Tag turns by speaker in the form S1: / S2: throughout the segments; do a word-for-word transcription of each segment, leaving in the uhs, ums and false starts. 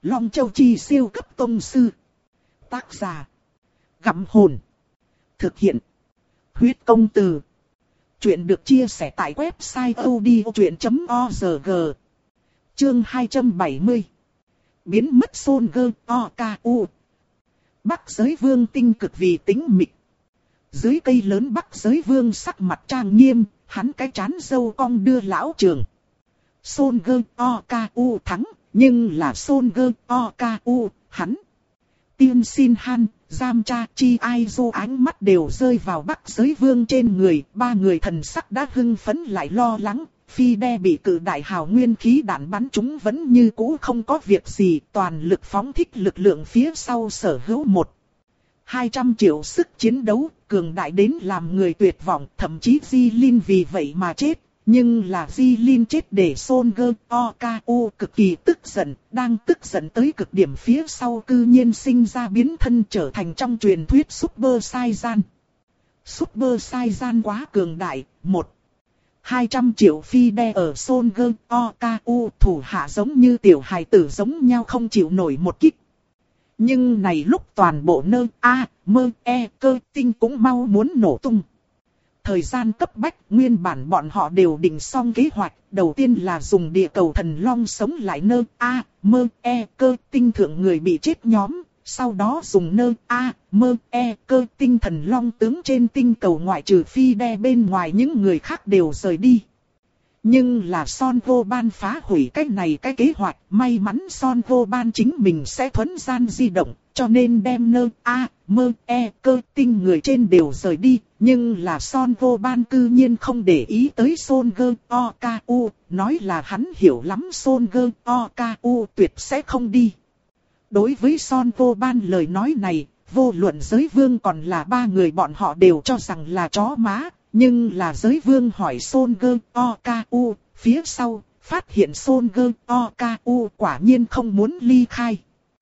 S1: Long Châu Chi siêu cấp tông sư. Tác giả. Gặm hồn. Thực hiện. Huyết công từ. Chuyện được chia sẻ tại website audiochuyện chấm org. Chương hai trăm bảy mươi. Biến mất Son Gơ O K U. Bắc Giới Vương tinh cực vì tính mịch. Dưới cây lớn Bắc Giới Vương sắc mặt trang nghiêm, hắn cái trán râu cong đưa lão trường. Son Gơ O K U thắng, nhưng là Son Gơ O K U, hắn. Tiên Xin Han, Giam Cha Chi Ai Du ánh mắt đều rơi vào Bắc Giới Vương trên người, ba người thần sắc đã hưng phấn lại lo lắng. Phi đe bị cự đại hào nguyên khí đạn bắn chúng vẫn như cũ không có việc gì, toàn lực phóng thích lực lượng phía sau sở hữu một. hai trăm triệu sức chiến đấu, cường đại đến làm người tuyệt vọng, thậm chí Di Linh vì vậy mà chết. Nhưng là Di Linh chết để Son Gơ O K U cực kỳ tức giận, đang tức giận tới cực điểm phía sau cư nhiên sinh ra biến thân trở thành trong truyền thuyết Super Saiyan. Super Saiyan quá cường đại, một. hai trăm triệu phi đe ở Son Gơ O K U thủ hạ giống như tiểu hài tử giống nhau không chịu nổi một kích. Nhưng này lúc toàn bộ nơ A, mơ, E, cơ tinh cũng mau muốn nổ tung. Thời gian cấp bách, nguyên bản bọn họ đều định xong kế hoạch, đầu tiên là dùng địa cầu thần long sống lại nơ A, mơ, E, cơ tinh thượng người bị chết nhóm. Sau đó dùng nơ A, mơ, E, cơ tinh thần long tướng trên tinh cầu ngoại trừ phi đe bên ngoài những người khác đều rời đi. Nhưng là Son Vô Ban phá hủy cái này cái kế hoạch, may mắn Son Vô Ban chính mình sẽ thuấn gian di động, cho nên đem nơ A, mơ, E, cơ tinh người trên đều rời đi. Nhưng là Son Vô Ban cư nhiên không để ý tới Son Gơ O K U, nói là hắn hiểu lắm Son Gơ O K U tuyệt sẽ không đi. Đối với Son Vô Ban lời nói này, vô luận giới vương còn là ba người bọn họ đều cho rằng là chó má. Nhưng là giới vương hỏi Son Gơ O K U, phía sau, phát hiện Son Gơ O K U quả nhiên không muốn ly khai.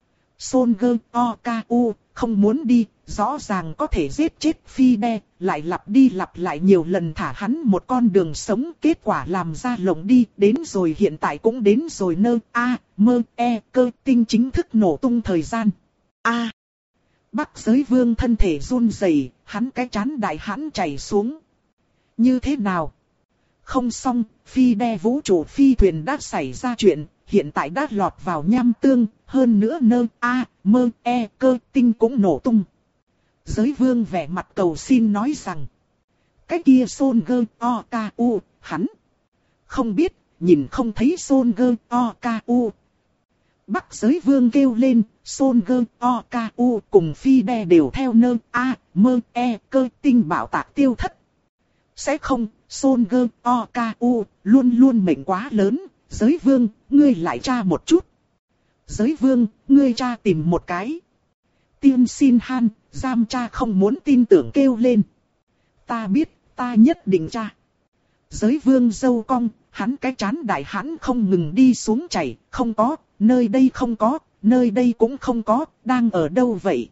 S1: Son Gơ O K U không muốn đi, rõ ràng có thể giết chết phi đe, lại lặp đi lặp lại nhiều lần thả hắn một con đường sống, kết quả làm ra lồng đi, đến rồi hiện tại cũng đến rồi nơ A, mơ, E, cơ tinh chính thức nổ tung thời gian. A. Bắc Giới Vương thân thể run rẩy, hắn cái trán đại hãn chảy xuống. Như thế nào? Không xong, phi đe vũ trụ phi thuyền đã xảy ra chuyện, hiện tại đã lọt vào nham tương, hơn nữa nơ A, mơ, E, cơ tinh cũng nổ tung. Giới vương vẻ mặt cầu xin nói rằng, cái kia Son Gơ O K U, hắn không biết, nhìn không thấy Son Gơ O K U. Bắc Giới Vương kêu lên, Son Gơ O K U cùng phi đe đều theo nơ A, mơ, E, cơ tinh bảo tạc tiêu thất. Sẽ không, Son Gơ O K U luôn luôn mệnh quá lớn, Giới Vương, ngươi lại tra một chút. Giới Vương, ngươi tra tìm một cái. Tiên Xin Han, Giam Cha không muốn tin tưởng kêu lên. Ta biết, ta nhất định tra. Giới Vương râu cong, hắn cái trán đại hãn không ngừng đi xuống chảy, không có, nơi đây không có, nơi đây cũng không có, đang ở đâu vậy?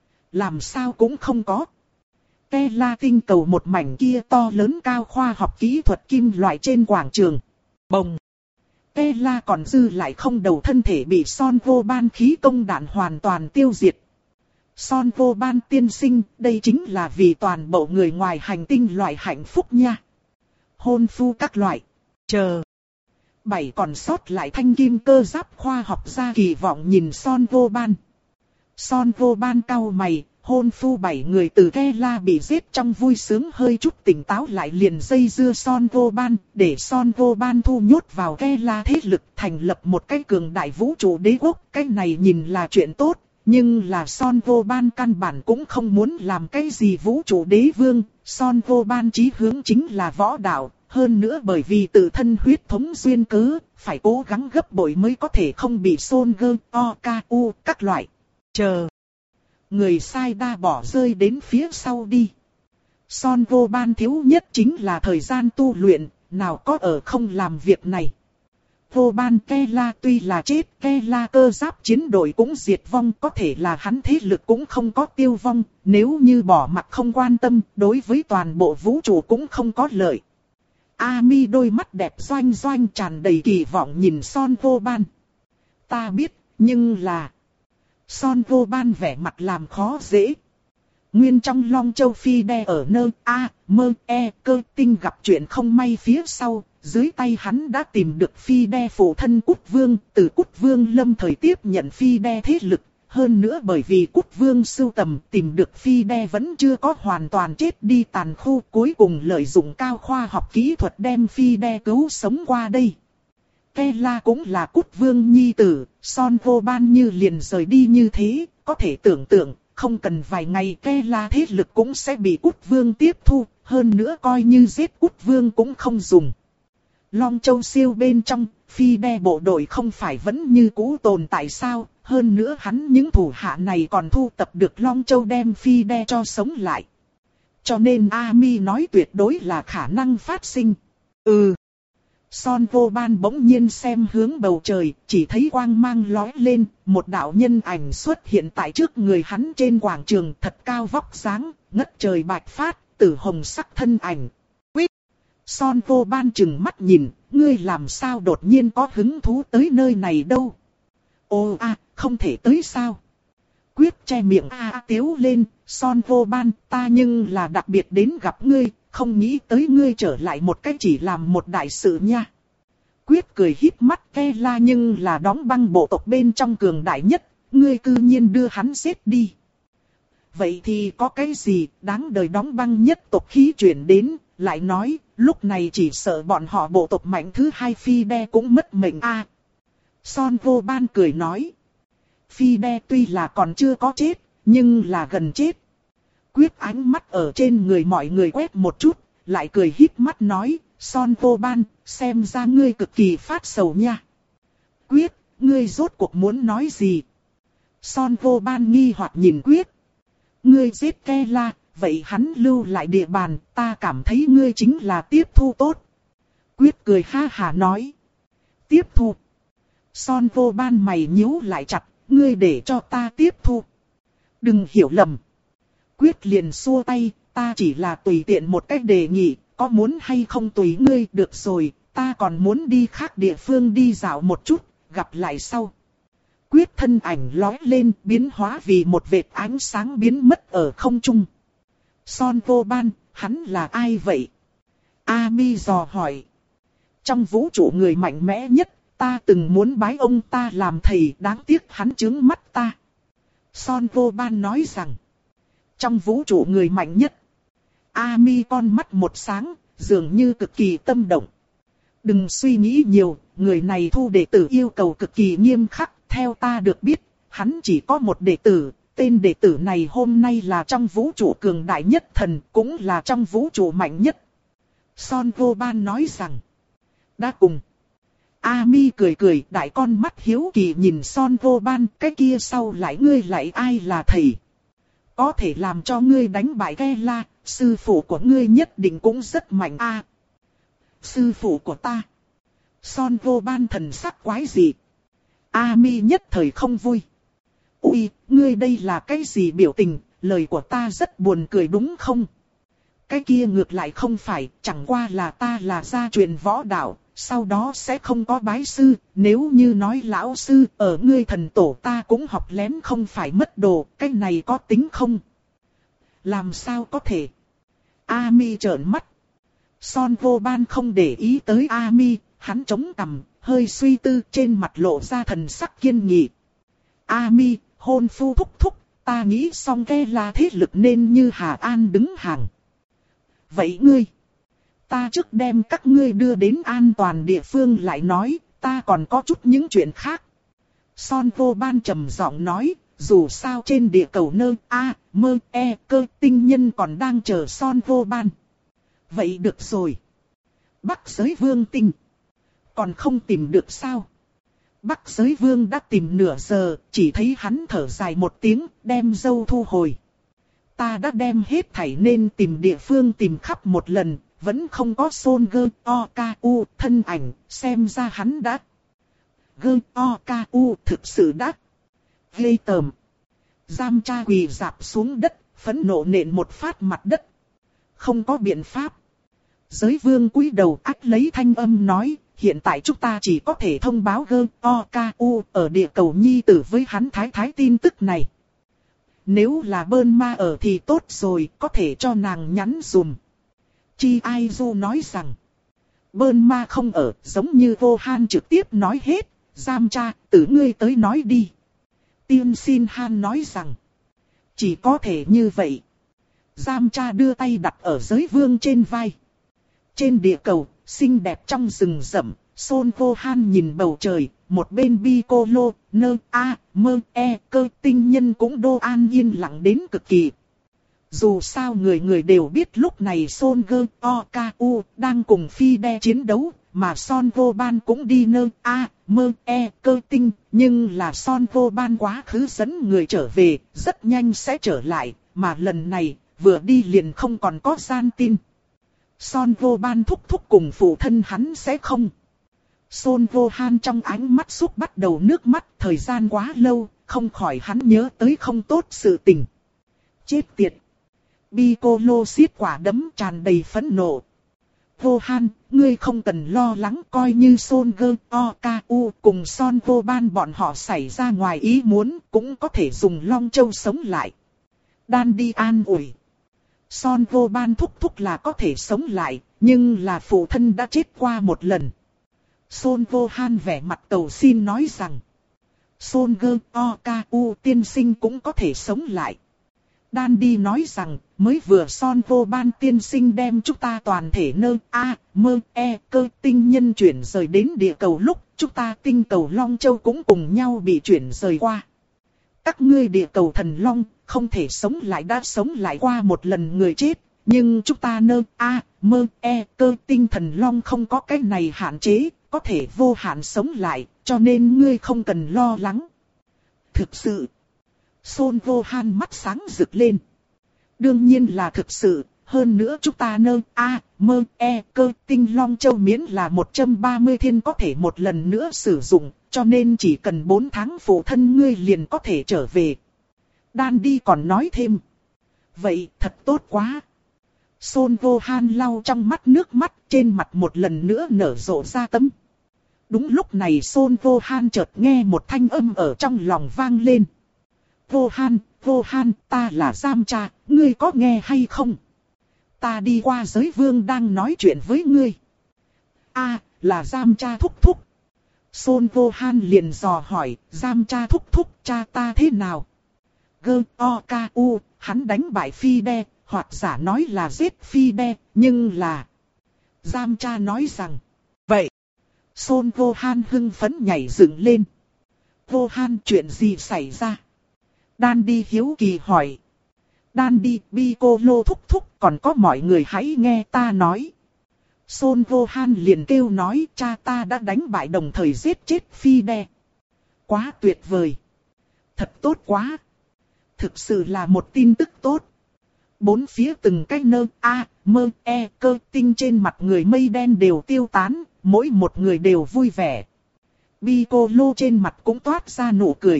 S1: Làm sao cũng không có. Ke La tinh cầu một mảnh kia to lớn cao khoa học kỹ thuật kim loại trên quảng trường. Bồng. Ke La còn dư lại không đầu thân thể bị Son Vô Ban khí công đạn hoàn toàn tiêu diệt. Son Vô Ban tiên sinh, đây chính là vì toàn bộ người ngoài hành tinh loại hạnh phúc nha. Hôn phu các loại. Chờ. Bảy còn sót lại thanh kim cơ giáp khoa học gia kỳ vọng nhìn Son Vô Ban. Son Vô Ban cau mày, hôn phu bảy người từ Ke La bị giết trong vui sướng hơi chút tỉnh táo lại liền dây dưa Son Vô Ban, để Son Vô Ban thu nhốt vào Ke La thế lực thành lập một cái cường đại vũ trụ đế quốc. Cái này nhìn là chuyện tốt, nhưng là Son Vô Ban căn bản cũng không muốn làm cái gì vũ trụ đế vương. Son Vô Ban chí hướng chính là võ đạo, hơn nữa bởi vì tự thân huyết thống duyên cớ, phải cố gắng gấp bội mới có thể không bị Son Gơ O K U các loại. Chờ. Người sai đa bỏ rơi đến phía sau đi. Son Vô Ban thiếu nhất chính là thời gian tu luyện, nào có ở không làm việc này. Vô Ban Ke La tuy là chết, Ke La cơ giáp chiến đội cũng diệt vong, có thể là hắn thế lực cũng không có tiêu vong, nếu như bỏ mặc không quan tâm, đối với toàn bộ vũ trụ cũng không có lợi. Ami đôi mắt đẹp doanh doanh tràn đầy kỳ vọng nhìn Son Vô Ban. Ta biết, Nhưng là... Son vô ban vẻ mặt làm khó dễ. Nguyên trong Long Châu phi đe ở nơi A, mơ, e, cơ tinh gặp chuyện không may phía sau, dưới tay hắn đã tìm được phi đe phụ thân Cút Vương, từ Cút Vương lâm thời tiếp nhận phi đe thế lực. Hơn nữa bởi vì Cút Vương sưu tầm tìm được phi đe vẫn chưa có hoàn toàn chết đi tàn khu, cuối cùng lợi dụng cao khoa học kỹ thuật đem phi đe cứu sống qua đây. Kela cũng là Cút Vương nhi tử, Son vô ban như liền rời đi như thế, có thể tưởng tượng, không cần vài ngày Kela thế lực cũng sẽ bị Cút Vương tiếp thu, hơn nữa coi như giết Cút Vương cũng không dùng. Long Châu siêu bên trong, phi đe bộ đội không phải vẫn như cũ tồn tại sao, hơn nữa hắn những thủ hạ này còn thu tập được Long Châu đem phi đe cho sống lại. Cho nên Ami nói tuyệt đối là khả năng phát sinh. Ừ. Son vô ban bỗng nhiên xem hướng bầu trời, chỉ thấy quang mang lóe lên, một đạo nhân ảnh xuất hiện tại trước người hắn trên quảng trường thật cao vóc dáng, ngất trời bạch phát, tử hồng sắc thân ảnh. Quýt! Son vô ban chừng mắt nhìn, ngươi làm sao đột nhiên có hứng thú tới nơi này đâu? Ô a, không thể tới sao? Quyết che miệng a à, tiếu lên, Son vô ban, ta nhưng là đặc biệt đến gặp ngươi, không nghĩ tới ngươi trở lại một cách chỉ làm một đại sự nha. Quyết cười híp mắt Kela nhưng là đóng băng bộ tộc bên trong cường đại nhất, ngươi cư nhiên đưa hắn giết đi. Vậy thì có cái gì đáng đời đóng băng nhất tộc khí chuyển đến, lại nói, lúc này chỉ sợ bọn họ bộ tộc mạnh thứ hai phi đe cũng mất mệnh a. À, Son vô ban cười nói. Phi đe tuy là còn chưa có chết, nhưng là gần chết. Quyết ánh mắt ở trên người mọi người quét một chút, lại cười híp mắt nói, Son vô ban, xem ra ngươi cực kỳ phát sầu nha. Quyết, ngươi rốt cuộc muốn nói gì? Son vô ban nghi hoặc nhìn Quyết. Ngươi giết Kela, vậy hắn lưu lại địa bàn, ta cảm thấy ngươi chính là tiếp thu tốt. Quyết cười ha hả nói. Tiếp thu. Son vô ban mày nhíu lại chặt, ngươi để cho ta tiếp thu. Đừng hiểu lầm. Quyết liền xua tay, ta chỉ là tùy tiện một cách đề nghị, có muốn hay không tùy ngươi được rồi, ta còn muốn đi khác địa phương đi dạo một chút, gặp lại sau. Quyết thân ảnh lói lên biến hóa vì một vệt ánh sáng biến mất ở không trung. Son vô ban, hắn là ai vậy? Ami dò hỏi. Trong vũ trụ người mạnh mẽ nhất, ta từng muốn bái ông ta làm thầy, đáng tiếc hắn trướng mắt ta. Son vô ban nói rằng. Trong vũ trụ người mạnh nhất. Ami con mắt một sáng, dường như cực kỳ tâm động. Đừng suy nghĩ nhiều, người này thu đệ tử yêu cầu cực kỳ nghiêm khắc. Theo ta được biết, hắn chỉ có một đệ tử. Tên đệ tử này hôm nay là trong vũ trụ cường đại nhất thần, cũng là trong vũ trụ mạnh nhất. Son vô ban nói rằng. Đã cùng. Ami cười cười, đại con mắt hiếu kỳ nhìn Son vô ban, cái kia sau lại ngươi lại ai là thầy? Có thể làm cho ngươi đánh bại Kela, sư phụ của ngươi nhất định cũng rất mạnh a. À, sư phụ của ta. Son vô ban thần sắc quái dị. Ami nhất thời không vui. Ui, ngươi đây là cái gì biểu tình, lời của ta rất buồn cười đúng không? Cái kia ngược lại không phải, chẳng qua là ta là gia truyền võ đạo, sau đó sẽ không có bái sư, nếu như nói lão sư, ở ngươi thần tổ ta cũng học lén không phải mất đồ, cái này có tính không? Làm sao có thể? Ami trợn mắt. Son vô ban không để ý tới Ami, hắn chống cằm, hơi suy tư trên mặt lộ ra thần sắc kiên nghị. Ami, hôn phu thúc thúc, ta nghĩ xong Kela thế lực nên như Hà An đứng hàng. Vậy ngươi? Ta trước đem các ngươi đưa đến an toàn địa phương lại nói, ta còn có chút những chuyện khác. Son vô ban trầm giọng nói, dù sao trên địa cầu nơ a, mơ, e, cơ tinh nhân còn đang chờ Son vô ban. Vậy được rồi. Bắc giới vương tinh. Còn không tìm được sao? Bắc giới vương đã tìm nửa giờ, chỉ thấy hắn thở dài một tiếng, đem dâu thu hồi. Ta đã đem hết thảy nên tìm địa phương tìm khắp một lần, vẫn không có Son Gơ O K U thân ảnh, xem ra hắn đã. Gơ O K U thực sự đã. Ghê tởm. Giam cha quỳ dạp xuống đất, phẫn nộ nện một phát mặt đất. Không có biện pháp. Giới vương cúi đầu ách lấy thanh âm nói, hiện tại chúng ta chỉ có thể thông báo G O K U ở địa cầu nhi tử với hắn thái thái tin tức này. Nếu là Bơn Ma ở thì tốt rồi, có thể cho nàng nhắn dùm. Chi Ai Du nói rằng, Bơn Ma không ở, giống như Vô Han trực tiếp nói hết, Giam Cha, từ ngươi tới nói đi. Tiên Xin Han nói rằng, chỉ có thể như vậy. Giam Cha đưa tay đặt ở giới vương trên vai. Trên địa cầu, xinh đẹp trong rừng rậm, Son Vô Han nhìn bầu trời, một bên Piccolo, Nơ, A, Mơ, E, Cơ tinh nhân cũng đô an yên lặng đến cực kỳ. Dù sao người người đều biết lúc này Son G O K U đang cùng Fide chiến đấu, mà Son Vô Ban cũng đi Nơ, A, Mơ, E, Cơ tinh, nhưng là Son Vô Ban quá khứ dẫn người trở về, rất nhanh sẽ trở lại, mà lần này, vừa đi liền không còn có gian tin. Son Vô Ban thúc thúc cùng phụ thân hắn sẽ không. Son Vô Han trong ánh mắt xúc bắt đầu nước mắt, thời gian quá lâu, không khỏi hắn nhớ tới không tốt sự tình. Chết tiệt! Piccolo siết quả đấm tràn đầy phẫn nộ. Vô Han, ngươi không cần lo lắng, coi như Son G O K U cùng Son Vô Ban bọn họ xảy ra ngoài ý muốn, cũng có thể dùng Long Châu sống lại. Đan đi an ủi. Son Vô Ban thúc thúc là có thể sống lại, nhưng là phụ thân đã chết qua một lần. Son Vô Han vẻ mặt cầu xin nói rằng, Son G O K U tiên sinh cũng có thể sống lại. Đan đi nói rằng, mới vừa Son Vô Ban tiên sinh đem chúng ta toàn thể Nơ, A, Mơ, E, Cơ tinh nhân chuyển rời đến địa cầu lúc, chúng ta tinh cầu Long Châu cũng cùng nhau bị chuyển rời qua. Các ngươi địa cầu thần Long, không thể sống lại đã sống lại qua một lần người chết, nhưng chúng ta Nơ, A, Mơ, E, Cơ tinh thần Long không có cái này hạn chế, có thể vô hạn sống lại, cho nên ngươi không cần lo lắng. Thực sự, Son Vô Han mắt sáng rực lên. Đương nhiên là thực sự, hơn nữa chúng ta Nơ, A, Mơ, E, Cơ tinh Long Châu miễn là một trăm ba mươi thiên có thể một lần nữa sử dụng, cho nên chỉ cần bốn tháng phụ thân ngươi liền có thể trở về. Đan đi còn nói thêm. Vậy thật tốt quá. Son Vô Han lau trong mắt nước mắt, trên mặt một lần nữa nở rộ ra tấm. Đúng lúc này Son Vô Han chợt nghe một thanh âm ở trong lòng vang lên. Vô Han, Vô Han, ta là Giam Cha, ngươi có nghe hay không? Ta đi qua giới vương đang nói chuyện với ngươi. A, à, là Giam Cha thúc thúc. Son Vô Han liền dò hỏi, Giam Cha thúc thúc, cha ta thế nào? G O K U, hắn đánh bại Fide, hoặc giả nói là giết Fide, nhưng là... Giam Cha nói rằng, vậy. Son Vô Han hưng phấn nhảy dựng lên. Vô Han, chuyện gì xảy ra? Đan đi hiếu kỳ hỏi. Đan đi, Piccolo thúc thúc, còn có mọi người hãy nghe ta nói. Son Vô Han liền kêu nói, cha ta đã đánh bại đồng thời giết chết Fide. Quá tuyệt vời. Thật tốt quá. Thực sự là một tin tức tốt. Bốn phía từng cái Nơ, A, Mơ, E, Cơ tinh trên mặt người mây đen đều tiêu tán, mỗi một người đều vui vẻ. Piccolo trên mặt cũng toát ra nụ cười.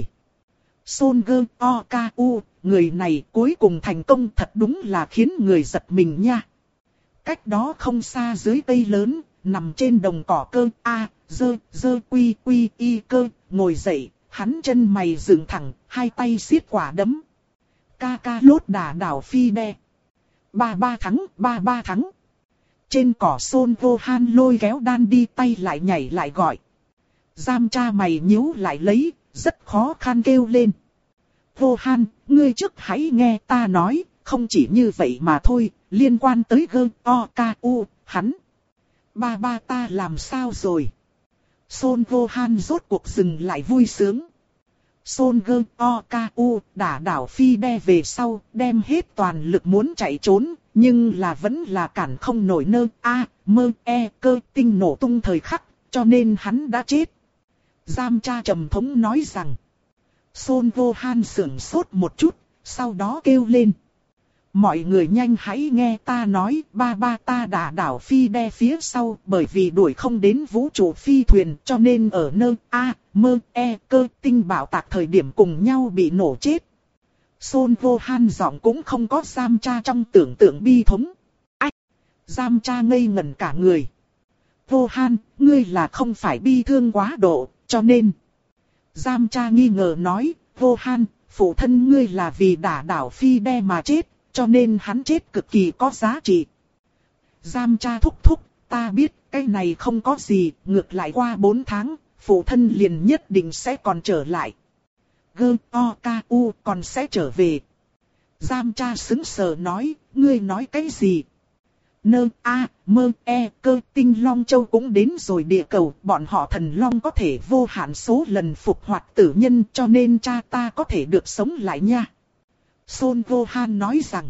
S1: Son G O K U, người này cuối cùng thành công thật đúng là khiến người giật mình nha. Cách đó không xa dưới cây lớn, nằm trên đồng cỏ Cơ A, dơ, dơ quy quy y Cơ, ngồi dậy, hắn chân mày dựng thẳng, hai tay siết quả đấm. Ca ca lốt đả đảo Fide. Ba ba thắng, ba ba thắng. Trên cỏ Son Vô Han lôi kéo Đan đi tay lại nhảy lại gọi. Giam Cha mày nhíu lại lấy, rất khó khăn kêu lên. Vô Han, ngươi trước hãy nghe ta nói, không chỉ như vậy mà thôi, liên quan tới G O K U, hắn. Ba ba ta làm sao rồi? Son Vô Han rốt cuộc dừng lại vui sướng. Son G O K U đả đảo Fide về sau, đem hết toàn lực muốn chạy trốn, nhưng là vẫn là cản không nổi Nơ, A, Mơ, E, Cơ tinh nổ tung thời khắc, cho nên hắn đã chết. Giam Cha trầm thống nói rằng. Son Vô Han sững sốt một chút, sau đó kêu lên. Mọi người nhanh hãy nghe ta nói, ba ba ta đả đảo Fide phía sau, bởi vì đuổi không đến vũ trụ phi thuyền, cho nên ở Nơ, A, Mơ, E, Cơ tinh bảo tạc thời điểm cùng nhau bị nổ chết. Son Vô Han giọng cũng không có Giam Cha trong tưởng tượng bi thống. Ách! Giam Cha ngây ngẩn cả người. Vô Han, ngươi là không phải bi thương quá độ, cho nên. Giam cha nghi ngờ nói, Vô Han, phụ thân ngươi là vì đả đảo Phi Đe mà chết, cho nên hắn chết cực kỳ có giá trị. Giam cha thúc thúc, ta biết, cái này không có gì, ngược lại qua bốn tháng, phụ thân liền nhất định sẽ còn trở lại. Gơ, o, ca, u, còn sẽ trở về. Giam cha sững sờ nói, ngươi nói cái gì? Nơ, a, mơ, e, cơ, tinh long châu cũng đến rồi địa cầu, bọn họ thần long có thể vô hạn số lần phục hoạt tử nhân, cho nên cha ta có thể được sống lại nha. Son Vô Han nói rằng,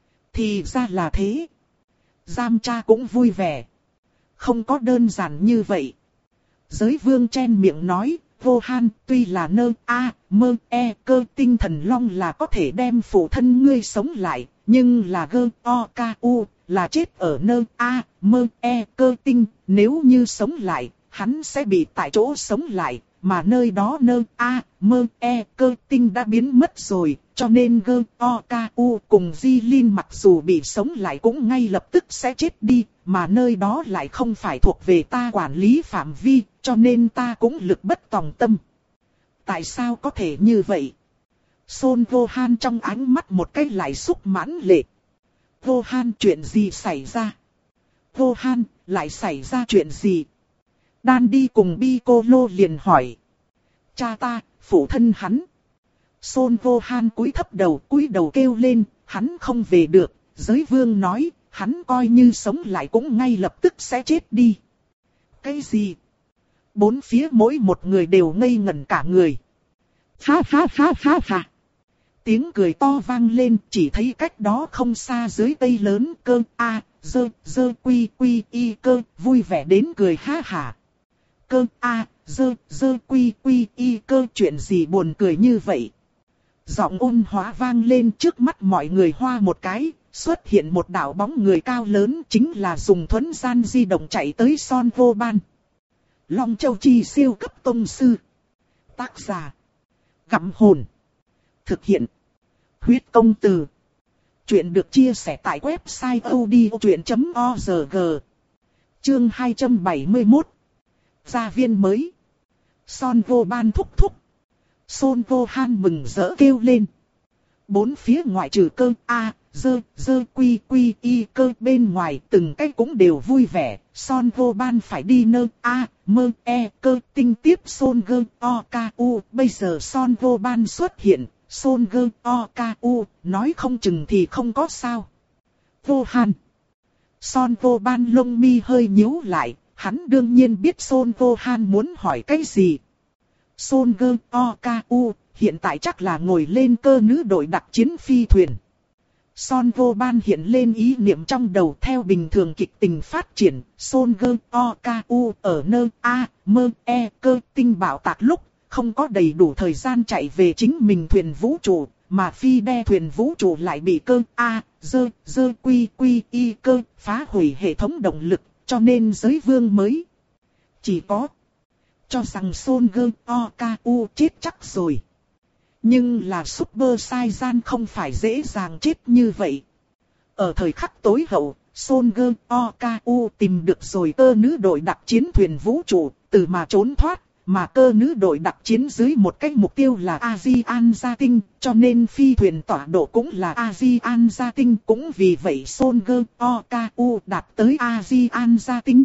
S1: thì ra là thế. Giam cha cũng vui vẻ. Không có đơn giản như vậy. Giới vương chen miệng nói, Vô Han, tuy là nơ, a, mơ, e, cơ, tinh thần long là có thể đem phụ thân ngươi sống lại, nhưng là gơ, o, ca, u, là chết ở nơ, a, mơ, e, cơ, tinh, nếu như sống lại, hắn sẽ bị tại chỗ sống lại, mà nơi đó nơ, a, mơ, e, cơ, tinh đã biến mất rồi, cho nên gơ, o, ca, u cùng Di Linh mặc dù bị sống lại cũng ngay lập tức sẽ chết đi, mà nơi đó lại không phải thuộc về ta quản lý phạm vi, cho nên ta cũng lực bất tòng tâm. Tại sao có thể như vậy? Son Vô Han trong ánh mắt một cái lại xúc mãn lệ. Vô Han, chuyện gì xảy ra? Vô Han, lại xảy ra chuyện gì? Đan đi cùng Piccolo liền hỏi. Cha ta, phụ thân hắn. Son Vô Han cúi thấp đầu, cúi đầu kêu lên, hắn không về được. Giới vương nói, hắn coi như sống lại cũng ngay lập tức sẽ chết đi. Cái gì? Bốn phía mỗi một người đều ngây ngẩn cả người. Ha ha ha ha ha. Tiếng cười to vang lên, chỉ thấy cách đó không xa dưới cây lớn cơ a, dơ, dơ quy quy y cơ, vui vẻ đến cười ha hả. Cơ a, dơ, dơ quy quy y cơ, chuyện gì buồn cười như vậy? Giọng ôn hóa vang lên trước mắt mọi người hoa một cái, xuất hiện một đạo bóng người cao lớn, chính là dùng thuấn gian di động chạy tới Son Vô Ban. Long Châu Chi siêu cấp tông sư. Tác giả Gặm Hồn. Thực hiện Huyết Công Từ. Chuyện được chia sẻ tại website odchuyện chấm org. Chương hai trăm bảy mươi mốt. Gia viên mới. Son Vô Ban thúc thúc. Son Vô Han mừng rỡ kêu lên. Bốn phía ngoại trừ cơ a, dơ, dơ quy quy y cơ bên ngoài từng cái cũng đều vui vẻ. Son Vô Ban phải đi nơ a, mơ, e, cơ tinh tiếp Son gơ, o, ca, u. Bây giờ Son Vô Ban xuất hiện, Son gơ, o, ca, u, nói không chừng thì không có sao. Vô Han. Son Vô Ban lông mi hơi nhíu lại, hắn đương nhiên biết Son Vô Han muốn hỏi cái gì. Son gơ, o, ca, u, hiện tại chắc là ngồi lên cơ nữ đội đặc chiến phi thuyền. Son Vô Ban hiện lên ý niệm trong đầu theo bình thường kịch tình phát triển. Son gơ, o, ca, u, ở nơ, a, mơ, e, cơ tinh bảo tạc lúc, không có đầy đủ thời gian chạy về chính mình thuyền vũ trụ, mà Phi Đe thuyền vũ trụ lại bị cơ a, dơ, dơ quy quy y cơ phá hủy hệ thống động lực, cho nên giới vương mới. Chỉ có cho rằng Son gơ, o, ca, u chết chắc rồi. Nhưng là Super Saiyan không phải dễ dàng chết như vậy. Ở thời khắc tối hậu, Son gơ, o, ca, u tìm được rồi cơ nữ đội đặc chiến thuyền vũ trụ, từ mà trốn thoát, mà cơ nữ đội đặc chiến dưới một cái mục tiêu là Azian Gia Tinh, cho nên phi thuyền tọa độ cũng là Azian Gia Tinh, cũng vì vậy Son gơ, o, ca, u đạt tới Azian Gia Tinh.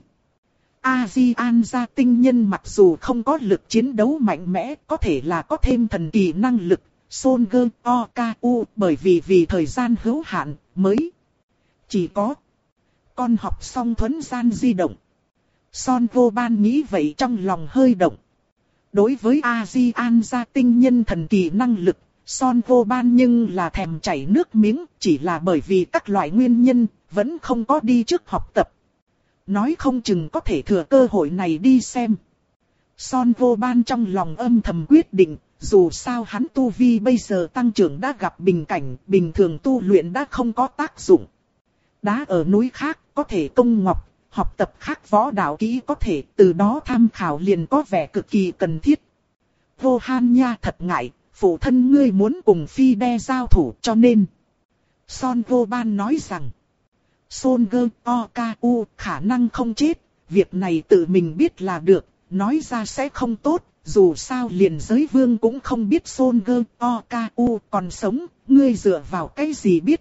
S1: Azian Gia Tinh nhân mặc dù không có lực chiến đấu mạnh mẽ, có thể là có thêm thần kỳ năng lực. Son gơ, o, ca, u bởi vì vì thời gian hữu hạn, mới chỉ có con học xong thuấn gian di động. Son Vô Ban nghĩ vậy trong lòng hơi động. Đối với Azian Gia Tinh nhân thần kỳ năng lực, Son Vô Ban nhưng là thèm chảy nước miếng, chỉ là bởi vì các loại nguyên nhân, vẫn không có đi trước học tập. Nói không chừng có thể thừa cơ hội này đi xem. Son Vô Ban trong lòng âm thầm quyết định, dù sao hắn tu vi bây giờ tăng trưởng đã gặp bình cảnh, bình thường tu luyện đã không có tác dụng. Đá ở núi khác có thể công ngọc, học tập khác võ đạo kỹ có thể từ đó tham khảo liền có vẻ cực kỳ cần thiết. Vô Han nha, thật ngại, phụ thân ngươi muốn cùng Phi Đe giao thủ cho nên. Son Vô Ban nói rằng. Son gơ, o, ca, u khả năng không chết, việc này tự mình biết là được, nói ra sẽ không tốt, dù sao liền giới vương cũng không biết Son Gơ Oku còn sống, ngươi dựa vào cái gì biết.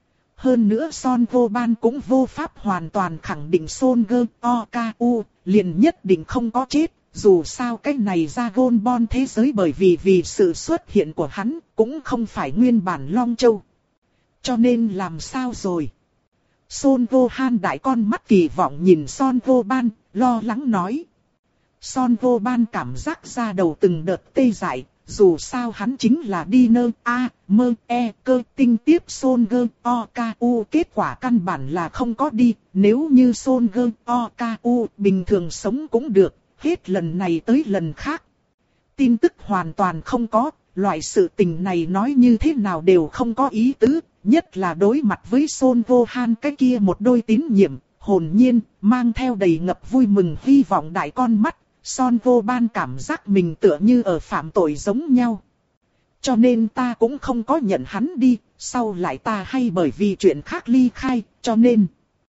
S1: Hơn nữa Son Vô Ban cũng vô pháp hoàn toàn khẳng định Son Gơ Oku liền nhất định không có chết, dù sao cái này ra gôn bon thế giới bởi vì vì sự xuất hiện của hắn cũng không phải nguyên bản Long Châu. Cho nên làm sao rồi? Son Vô Han đại con mắt kỳ vọng nhìn Son Vô Ban, lo lắng nói. Son Vô Ban cảm giác ra đầu từng đợt tê dại, dù sao hắn chính là đi nơ a mơ e cơ tinh tiếp Son Gơ Oku, kết quả căn bản là không có đi, nếu như Son Gơ Oku bình thường sống cũng được, hết lần này tới lần khác. Tin tức hoàn toàn không có, loại sự tình này nói như thế nào đều không có ý tứ, nhất là đối mặt với Son Vô Han cái kia một đôi tín nhiệm, hồn nhiên, mang theo đầy ngập vui mừng hy vọng đại con mắt. Son Vô Ban cảm giác mình tựa như ở phạm tội giống nhau. Cho nên ta cũng không có nhận hắn đi, sau lại ta hay bởi vì chuyện khác ly khai, cho nên.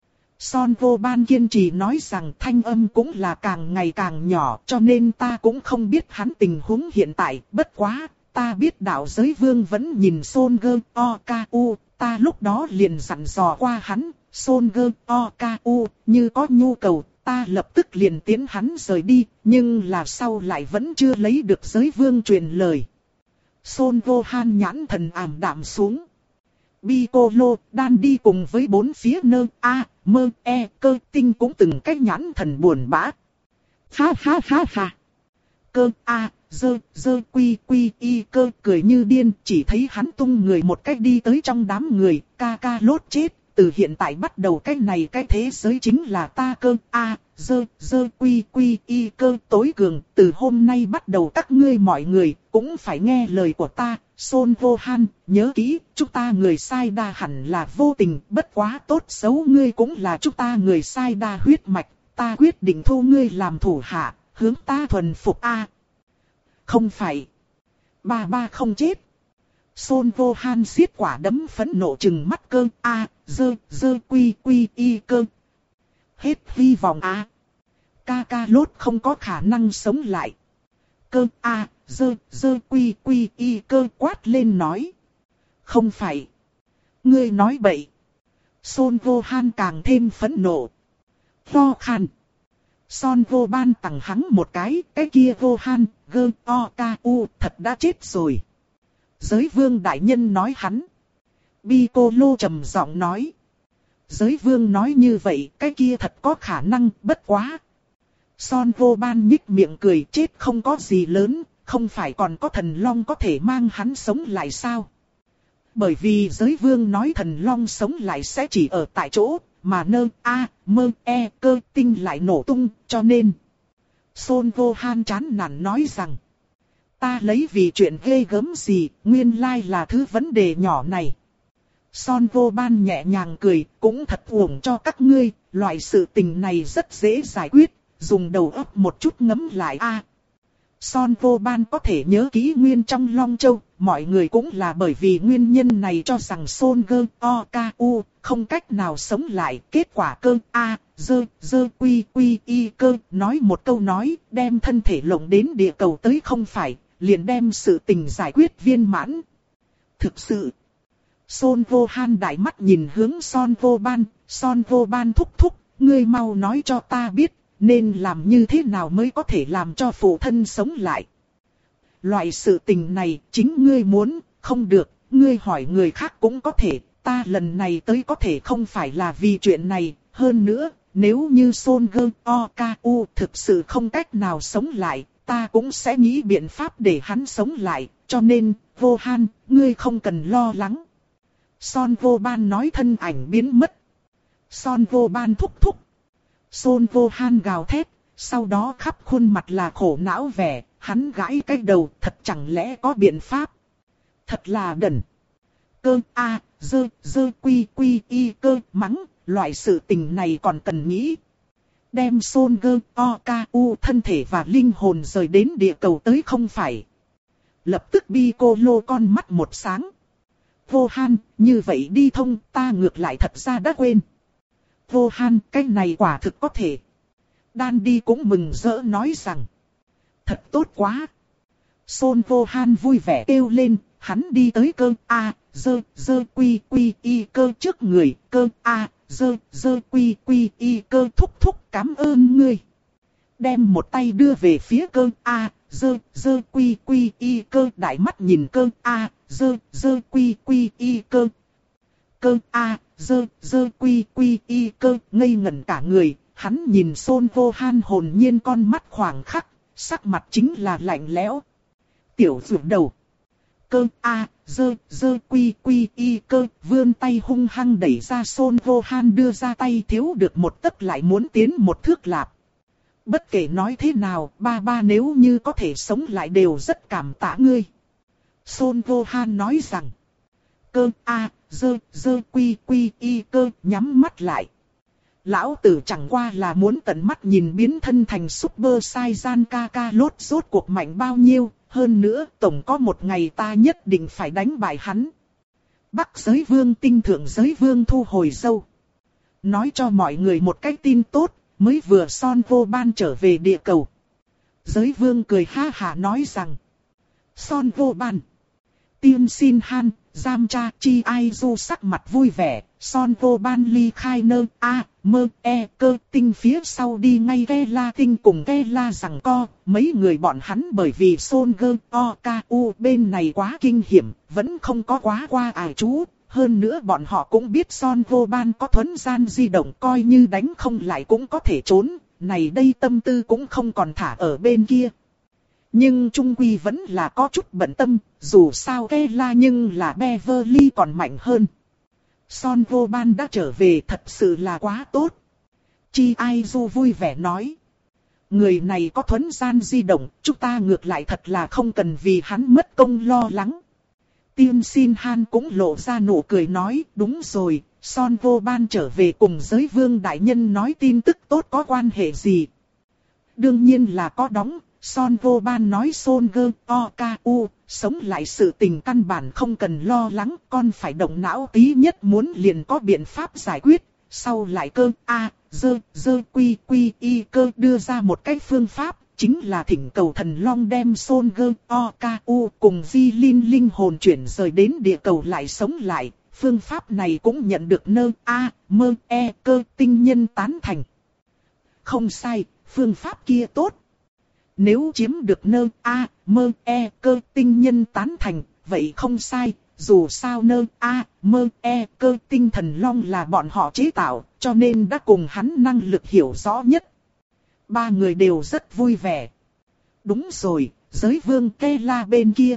S1: Son Vô Ban kiên trì nói rằng thanh âm cũng là càng ngày càng nhỏ, cho nên ta cũng không biết hắn tình huống hiện tại, bất quá, ta biết đạo giới vương vẫn nhìn Son Gơ Oku, ta lúc đó liền dặn dò qua hắn, Son Gơ Oku, như có nhu cầu. Ta lập tức liền tiến hắn rời đi, nhưng là sau lại vẫn chưa lấy được giới vương truyền lời. Son Vô Han nhãn thần ảm đạm xuống. Piccolo đan đi cùng với bốn phía nơ a mơ e cơ tinh cũng từng cái nhãn thần buồn bã. Ha ha ha ha. Cơ a dơ dơ quy quy y cơ cười như điên, chỉ thấy hắn tung người một cách đi tới trong đám người, ca ca lốt chết. Từ hiện tại bắt đầu cái này cái thế giới chính là ta cơ a dơ dơ quy quy y cơ tối cường. Từ hôm nay bắt đầu các ngươi mọi người cũng phải nghe lời của ta. Son Vô Han, nhớ kỹ, chúng ta người sai đa hẳn là vô tình, bất quá tốt xấu ngươi cũng là chúng ta người sai đa huyết mạch. Ta quyết định thu ngươi làm thủ hạ, hướng ta thuần phục a. Không phải. Ba ba không chết. Son Vô Han siết quả đấm phẫn nộ trừng mắt cơ a dơ dơ quy quy y cơ. Hết hy vọng a. Ca ca lốt không có khả năng sống lại. Cơ a dơ dơ quy quy y cơ quát lên nói. Không phải. Ngươi nói bậy. Son Vô Han càng thêm phẫn nộ. Lo khan. Son Vô Ban tặng hắn một cái, cái kia Vô Han, gơ o ca u thật đã chết rồi. Giới vương đại nhân nói hắn. Piccolo trầm giọng nói. Giới vương nói như vậy, cái kia thật có khả năng, bất quá. Son Vô Ban nhích miệng cười, chết không có gì lớn, không phải còn có thần long có thể mang hắn sống lại sao? Bởi vì giới vương nói thần long sống lại sẽ chỉ ở tại chỗ, mà nơ a mơ e cơ tinh lại nổ tung, cho nên. Son Vô Han chán nản nói rằng. Ta lấy vì chuyện ghê gớm gì, nguyên lai là thứ vấn đề nhỏ này. Son Vô Ban nhẹ nhàng cười, cũng thật uổng cho các ngươi, loại sự tình này rất dễ giải quyết, dùng đầu óc một chút ngẫm lại a. À, Son Vô Ban có thể nhớ kỹ nguyên trong Long Châu, mọi người cũng là bởi vì nguyên nhân này cho rằng Son Gơ Oku không cách nào sống lại, kết quả cơ a dơ dơ quy quy y cơ nói một câu nói, đem thân thể lộng đến địa cầu tới không phải. Liền đem sự tình giải quyết viên mãn. Thực sự. Son Vô Han đại mắt nhìn hướng Son Vô Ban. Son Vô Ban thúc thúc. Ngươi mau nói cho ta biết. Nên làm như thế nào mới có thể làm cho phụ thân sống lại. Loại sự tình này chính ngươi muốn. Không được. Ngươi hỏi người khác cũng có thể. Ta lần này tới có thể không phải là vì chuyện này. Hơn nữa. Nếu như Son Gơ Oku thực sự không cách nào sống lại. Ta cũng sẽ nghĩ biện pháp để hắn sống lại, cho nên, Vô Han, ngươi không cần lo lắng. Son Vô Ban nói thân ảnh biến mất. Son Vô Ban thúc thúc. Son Vô Han gào thét, sau đó khắp khuôn mặt là khổ não vẻ, hắn gãi cái đầu, thật chẳng lẽ có biện pháp. Thật là đần. Cơ a dơ dơ quy quy y cơ mắng, loại sự tình này còn cần nghĩ. Đem Son Gơ Oku thân thể và linh hồn rời đến địa cầu tới không phải. Lập tức Piccolo con mắt một sáng. Vô Han, như vậy đi thông, ta ngược lại thật ra đã quên. Vô Han, cái này quả thực có thể. Đan đi cũng mừng rỡ nói rằng. Thật tốt quá. Son Vô Han vui vẻ kêu lên, hắn đi tới cơ A, dơ, dơ quy quy y cơ trước người, cơ A, dơ, dơ quy quy y cơ thúc thúc cảm ơn ngươi. Đem một tay đưa về phía cơ A, dơ, dơ quy quy y cơ đại mắt nhìn cơ A, dơ, dơ quy quy y cơ. Cơ A, dơ, dơ quy quy y cơ ngây ngẩn cả người, hắn nhìn Son Vô Han hồn nhiên con mắt khoảng khắc, sắc mặt chính là lạnh lẽo. Tiểu dược đầu. Cơ A, dơ, dơ quy quy y cơ, vươn tay hung hăng đẩy ra Son Vô Han đưa ra tay thiếu được một tấc lại muốn tiến một thước lạp. Bất kể nói thế nào, ba ba nếu như có thể sống lại đều rất cảm tạ ngươi. Son Vô Han nói rằng. Cơ A, dơ, dơ quy quy y cơ, nhắm mắt lại. Lão tử chẳng qua là muốn tận mắt nhìn biến thân thành Super Saiyan ca ca lốt rốt cuộc mạnh bao nhiêu. Hơn nữa, tổng có một ngày ta nhất định phải đánh bại hắn. Bắc giới vương tinh thượng giới vương thu hồi dâu. Nói cho mọi người một cái tin tốt, mới vừa Son Vô Ban trở về địa cầu. Giới vương cười ha hả nói rằng. Son Vô Ban. Tiên xin han, giam cha chi ai du sắc mặt vui vẻ. Son Vô Ban ly khai nơ a mơ e cơ tinh phía sau đi ngay ghe la tinh cùng ghe la rằng co. Mấy người bọn hắn bởi vì Son gơ o ca u bên này quá kinh hiểm, vẫn không có quá qua ải chú. Hơn nữa bọn họ cũng biết Son Vô Ban có thuấn gian di động, coi như đánh không lại cũng có thể trốn. Này đây tâm tư cũng không còn thả ở bên kia. Nhưng Trung Quy vẫn là có chút bận tâm, dù sao ghe la nhưng là Beverly còn mạnh hơn. Son Vô Ban đã trở về thật sự là quá tốt. Chi Ai Du vui vẻ nói. Người này có thuấn gian di động, chúng ta ngược lại thật là không cần vì hắn mất công lo lắng. Tiên Xin Han cũng lộ ra nụ cười nói, đúng rồi, Son Vô Ban trở về cùng giới vương đại nhân nói tin tức tốt có quan hệ gì? Đương nhiên là có đóng. Son Vô Ban nói Son gơ o ca u, sống lại sự tình căn bản không cần lo lắng, con phải động não tí nhất muốn liền có biện pháp giải quyết. Sau lại cơ A, dơ, dơ quy quy y cơ đưa ra một cái phương pháp, chính là thỉnh cầu thần long đem Son gơ o ca u cùng Di Linh linh hồn chuyển rời đến địa cầu lại sống lại. Phương pháp này cũng nhận được nơ A, mơ e cơ tinh nhân tán thành. Không sai, phương pháp kia tốt. Nếu chiếm được nơ A, mơ e cơ tinh nhân tán thành, vậy không sai, dù sao nơ A, mơ e cơ tinh thần long là bọn họ chế tạo, cho nên đã cùng hắn năng lực hiểu rõ nhất. Ba người đều rất vui vẻ. Đúng rồi, giới vương Kê La bên kia.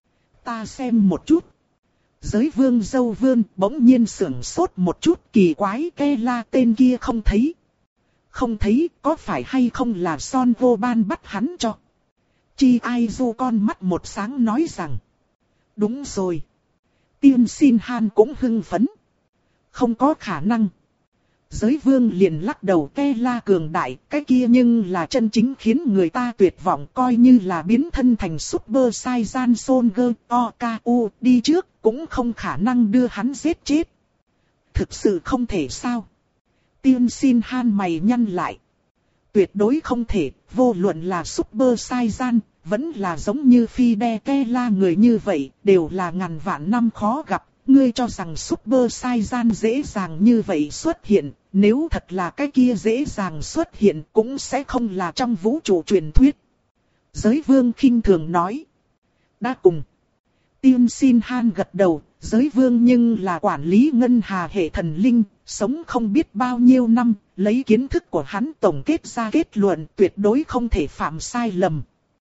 S1: Ta xem một chút. Giới vương dâu vương bỗng nhiên sửng sốt một chút, kỳ quái Kê La tên kia không thấy. Không thấy có phải hay không là Son Vô Ban bắt hắn cho. Chi Ai Du con mắt một sáng nói rằng. Đúng rồi. Tiên Xin Han cũng hưng phấn. Không có khả năng. Giới vương liền lắc đầu, Kê La cường đại, cái kia nhưng là chân chính khiến người ta tuyệt vọng, coi như là biến thân thành Super Saiyan Son gơ o ca u đi trước, cũng không khả năng đưa hắn giết chết. Thực sự không thể sao? Tiên Xin Han mày nhăn lại. Tuyệt đối không thể, vô luận là Super Saiyan, vẫn là giống như Fide Kê La người như vậy, đều là ngàn vạn năm khó gặp. Ngươi cho rằng Super Saiyan dễ dàng như vậy xuất hiện, nếu thật là cái kia dễ dàng xuất hiện cũng sẽ không là trong vũ trụ truyền thuyết. Giới vương khinh thường nói. Đã cùng. Tiên Xin Han gật đầu, giới vương nhưng là quản lý ngân hà hệ thần linh, sống không biết bao nhiêu năm, lấy kiến thức của hắn tổng kết ra kết luận tuyệt đối không thể phạm sai lầm.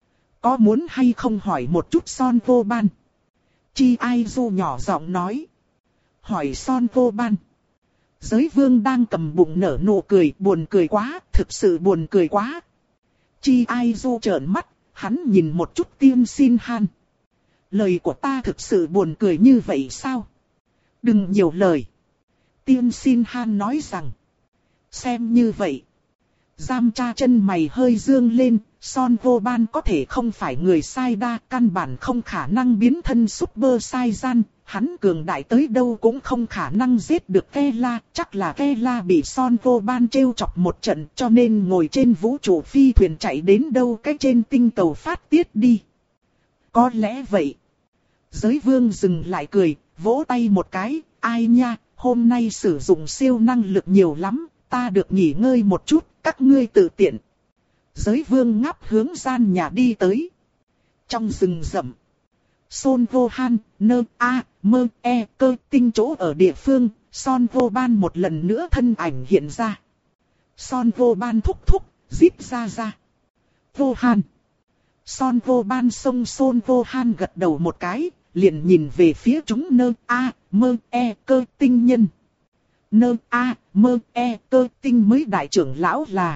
S1: Có muốn hay không hỏi một chút Son Vô Ban? Chi Ai Du nhỏ giọng nói. Hỏi Son Vô Ban. Giới vương đang cầm bụng nở nụ cười, buồn cười quá, thực sự buồn cười quá. Chi Ai Du trợn mắt, hắn nhìn một chút Tiên Xin Han. Lời của ta thực sự buồn cười như vậy sao? Đừng nhiều lời. Tiên Xin Han nói rằng. Xem như vậy. Giam cha chân mày hơi dương lên, Son Vô Ban có thể không phải người sai đa, căn bản không khả năng biến thân Super Saiyan, hắn cường đại tới đâu cũng không khả năng giết được Kela, chắc là Kela bị Son Vô Ban trêu chọc một trận cho nên ngồi trên vũ trụ phi thuyền chạy đến đâu cái trên tinh cầu phát tiết đi. Có lẽ vậy. Giới vương dừng lại cười, vỗ tay một cái, ai nha, hôm nay sử dụng siêu năng lực nhiều lắm, ta được nghỉ ngơi một chút, các ngươi tự tiện. Giới vương ngáp hướng gian nhà đi tới. Trong rừng rậm, Son Vô Han, nơ, a, mơ, e, cơ tinh chỗ ở địa phương, Son Vô Ban một lần nữa thân ảnh hiện ra. Son Vô Ban thúc thúc, zip ra ra. Vô Han. Son Vô Ban xông Son Vô Han gật đầu một cái, liền nhìn về phía chúng nơ, a, mơ, e, cơ tinh nhân. Nơ, a, mơ, e, cơ tinh mới đại trưởng lão là.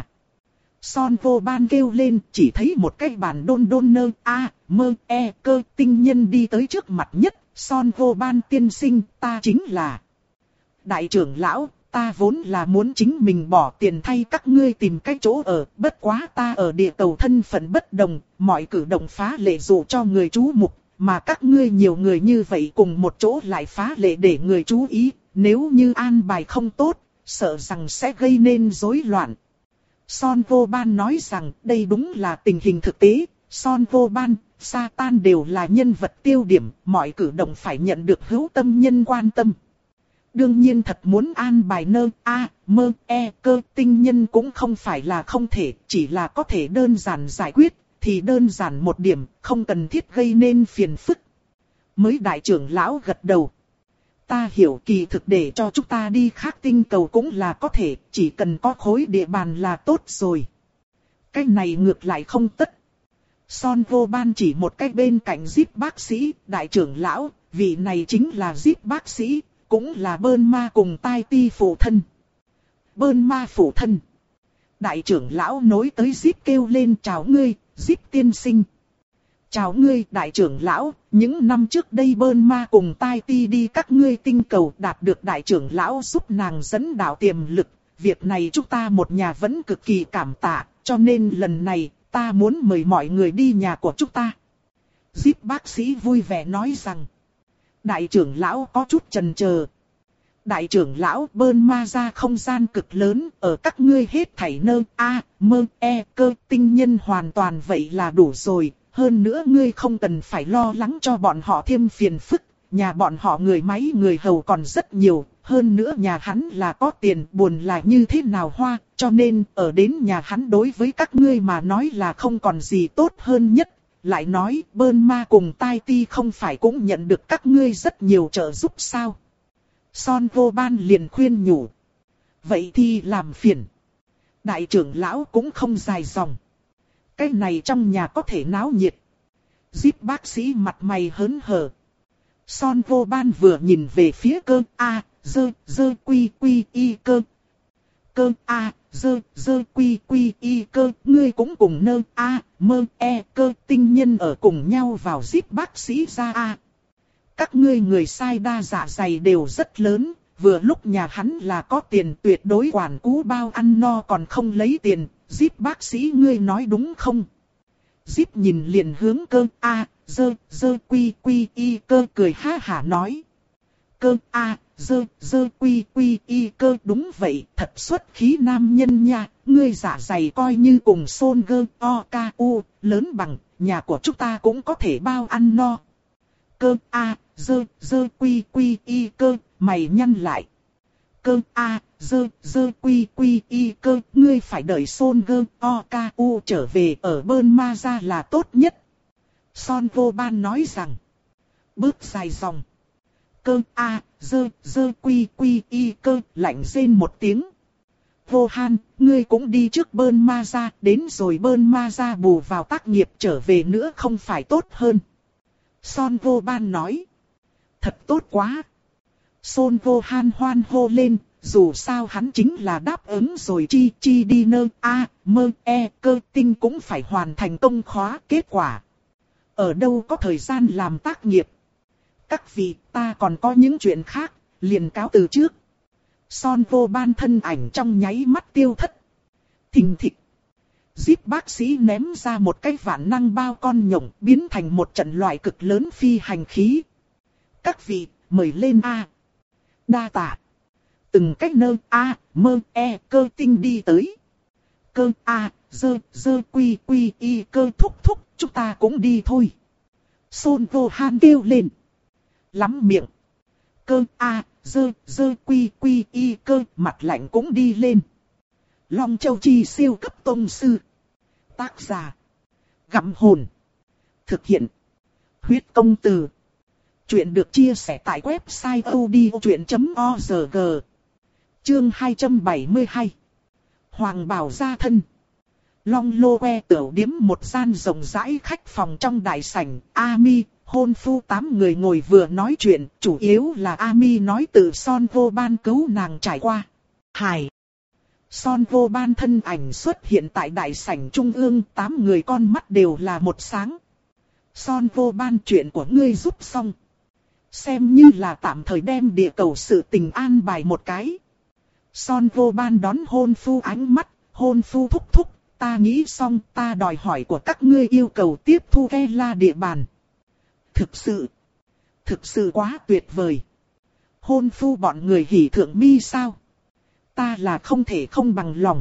S1: Son Vô Ban kêu lên, chỉ thấy một cái bàn đôn đôn nơ, a, mơ, e, cơ tinh nhân đi tới trước mặt nhất. Son Vô Ban tiên sinh, ta chính là đại trưởng lão, ta vốn là muốn chính mình bỏ tiền thay các ngươi tìm cái chỗ ở, bất quá ta ở địa cầu thân phận bất đồng, mọi cử động phá lệ dụ cho người chú mục, mà các ngươi nhiều người như vậy cùng một chỗ lại phá lệ để người chú ý, nếu như an bài không tốt, sợ rằng sẽ gây nên rối loạn. Son Vô Ban nói rằng đây đúng là tình hình thực tế, Son Vô Ban, Satan đều là nhân vật tiêu điểm, mọi cử động phải nhận được hữu tâm nhân quan tâm. Đương nhiên thật muốn an bài nơ, a, mơ, e, cơ tinh nhân cũng không phải là không thể, chỉ là có thể đơn giản giải quyết, thì đơn giản một điểm, không cần thiết gây nên phiền phức. Mới đại trưởng lão gật đầu. Ta hiểu kỳ thực để cho chúng ta đi khác tinh cầu cũng là có thể, chỉ cần có khối địa bàn là tốt rồi. Cái này ngược lại không tất. Son Vô Ban chỉ một cái bên cạnh Zip bác sĩ, đại trưởng lão, vị này chính là Zip bác sĩ, cũng là Bơn Ma cùng Tai Ti phụ thân. Bơn Ma phụ thân. Đại trưởng lão nối tới Zip kêu lên chào ngươi, Zip tiên sinh. Chào ngươi đại trưởng lão, những năm trước đây Bơn Ma cùng Tai Ti đi các ngươi tinh cầu đạt được đại trưởng lão giúp nàng dẫn đạo tiềm lực. Việc này chúng ta một nhà vẫn cực kỳ cảm tạ, cho nên lần này ta muốn mời mọi người đi nhà của chúng ta. Zip bác sĩ vui vẻ nói rằng. Đại trưởng lão có chút chần chờ. Đại trưởng lão Bơn Ma ra không gian cực lớn, ở các ngươi hết thảy nơ, a, mơ, e, cơ tinh nhân hoàn toàn vậy là đủ rồi. Hơn nữa ngươi không cần phải lo lắng cho bọn họ thêm phiền phức, nhà bọn họ người máy người hầu còn rất nhiều, hơn nữa nhà hắn là có tiền buồn là như thế nào hoa, cho nên ở đến nhà hắn đối với các ngươi mà nói là không còn gì tốt hơn nhất. Lại nói Bơn Ma cùng Tai Ti không phải cũng nhận được các ngươi rất nhiều trợ giúp sao? Son Vô Ban liền khuyên nhủ. Vậy thì làm phiền. Đại trưởng lão cũng không dài dòng. Cái này trong nhà có thể náo nhiệt. Zip bác sĩ mặt mày hớn hở. Son Vô Ban vừa nhìn về phía cơ A, dơ, dơ quy quy y cơ. Cơ A, dơ, dơ quy quy y cơ. Ngươi cũng cùng nơ A, mơ, e, cơ tinh nhân ở cùng nhau vào Zip bác sĩ ra A. Các ngươi người sai đa dạ dày đều rất lớn. Vừa lúc nhà hắn là có tiền tuyệt đối quản cú bao ăn no còn không lấy tiền. Zip bác sĩ ngươi nói đúng không? Zip nhìn liền hướng cơ A, dơ, dơ quy quy y cơ cười ha hả nói. Cơ A, dơ, dơ quy quy y cơ đúng vậy, thật xuất khí nam nhân nha, ngươi giả dày coi như cùng Son Gơ O K U, lớn bằng, nhà của chúng ta cũng có thể bao ăn no. Cơ A, dơ, dơ quy quy y cơ, mày nhăn lại. Cơ A, dơ, dơ quy quy y cơ, ngươi phải đợi Son Gơ O K U trở về ở Bơn Ma ra là tốt nhất. Son Vô Ban nói rằng, bước dài dòng. Cơ A, dơ, dơ quy quy y cơ, lạnh rên một tiếng. Vô Han, ngươi cũng đi trước Bơn Ma ra, đến rồi Bơn Ma ra bù vào tác nghiệp trở về nữa không phải tốt hơn. Son Vô Ban nói, thật tốt quá. Son Vô Han hoan hô lên, dù sao hắn chính là đáp ứng rồi chi chi đi nơ a, mơ, e, cơ tinh cũng phải hoàn thành công khóa kết quả. Ở đâu có thời gian làm tác nghiệp. Các vị ta còn có những chuyện khác, liền cáo từ trước. Son Vô Ban thân ảnh trong nháy mắt tiêu thất. Thình thịch. Zip bác sĩ ném ra một cái vạn năng bao con nhộng biến thành một trận loại cực lớn phi hành khí. Các vị, mời lên A. Đa tạ. Từng cách nơ A, mơ, E, cơ tinh đi tới. Cơ A, dơ, dơ quy quy y cơ thúc thúc, chúng ta cũng đi thôi. Son vô han kêu lên. Lắm miệng. Cơ A, dơ, dơ quy quy y cơ, mặt lạnh cũng đi lên. Long Châu Chi siêu cấp tông sư. Tác giả. Gặm hồn. Thực hiện. Huyết công từ. Chuyện được chia sẻ tại website odchuyện chấm org. Chương hai trăm bảy mươi hai. Hoàng Bảo gia thân. Long Lô Que Tửu Điếm, một gian rộng rãi khách phòng trong đại sảnh. Ami, hôn phu tám người ngồi vừa nói chuyện, chủ yếu là Ami nói từ Son Vô Ban cứu nàng trải qua. Hài. Son Vô Ban thân ảnh xuất hiện tại đại sảnh trung ương, tám người con mắt đều là một sáng. Son Vô Ban, chuyện của ngươi giúp xong. Xem như là tạm thời đem địa cầu sự tình an bài một cái. Son Vô Ban đón hôn phu ánh mắt, hôn phu thúc thúc, ta nghĩ xong, ta đòi hỏi của các ngươi yêu cầu tiếp thu Kela địa bàn. Thực sự, thực sự quá tuyệt vời. Hôn phu bọn người hỉ thượng mi sao? Ta là không thể không bằng lòng.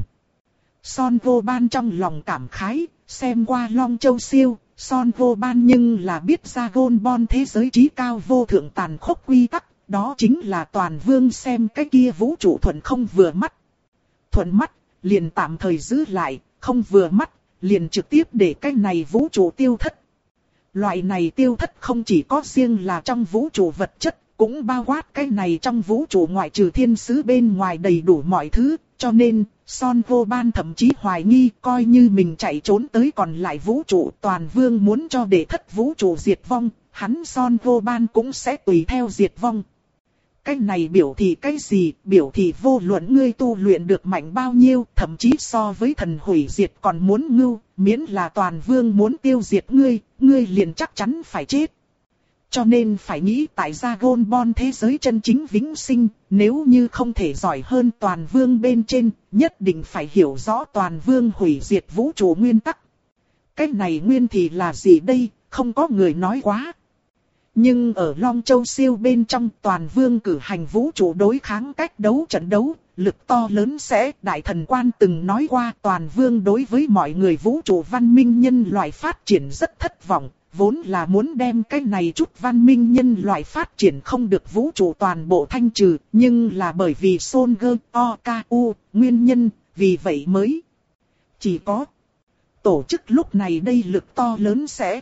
S1: Son Vô Ban trong lòng cảm khái, xem qua Long Châu Siêu, Son Vô Ban nhưng là biết ra gôn bon thế giới trí cao vô thượng tàn khốc quy tắc, đó chính là toàn vương xem cái kia vũ trụ thuận không vừa mắt. Thuận mắt, liền tạm thời giữ lại, không vừa mắt, liền trực tiếp để cái này vũ trụ tiêu thất. Loại này tiêu thất không chỉ có riêng là trong vũ trụ vật chất, cũng bao quát cái này trong vũ trụ ngoại trừ thiên sứ bên ngoài đầy đủ mọi thứ, cho nên, Son Vô Ban thậm chí hoài nghi coi như mình chạy trốn tới còn lại vũ trụ, toàn vương muốn cho để thất vũ trụ diệt vong, hắn Son Vô Ban cũng sẽ tùy theo diệt vong. Cái này biểu thị cái gì? Biểu thị vô luận ngươi tu luyện được mạnh bao nhiêu, thậm chí so với thần hủy diệt còn muốn ngưu, miễn là toàn vương muốn tiêu diệt ngươi, ngươi liền chắc chắn phải chết. Cho nên phải nghĩ tại gia gôn bon thế giới chân chính vĩnh sinh, nếu như không thể giỏi hơn toàn vương bên trên, nhất định phải hiểu rõ toàn vương hủy diệt vũ trụ nguyên tắc. Cái này nguyên thì là gì đây? Không có người nói quá. Nhưng ở Long Châu Siêu bên trong, toàn vương cử hành vũ trụ đối kháng cách đấu trận đấu, lực to lớn sẽ, đại thần quan từng nói qua, toàn vương đối với mọi người vũ trụ văn minh nhân loại phát triển rất thất vọng, vốn là muốn đem cái này chút văn minh nhân loại phát triển không được vũ trụ toàn bộ thanh trừ, nhưng là bởi vì Son Gơ O K U nguyên nhân, vì vậy mới chỉ có tổ chức lúc này đây lực to lớn sẽ.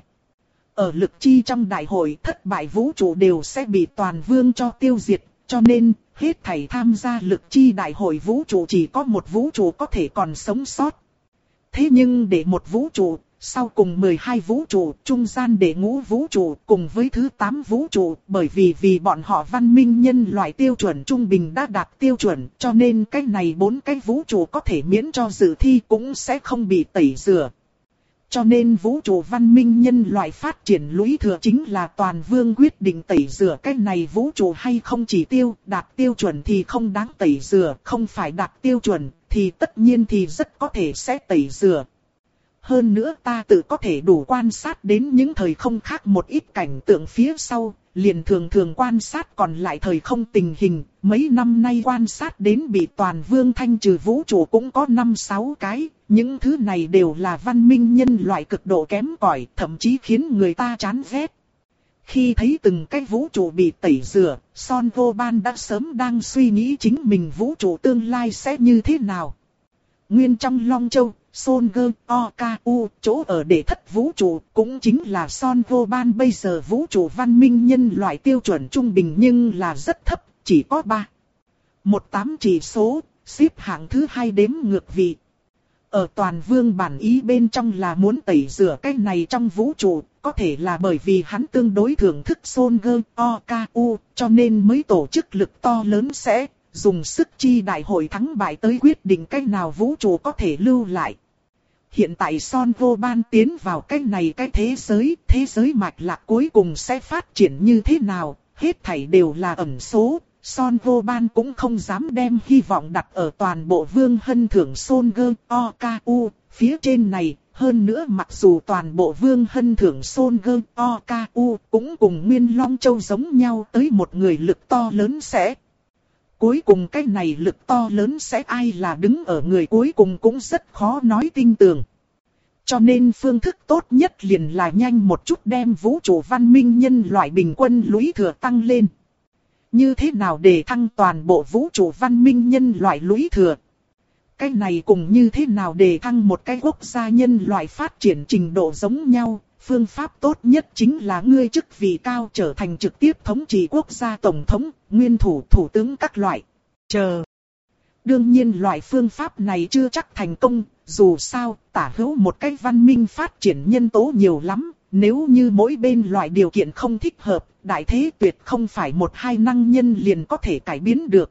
S1: Ở lực chi trong đại hội, thất bại vũ trụ đều sẽ bị toàn vương cho tiêu diệt, cho nên, hết thảy tham gia lực chi đại hội vũ trụ chỉ có một vũ trụ có thể còn sống sót. Thế nhưng để một vũ trụ, sau cùng mười hai vũ trụ, trung gian để ngũ vũ trụ, cùng với thứ tám vũ trụ, bởi vì vì bọn họ văn minh nhân loại tiêu chuẩn trung bình đã đạt tiêu chuẩn, cho nên cái này bốn cái vũ trụ có thể miễn cho dự thi cũng sẽ không bị tẩy rửa. Cho nên vũ trụ văn minh nhân loại phát triển lũy thừa chính là toàn vương quyết định tẩy rửa cái này vũ trụ hay không chỉ tiêu, đạt tiêu chuẩn thì không đáng tẩy rửa, không phải đạt tiêu chuẩn thì tất nhiên thì rất có thể sẽ tẩy rửa. Hơn nữa ta tự có thể đủ quan sát đến những thời không khác một ít cảnh tượng phía sau, liền thường thường quan sát còn lại thời không tình hình, mấy năm nay quan sát đến bị toàn vương thanh trừ vũ trụ cũng có năm sáu cái, những thứ này đều là văn minh nhân loại cực độ kém cỏi, thậm chí khiến người ta chán ghét. Khi thấy từng cái vũ trụ bị tẩy rửa, Son Vô Ban đã sớm đang suy nghĩ chính mình vũ trụ tương lai sẽ như thế nào. Nguyên trong Long Châu, Son Gơ O K U, chỗ ở để thất vũ trụ, cũng chính là Son Vô Ban bây giờ vũ trụ văn minh nhân loại tiêu chuẩn trung bình nhưng là rất thấp, chỉ có ba. Một tám chỉ số, xếp hạng thứ hai đếm ngược vị. Ở toàn vương bản ý bên trong là muốn tẩy rửa cái này trong vũ trụ, có thể là bởi vì hắn tương đối thưởng thức Son Gơ O K U, cho nên mới tổ chức lực to lớn sẽ dùng sức chi đại hội thắng bại tới quyết định cái nào vũ trụ có thể lưu lại. Hiện tại Son Vô Ban tiến vào cái này cái thế giới, thế giới mạch lạc cuối cùng sẽ phát triển như thế nào, hết thảy đều là ẩn số. Son Vô Ban cũng không dám đem hy vọng đặt ở toàn bộ vương hân thưởng Son Gơ O K U, phía trên này, Hơn nữa mặc dù toàn bộ Vương Hân Thưởng Son Gơ O K U cũng cùng Nguyên Long Châu giống nhau tới một người lực to lớn sẽ. Cuối cùng cái này lực to lớn sẽ ai là đứng ở người cuối cùng cũng rất khó nói tin tưởng. Cho nên phương thức tốt nhất liền là nhanh một chút đem vũ trụ văn minh nhân loại bình quân lũy thừa tăng lên. Như thế nào để thăng toàn bộ vũ trụ văn minh nhân loại lũy thừa? Cái này cùng như thế nào để thăng một cái quốc gia nhân loại phát triển trình độ giống nhau, phương pháp tốt nhất chính là ngươi chức vị cao trở thành trực tiếp thống trị quốc gia tổng thống, nguyên thủ thủ tướng các loại. Chờ. Đương nhiên loại phương pháp này chưa chắc thành công, dù sao tả hữu một cái văn minh phát triển nhân tố nhiều lắm, nếu như mỗi bên loại điều kiện không thích hợp, đại thế tuyệt không phải một hai năng nhân liền có thể cải biến được.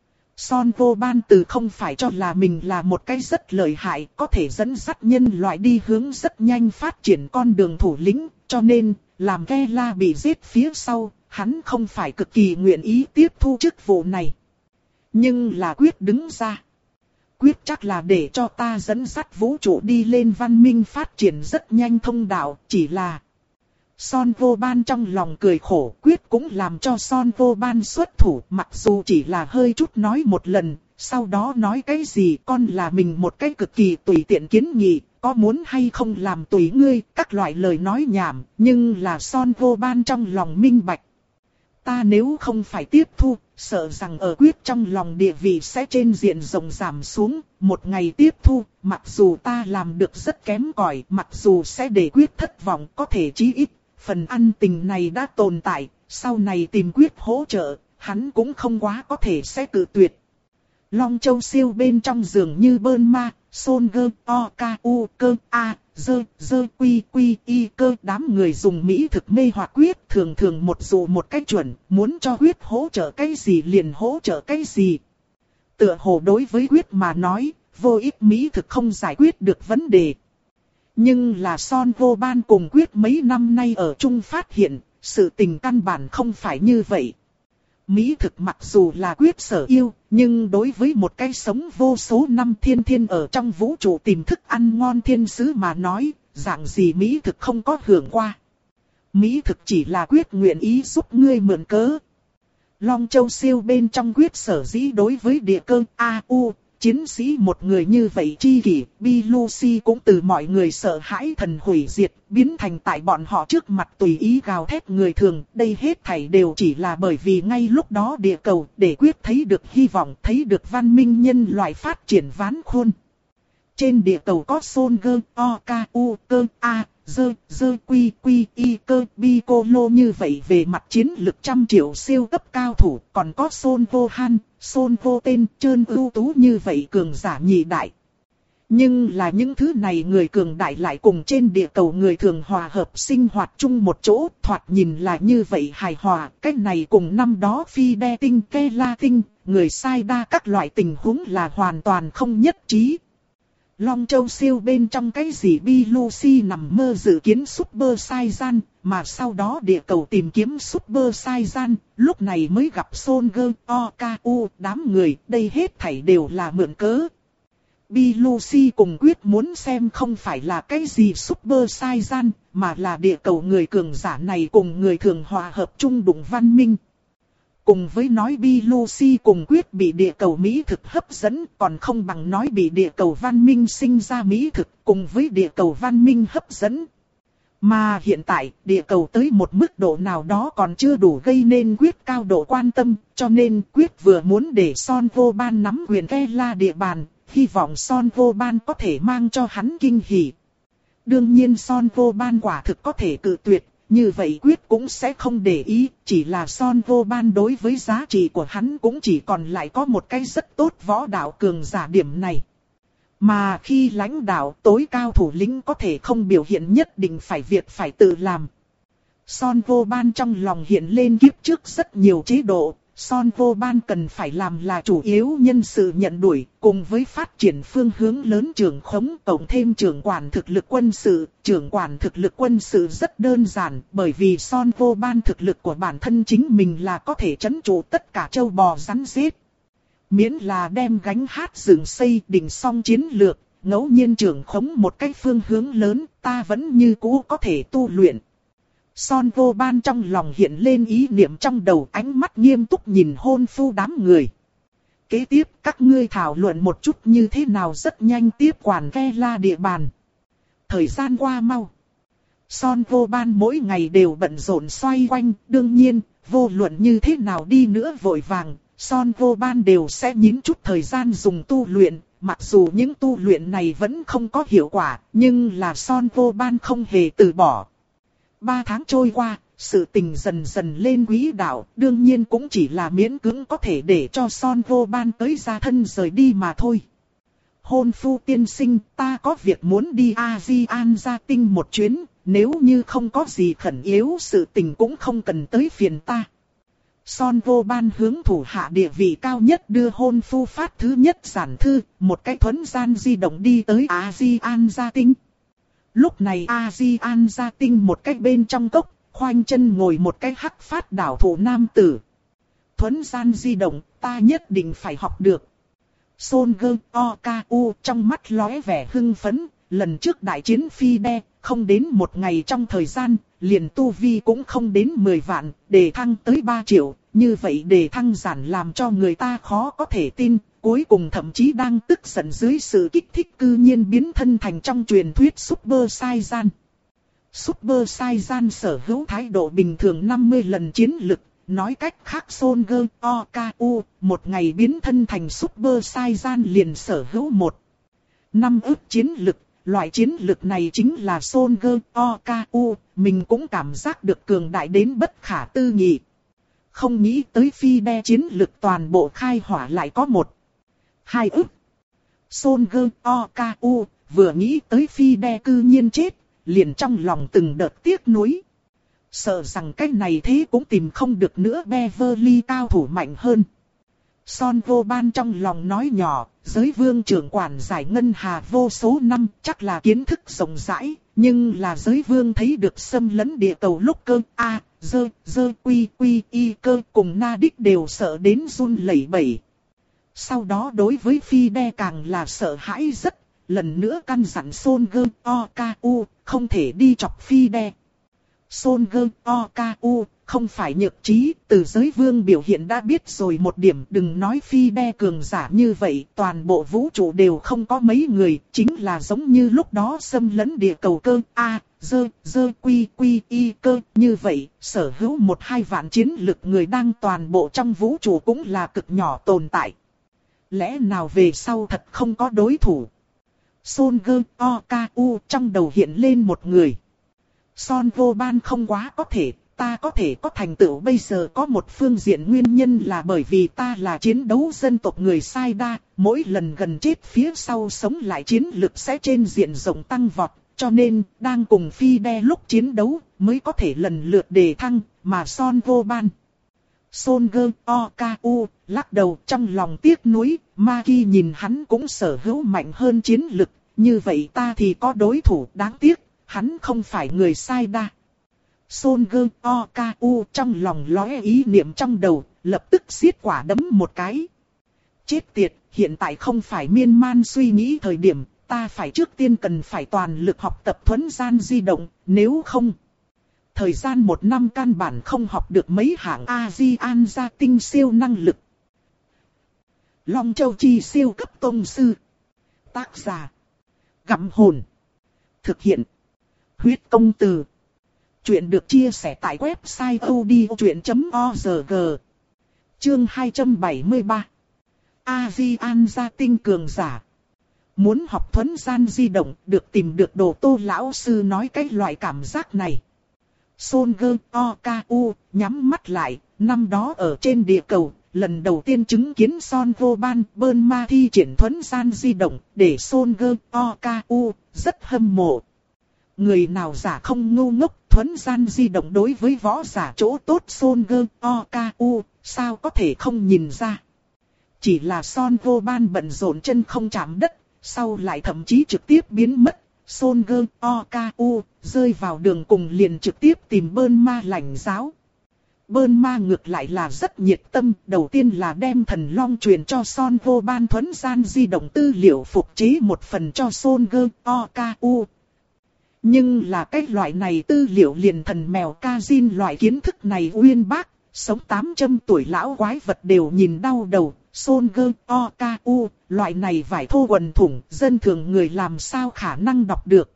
S1: Son Vô Ban từ không phải cho là mình là một cái rất lợi hại, có thể dẫn dắt nhân loại đi hướng rất nhanh phát triển con đường thủ lĩnh, cho nên, làm Gela bị giết phía sau, hắn không phải cực kỳ nguyện ý tiếp thu chức vụ này. Nhưng là quyết đứng ra. Quyết chắc là để cho ta dẫn dắt vũ trụ đi lên văn minh phát triển rất nhanh thông đạo, chỉ là... Son Vô Ban trong lòng cười khổ, quyết cũng làm cho Son Vô Ban xuất thủ, mặc dù chỉ là hơi chút nói một lần, sau đó nói cái gì con là mình một cái cực kỳ tùy tiện kiến nghị, có muốn hay không làm tùy ngươi, các loại lời nói nhảm, nhưng là Son Vô Ban trong lòng minh bạch. Ta nếu không phải tiếp thu, sợ rằng ở quyết trong lòng địa vị sẽ trên diện rộng giảm xuống, một ngày tiếp thu, mặc dù ta làm được rất kém cỏi, mặc dù sẽ để quyết thất vọng, có thể chí ít. Phần ăn tình này đã tồn tại, sau này tìm quyết hỗ trợ, hắn cũng không quá có thể sẽ cự tuyệt. Long Châu siêu bên trong giường như bơn ma, Son Gơ O K U Cơ A, Dơ Dơ Quy Quy Y Cơ. Đám người dùng mỹ thực mê hoặc quyết thường thường một dụ một cách chuẩn, muốn cho quyết hỗ trợ cái gì liền hỗ trợ cái gì. Tựa hồ đối với quyết mà nói, vô ích mỹ thực không giải quyết được vấn đề. Nhưng là Son Vô Ban cùng quyết mấy năm nay ở chung phát hiện, sự tình căn bản không phải như vậy. Mỹ thực mặc dù là quyết sở yêu, nhưng đối với một cái sống vô số năm thiên thiên ở trong vũ trụ tìm thức ăn ngon thiên sứ mà nói, dạng gì Mỹ thực không có hưởng qua. Mỹ thực chỉ là quyết nguyện ý giúp ngươi mượn cớ. Long Châu siêu bên trong quyết sở dĩ đối với địa cơ A U. Chiến sĩ một người như vậy chi kỷ, Bilusi cũng từ mọi người sợ hãi thần hủy diệt, biến thành tại bọn họ trước mặt tùy ý gào thét người thường. Đây hết thảy đều chỉ là bởi vì ngay lúc đó địa cầu để quyết thấy được hy vọng, thấy được văn minh nhân loại phát triển ván khuôn. Trên địa cầu có Son Gơ O K U Cơ A, Dơ Dơ Quy Quy Y Cơ Piccolo như vậy về mặt chiến lực trăm triệu siêu cấp cao thủ, còn có Son Vô Han, Son Vô Tên, trơn ưu tú như vậy cường giả nhị đại. Nhưng là những thứ này người cường đại lại cùng trên địa cầu người thường hòa hợp sinh hoạt chung một chỗ, thoạt nhìn là như vậy hài hòa, cách này cùng năm đó Phi Đe Tinh, Ke La Tinh, người sai đa các loại tình huống là hoàn toàn không nhất trí. Long Châu siêu bên trong cái gì Bilusi nằm mơ dự kiến Super Saiyan, mà sau đó địa cầu tìm kiếm Super Saiyan, lúc này mới gặp Son Gơ O K U. Đám người, đây hết thảy đều là mượn cớ. Bilusi cùng quyết muốn xem không phải là cái gì Super Saiyan, mà là địa cầu người cường giả này cùng người thường hòa hợp chung đụng văn minh. Cùng với nói Bilusi cùng quyết bị địa cầu Mỹ thực hấp dẫn, còn không bằng nói bị địa cầu văn minh sinh ra Mỹ thực cùng với địa cầu văn minh hấp dẫn. Mà hiện tại, địa cầu tới một mức độ nào đó còn chưa đủ gây nên quyết cao độ quan tâm, cho nên quyết vừa muốn để Son Vô Ban nắm quyền Gela địa bàn, hy vọng Son Vô Ban có thể mang cho hắn kinh hỉ. Đương nhiên Son Vô Ban quả thực có thể cự tuyệt. Như vậy quyết cũng sẽ không để ý, chỉ là Son Vô Ban đối với giá trị của hắn cũng chỉ còn lại có một cái rất tốt võ đạo cường giả điểm này. Mà khi lãnh đạo tối cao thủ lĩnh có thể không biểu hiện nhất định phải việc phải tự làm. Son Vô Ban trong lòng hiện lên kiếp trước rất nhiều chế độ, Son Vô Ban cần phải làm là chủ yếu nhân sự nhận đuổi, cùng với phát triển phương hướng lớn trưởng khống, cộng thêm trưởng quản thực lực quân sự. Trưởng quản thực lực quân sự rất đơn giản, bởi vì Son Vô Ban thực lực của bản thân chính mình là có thể trấn trụ tất cả châu bò rắn rết. Miễn là đem gánh hát dựng xây định xong chiến lược, ngẫu nhiên trưởng khống một cái phương hướng lớn, ta vẫn như cũ có thể tu luyện. Son Vô Ban trong lòng hiện lên ý niệm trong đầu, ánh mắt nghiêm túc nhìn hôn phu đám người. Kế tiếp các ngươi thảo luận một chút như thế nào rất nhanh tiếp quản Ve La địa bàn. Thời gian qua mau. Son Vô Ban mỗi ngày đều bận rộn xoay quanh, đương nhiên, vô luận như thế nào đi nữa vội vàng, Son Vô Ban đều sẽ nhín chút thời gian dùng tu luyện, mặc dù những tu luyện này vẫn không có hiệu quả, nhưng là Son Vô Ban không hề từ bỏ. Ba tháng trôi qua, sự tình dần dần lên quỹ đạo, đương nhiên cũng chỉ là miễn cưỡng có thể để cho Son Vô Ban tới gia thân rời đi mà thôi. Hôn phu tiên sinh, ta có việc muốn đi A-di-an gia tinh một chuyến, nếu như không có gì khẩn yếu sự tình cũng không cần tới phiền ta. Son Vô Ban hướng thủ hạ địa vị cao nhất đưa hôn phu phát thứ nhất giản thư, một cái thuấn gian di động đi tới A-di-an gia tinh. Lúc này A-di-an gia tinh một cái bên trong cốc, khoanh chân ngồi một cái hắc phát đảo thủ nam tử. Thuấn gian di động, ta nhất định phải học được. Son Gơ O K U trong mắt lóe vẻ hưng phấn, lần trước đại chiến Phi Đe, không đến một ngày trong thời gian, liền tu vi cũng không đến mười vạn, đề thăng tới ba triệu, như vậy đề thăng giản làm cho người ta khó có thể tin, cuối cùng thậm chí đang tức giận dưới sự kích thích cư nhiên biến thân thành trong truyền thuyết Super Saiyan. Super Saiyan sở hữu thái độ bình thường năm mươi lần chiến lực, nói cách khác Son Gơ O K U, một ngày biến thân thành Super Saiyan liền sở hữu một năm ức chiến lực. Loại chiến lực này chính là Son Gơ O K U, mình cũng cảm giác được cường đại đến bất khả tư nghị. Không nghĩ tới Phi Đe chiến lực toàn bộ khai hỏa lại có một hai ức. Son Gơ O K U vừa nghĩ tới Phi Đe cư nhiên chết, liền trong lòng từng đợt tiếc nuối. Sợ rằng cái này thế cũng tìm không được nữa Beverly cao thủ mạnh hơn. Son Vô Ban trong lòng nói nhỏ, giới vương trưởng quản giải ngân hà vô số năm, chắc là kiến thức rộng rãi, nhưng là giới vương thấy được xâm lấn địa cầu lúc cơ a, dơ, dơ quy quy y cơ cùng na đích đều sợ đến run lẩy bẩy. Sau đó đối với Phi Đe càng là sợ hãi rất, lần nữa căn dặn Son Gơ O K U, không thể đi chọc Phi Đe. Son Gơ O K U không phải nhược trí, từ giới vương biểu hiện đã biết rồi một điểm, đừng nói Phi Đe cường giả như vậy, toàn bộ vũ trụ đều không có mấy người, chính là giống như lúc đó xâm lấn địa cầu cơ a, dơ, dơ quy quy y cơ, như vậy, sở hữu một hai vạn chiến lực người đang toàn bộ trong vũ trụ cũng là cực nhỏ tồn tại. Lẽ nào về sau thật không có đối thủ? Son Gơ O K U trong đầu hiện lên một người. Son Vô Ban không quá có thể, ta có thể có thành tựu bây giờ có một phương diện nguyên nhân là bởi vì ta là chiến đấu dân tộc người Sai Đa, mỗi lần gần chết phía sau sống lại chiến lực sẽ trên diện rộng tăng vọt, cho nên đang cùng Phi Đe lúc chiến đấu mới có thể lần lượt đề thăng, mà Son Vô Ban. Son Gơ O K U lắc đầu trong lòng tiếc nuối, Maki nhìn hắn cũng sở hữu mạnh hơn chiến lực, như vậy ta thì có đối thủ, đáng tiếc, hắn không phải người Sai Đa. Son Gơ O K U trong lòng lóe ý niệm trong đầu, lập tức siết quả đấm một cái. Chết tiệt, hiện tại không phải miên man suy nghĩ thời điểm, ta phải trước tiên cần phải toàn lực học tập thuấn gian di động, nếu không. Thời gian một năm căn bản không học được mấy hạng A-di-an gia tinh siêu năng lực. Long Châu Chi siêu cấp tông sư. Tác giả. Gặm hồn. Thực hiện. Huyết công từ. Chuyện được chia sẻ tại website odchuyện chấm org. Chương hai trăm bảy mươi ba. A-di-an gia tinh cường giả. Muốn học thuấn gian di động được tìm được đồ Tô lão sư nói cái loại cảm giác này. Son Gơ O K U nhắm mắt lại, năm đó ở trên địa cầu, lần đầu tiên chứng kiến Son Vô Ban bơn ma thi triển thuấn gian di động, để Son Gơ O K U rất hâm mộ. Người nào giả không ngu ngốc, thuấn gian di động đối với võ giả chỗ tốt Son Gơ O K U, sao có thể không nhìn ra. Chỉ là Son Vô Ban bận rộn chân không chạm đất, sau lại thậm chí trực tiếp biến mất. Son Gơ O K U rơi vào đường cùng liền trực tiếp tìm bơn ma lãnh giáo. Bơn ma ngược lại là rất nhiệt tâm, đầu tiên là đem thần long truyền cho Son Vô Ban thuấn gian di động tư liệu phục chế một phần cho Son Gơ O K U. Nhưng là cái loại này tư liệu liền thần mèo Kazin loại kiến thức này uyên bác, sống tám trăm tuổi lão quái vật đều nhìn đau đầu. Son Gơ O K U, loại này vải thô quần thủng, dân thường người làm sao khả năng đọc được.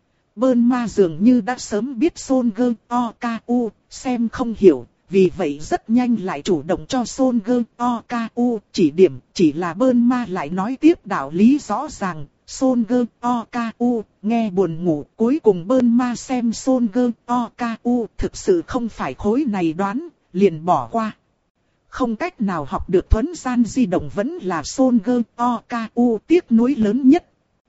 S1: Bơn ma dường như đã sớm biết Son Gơ O K U, xem không hiểu. Vì vậy rất nhanh lại chủ động cho Son Gơ O K U chỉ điểm, chỉ là Bơn ma lại nói tiếp đạo lý rõ ràng. Son Gơ O K U nghe buồn ngủ, cuối cùng Bơn ma xem Son Gơ O K U thực sự không phải khối này đoán, liền bỏ qua. Không cách nào học được thuấn gian di động vẫn là Son Gơ O K U tiếc nuối lớn nhất.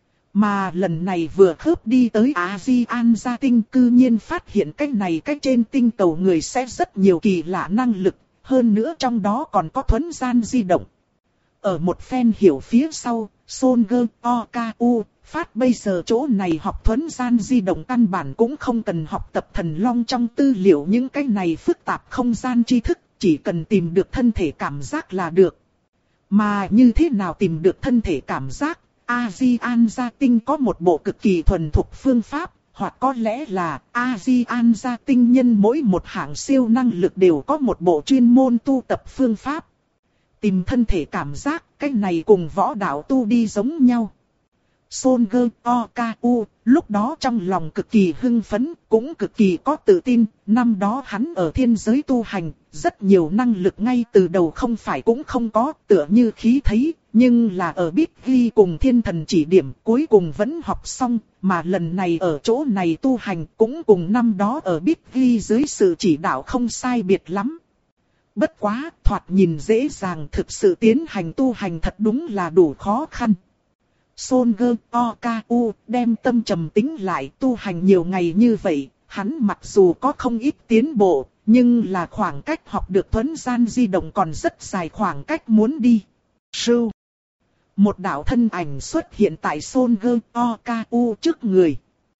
S1: Mà lần này vừa khớp đi tới A-di-an gia tinh, cư nhiên phát hiện cách này cách trên tinh cầu người sẽ rất nhiều kỳ lạ năng lực, hơn nữa trong đó còn có thuấn gian di động. Ở một phen hiểu phía sau, Son Gơ O K U phát bây giờ chỗ này học thuấn gian di động căn bản cũng không cần học tập thần long trong tư liệu những cái này phức tạp không gian tri thức, chỉ cần tìm được thân thể cảm giác là được. Mà như thế nào tìm được thân thể cảm giác? A-di-an gia tinh có một bộ cực kỳ thuần thục phương pháp, hoặc có lẽ là A-di-an gia tinh nhân mỗi một hạng siêu năng lực đều có một bộ chuyên môn tu tập phương pháp. Tìm thân thể cảm giác, cái này cùng võ đạo tu đi giống nhau. Son Gơ O K U lúc đó trong lòng cực kỳ hưng phấn, cũng cực kỳ có tự tin. Năm đó hắn ở thiên giới tu hành, rất nhiều năng lực ngay từ đầu không phải cũng không có, tựa như khí thấy. Nhưng là ở Big Ghi cùng thiên thần chỉ điểm cuối cùng vẫn học xong, mà lần này ở chỗ này tu hành cũng cùng năm đó ở Big Ghi dưới sự chỉ đạo không sai biệt lắm. Bất quá, thoạt nhìn dễ dàng, thực sự tiến hành tu hành thật đúng là đủ khó khăn. Son Gơ O K U đem tâm trầm tĩnh lại, tu hành nhiều ngày như vậy, hắn mặc dù có không ít tiến bộ, nhưng là khoảng cách học được thuấn gian di động còn rất dài khoảng cách muốn đi. Sưu. Một đạo thân ảnh xuất hiện tại Son Gơ O K U trước người.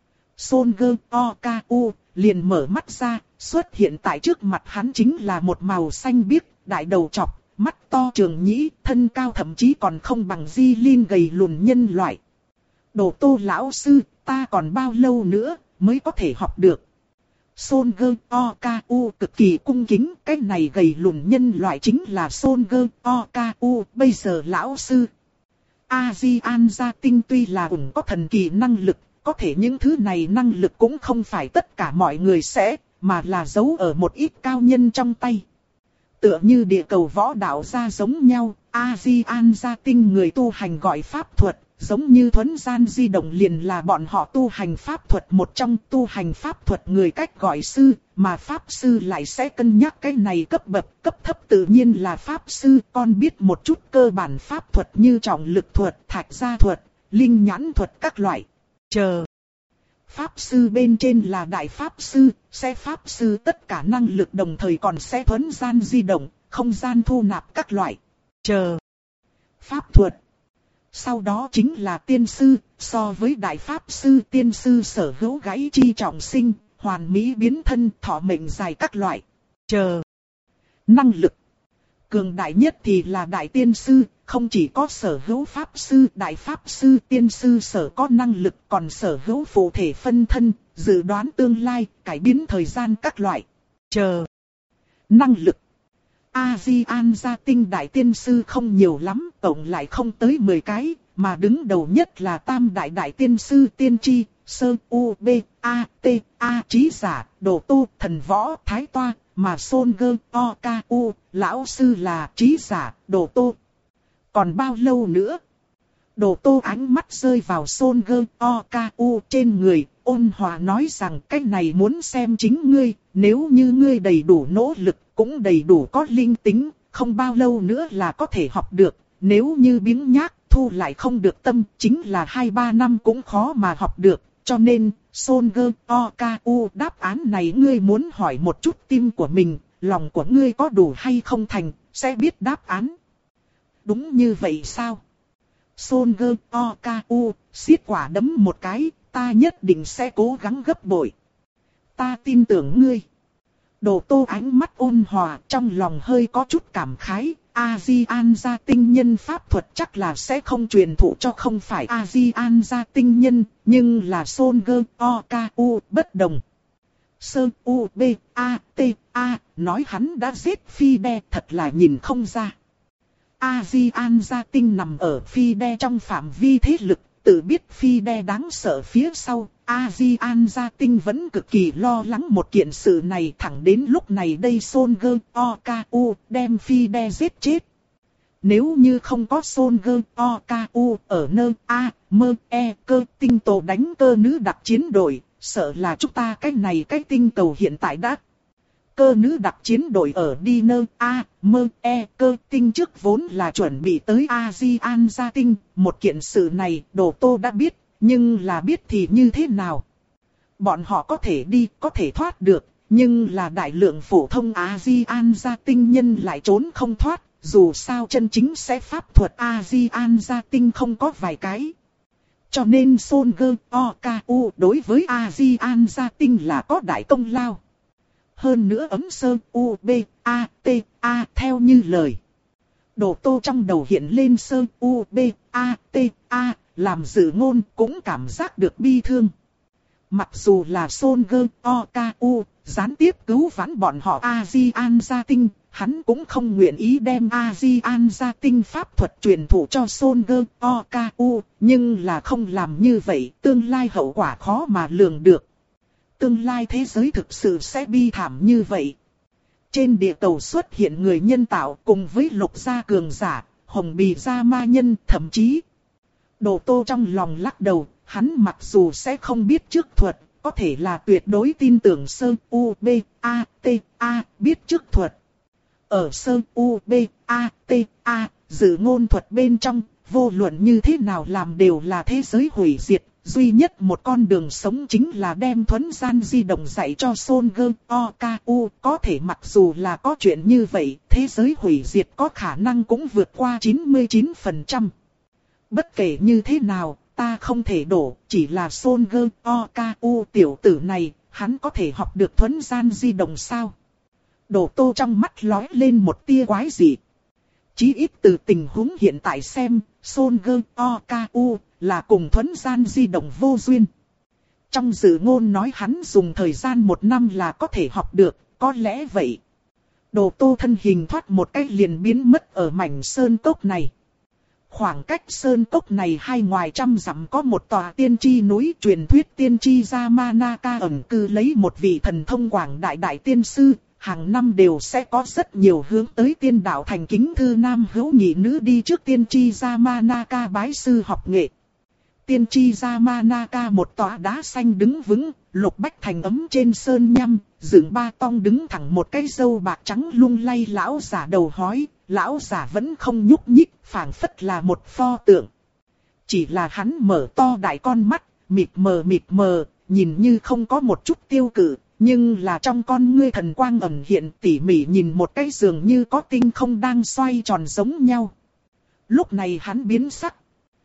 S1: Son Gơ O K U liền mở mắt ra, xuất hiện tại trước mặt hắn chính là một màu xanh biếc, đại đầu trọc, mắt to trường nhĩ, thân cao thậm chí còn không bằng Di Linh gầy lùn nhân loại. Đồ Tô lão sư, ta còn bao lâu nữa mới có thể học được? Son Gơ O K U cực kỳ cung kính, cái này gầy lùn nhân loại chính là Son Gơ O K U, bây giờ lão sư. A-di-an gia tinh tuy là ủng có thần kỳ năng lực, có thể những thứ này năng lực cũng không phải tất cả mọi người sẽ, mà là giấu ở một ít cao nhân trong tay. Tựa như địa cầu võ đạo gia giống nhau, A-di-an gia tinh người tu hành gọi pháp thuật, giống như thuấn gian di động liền là bọn họ tu hành pháp thuật một trong. Tu hành pháp thuật người cách gọi sư, mà pháp sư lại sẽ cân nhắc cái này cấp bậc, cấp thấp tự nhiên là pháp sư. Con biết một chút cơ bản pháp thuật như trọng lực thuật, thạch gia thuật, linh nhãn thuật các loại. Chờ. Pháp sư bên trên là đại pháp sư, sẽ pháp sư tất cả năng lực đồng thời còn sẽ thuấn gian di động, không gian thu nạp các loại. Chờ. Pháp thuật. Sau đó chính là tiên sư, so với đại pháp sư tiên sư sở hữu gãy chi trọng sinh, hoàn mỹ biến thân, thọ mệnh dài các loại. Chờ. Năng lực. Cường đại nhất thì là đại tiên sư, không chỉ có sở hữu pháp sư, đại pháp sư, tiên sư sở có năng lực, còn sở hữu phụ thể phân thân, dự đoán tương lai, cải biến thời gian các loại. Chờ. Năng lực. A-di-an gia tinh đại tiên sư không nhiều lắm, tổng lại không tới mười cái, mà đứng đầu nhất là tam đại đại tiên sư tiên tri, sơ u b a t a trí giả, đồ tu, thần võ, thái toa, mà Son Gơ O K U, lão sư là trí giả, đồ tô. Còn bao lâu nữa? Đồ tô ánh mắt rơi vào Son Gơ O K U trên người, ôn hòa nói rằng cái này muốn xem chính ngươi, nếu như ngươi đầy đủ nỗ lực, cũng đầy đủ có linh tính, không bao lâu nữa là có thể học được, nếu như biếng nhác, thu lại không được tâm, chính là hai ba năm cũng khó mà học được, cho nên, Son Gơ O K U đáp án này ngươi muốn hỏi một chút tim của mình, lòng của ngươi có đủ hay không thành, sẽ biết đáp án. Đúng như vậy sao? Son Gơ O K U siết quả đấm một cái, ta nhất định sẽ cố gắng gấp bội. Ta tin tưởng ngươi. Đồ Tô ánh mắt ôn hòa, trong lòng hơi có chút cảm khái. A-di-an gia tinh nhân pháp thuật chắc là sẽ không truyền thụ cho không phải A-di-an gia tinh nhân, nhưng là Son Gơ O K U bất đồng. Sơ U B A T A nói hắn đã giết Phi Đe thật là nhìn không ra. A-di-an gia tinh nằm ở Phi Đe trong phạm vi thế lực, tự biết Phi Đe đáng sợ phía sau. A-di-an gia tinh vẫn cực kỳ lo lắng một kiện sự này, thẳng đến lúc này đây Son Gơ O K U đem Phi Đe giết chết. Nếu như không có Son Gơ O K U ở nơi A, Mơ, E, cơ tinh tổ đánh cơ nữ đặc chiến đội, sợ là chúng ta cái này cái tinh cầu hiện tại đã. Cơ nữ đặc chiến đội ở đi nơi A, Mơ, E, cơ tinh trước vốn là chuẩn bị tới A-di-an gia tinh, một kiện sự này Đồ Tô đã biết. Nhưng là biết thì như thế nào? Bọn họ có thể đi, có thể thoát được, nhưng là đại lượng phổ thông A-di-an gia tinh nhân lại trốn không thoát, dù sao chân chính sẽ pháp thuật A-di-an gia tinh không có vài cái. Cho nên Son Gơ O K U đối với A-di-an gia tinh là có đại công lao. Hơn nữa ấm sơ U B A T A theo như lời. Đồ Tô trong đầu hiện lên sơ U B A T A. Làm dự ngôn cũng cảm giác được bi thương. Mặc dù là Son Gơ O K U gián tiếp cứu vãn bọn họ A-di-an gia tinh, hắn cũng không nguyện ý đem A-di-an gia tinh pháp thuật truyền thụ cho Son Gơ O K U, nhưng là không làm như vậy, tương lai hậu quả khó mà lường được. Tương lai thế giới thực sự sẽ bi thảm như vậy. Trên địa cầu xuất hiện người nhân tạo cùng với lục gia cường giả, hồng bì gia ma nhân, thậm chí Đồ Tô trong lòng lắc đầu, hắn mặc dù sẽ không biết trước thuật, có thể là tuyệt đối tin tưởng sơ U B A T A biết trước thuật. Ở sơ U B A T A, dự ngôn thuật bên trong, vô luận như thế nào làm đều là thế giới hủy diệt, duy nhất một con đường sống chính là đem thuấn gian di động dạy cho Son Gơ O K U, có thể mặc dù là có chuyện như vậy, thế giới hủy diệt có khả năng cũng vượt qua chín mươi chín phần trăm. Bất kể như thế nào, ta không thể đổ, chỉ là Son Gơ O K U tiểu tử này, hắn có thể học được thuấn gian di động sao? Đồ Tô trong mắt lóe lên một tia quái dị. Chí ít từ tình huống hiện tại xem, Son Gơ O K U là cùng thuấn gian di động vô duyên. Trong dự ngôn nói hắn dùng thời gian một năm là có thể học được, có lẽ vậy. Đồ Tô thân hình thoát một cái liền biến mất ở mảnh sơn cốc này. Khoảng cách sơn cốc này hai ngoài trăm dặm có một tòa tiên tri núi, truyền thuyết tiên tri Yamanaka ẩn cư lấy một vị thần thông quảng đại đại tiên sư, hàng năm đều sẽ có rất nhiều hướng tới tiên đạo thành kính thư nam hữu nhị nữ đi trước tiên tri Yamanaka bái sư học nghệ. Tiên tri Yamanaka một tòa đá xanh đứng vững, lục bách thành ấm trên sơn nhăm, dựng ba tong đứng thẳng một cái râu bạc trắng lung lay lão giả đầu hói, lão giả vẫn không nhúc nhích, phảng phất là một pho tượng. Chỉ là hắn mở to đại con mắt, mịt mờ mịt mờ, nhìn như không có một chút tiêu cự, nhưng là trong con ngươi thần quang ẩn hiện, tỉ mỉ nhìn một cái dường như có tinh không đang xoay tròn giống nhau. Lúc này hắn biến sắc.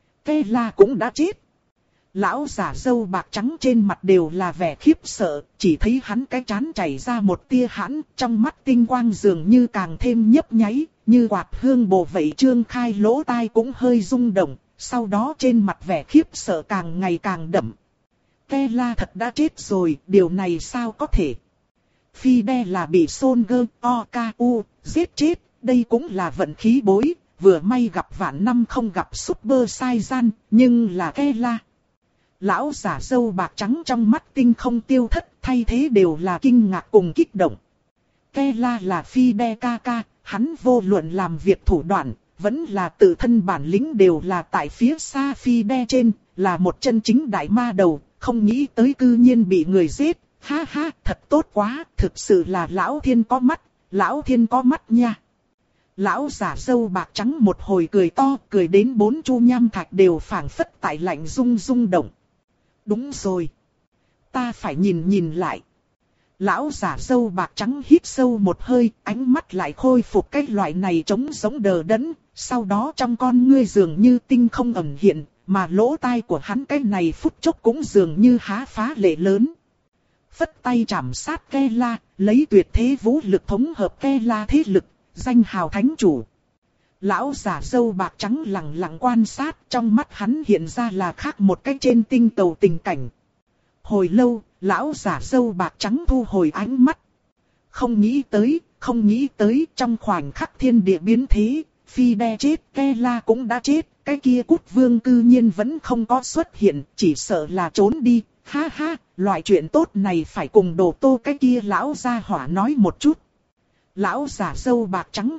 S1: Kela cũng đã chết. Lão giả râu bạc trắng trên mặt đều là vẻ khiếp sợ, chỉ thấy hắn cái trán chảy ra một tia hãn, trong mắt tinh quang dường như càng thêm nhấp nháy, như quạt hương bồ vậy. Trương Khai lỗ tai cũng hơi rung động, sau đó trên mặt vẻ khiếp sợ càng ngày càng đậm. Kela thật đã chết rồi, điều này sao có thể? Phi Đe là bị Son Gơ O K U giết chết, đây cũng là vận khí bối, vừa may gặp vạn năm không gặp Super Saiyan, nhưng là Kela. Lão giả râu bạc trắng trong mắt tinh không tiêu thất, thay thế đều là kinh ngạc cùng kích động. Kela là Phi Đe ca ca, hắn vô luận làm việc thủ đoạn, vẫn là tự thân bản lĩnh đều là tại phía xa Phi Đe trên, là một chân chính đại ma đầu, không nghĩ tới cư nhiên bị người giết, ha ha, thật tốt quá, thực sự là lão thiên có mắt, lão thiên có mắt nha. Lão giả râu bạc trắng một hồi cười to, cười đến bốn chu nham thạch đều phảng phất tại lạnh rung rung động. Đúng rồi, ta phải nhìn nhìn lại. Lão giả râu bạc trắng hít sâu một hơi, ánh mắt lại khôi phục cái loại này trống giống đờ đẫn, sau đó trong con ngươi dường như tinh không ẩn hiện, mà lỗ tai của hắn cái này phút chốc cũng dường như há phá lệ lớn. phất tay chảm sát Kela, lấy tuyệt thế vũ lực thống hợp Kela thế lực, danh hào thánh chủ. Lão giả râu bạc trắng lặng lặng quan sát, trong mắt hắn hiện ra là khác một cái trên tinh cầu tình cảnh. Hồi lâu, lão giả râu bạc trắng thu hồi ánh mắt. Không nghĩ tới, không nghĩ tới, trong khoảnh khắc thiên địa biến thế, Phi Đe chết, Kela cũng đã chết, cái kia Cút Vương cư nhiên vẫn không có xuất hiện, chỉ sợ là trốn đi. Ha ha, loại chuyện tốt này phải cùng Đồ Tô cái kia lão gia hỏa nói một chút. Lão giả râu bạc trắng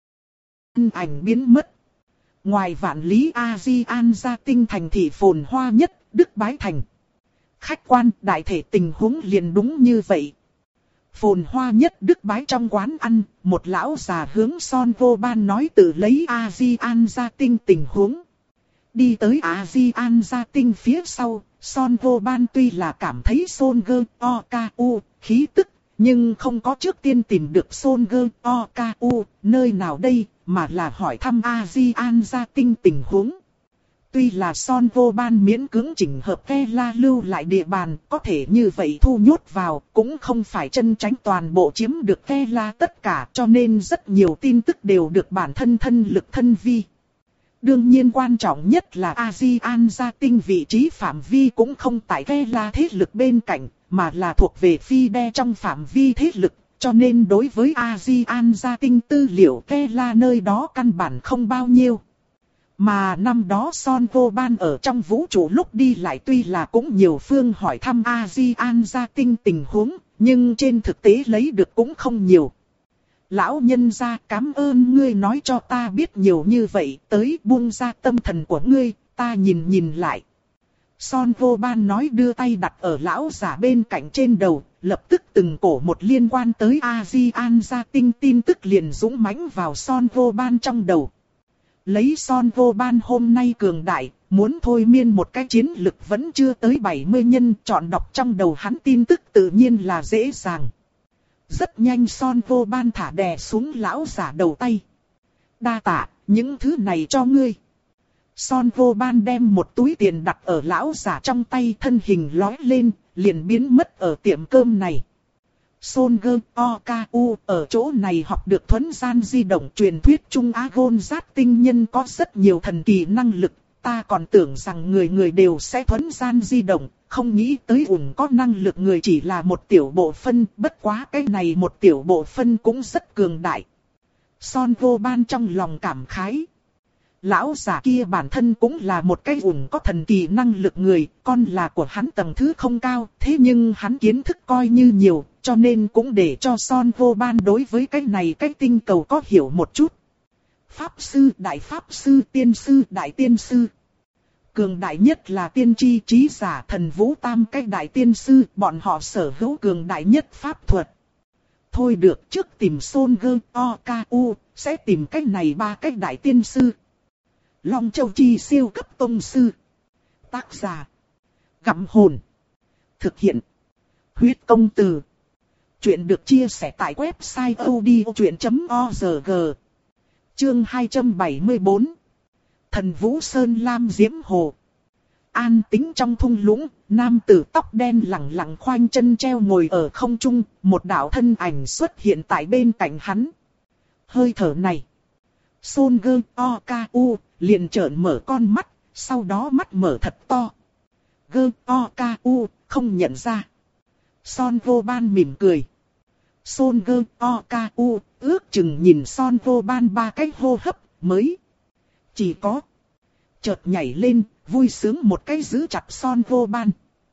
S1: thân ảnh biến mất. Ngoài vạn lý A-di-an gia tinh thành thị phồn hoa nhất, Đức Bái Thành. Khách quan, đại thể tình huống liền đúng như vậy. Phồn hoa nhất Đức Bái trong quán ăn, một lão già hướng Son Vô Ban nói tự lấy A-di-an gia tinh tình huống. Đi tới A-di-an gia tinh phía sau, Son Vô Ban tuy là cảm thấy Son Gơ O K U khí tức, nhưng không có trước tiên tìm được Son Gơ O K U nơi nào đây, mà là hỏi thăm A-di-an gia tinh tình huống. Tuy là Son Vô Ban miễn cưỡng chỉnh hợp Kela lưu lại địa bàn, có thể như vậy thu nhốt vào, cũng không phải chân tránh toàn bộ chiếm được Kela tất cả, cho nên rất nhiều tin tức đều được bản thân thân lực thân vi. Đương nhiên quan trọng nhất là A-di-an gia tinh vị trí phạm vi cũng không tại Kela thế lực bên cạnh, mà là thuộc về Phi Đe trong phạm vi thế lực, cho nên đối với A-di-an gia tinh tư liệu Kela nơi đó căn bản không bao nhiêu. Mà năm đó Son Vô Ban ở trong vũ trụ lúc đi lại tuy là cũng nhiều phương hỏi thăm A-di-an gia tinh tình huống, nhưng trên thực tế lấy được cũng không nhiều. Lão nhân gia, cảm ơn ngươi nói cho ta biết nhiều như vậy, tới buông ra tâm thần của ngươi, ta nhìn nhìn lại. Son Vô Ban nói đưa tay đặt ở lão giả bên cạnh trên đầu, lập tức từng cổ một liên quan tới A-di-an gia tinh tin tức liền dũng mãnh vào Son Vô Ban trong đầu. Lấy Son Vô Ban hôm nay cường đại, muốn thôi miên một cái chiến lực vẫn chưa tới bảy mươi nhân, chọn đọc trong đầu hắn tin tức tự nhiên là dễ dàng. Rất nhanh Son Vô Ban thả đè xuống lão giả đầu tay. Đa tạ, những thứ này cho ngươi. Son Vô Ban đem một túi tiền đặt ở lão giả trong tay, thân hình lói lên, liền biến mất ở tiệm cơm này. Son Gơ O K U ở chỗ này học được thuấn gian di động, truyền thuyết Trung Á Gôn Giác tinh nhân có rất nhiều thần kỳ năng lực. Ta còn tưởng rằng người người đều sẽ thuấn gian di động, không nghĩ tới ủng có năng lực người chỉ là một tiểu bộ phân, bất quá cái này một tiểu bộ phân cũng rất cường đại. Son Vô Ban trong lòng cảm khái. Lão giả kia bản thân cũng là một cái ủng có thần kỳ năng lực người, con là của hắn tầng thứ không cao, thế nhưng hắn kiến thức coi như nhiều, cho nên cũng để cho Son Vô Ban đối với cái này cái tinh cầu có hiểu một chút. Pháp sư, đại pháp sư, tiên sư, đại tiên sư. Cường đại nhất là tiên tri trí giả thần vũ tam cái đại tiên sư, bọn họ sở hữu cường đại nhất pháp thuật. Thôi được, trước tìm Son Gơ O K U, sẽ tìm cái này ba cái đại tiên sư. Long Châu Chi siêu cấp tông sư. Tác giả Gặm Hồn. Thực hiện Huyết Công Từ. Chuyện được chia sẻ tại website odchuyện chấm org. Chương hai trăm bảy mươi tư. Thần Vũ Sơn Lam Diễm Hồ. An tĩnh trong thung lũng, nam tử tóc đen lẳng lặng khoanh chân treo ngồi ở không trung, một đạo thân ảnh xuất hiện tại bên cạnh hắn. Hơi thở này. Son Gơ O K U liền trợn mở con mắt, sau đó mắt mở thật to. Gơ O K U không nhận ra. Son Vô Ban mỉm cười. Son Gơ O K U ước chừng nhìn Son Vô Ban ba cái hô hấp mới. Chỉ có chợt nhảy lên, vui sướng một cái giữ chặt Son Vô Ban.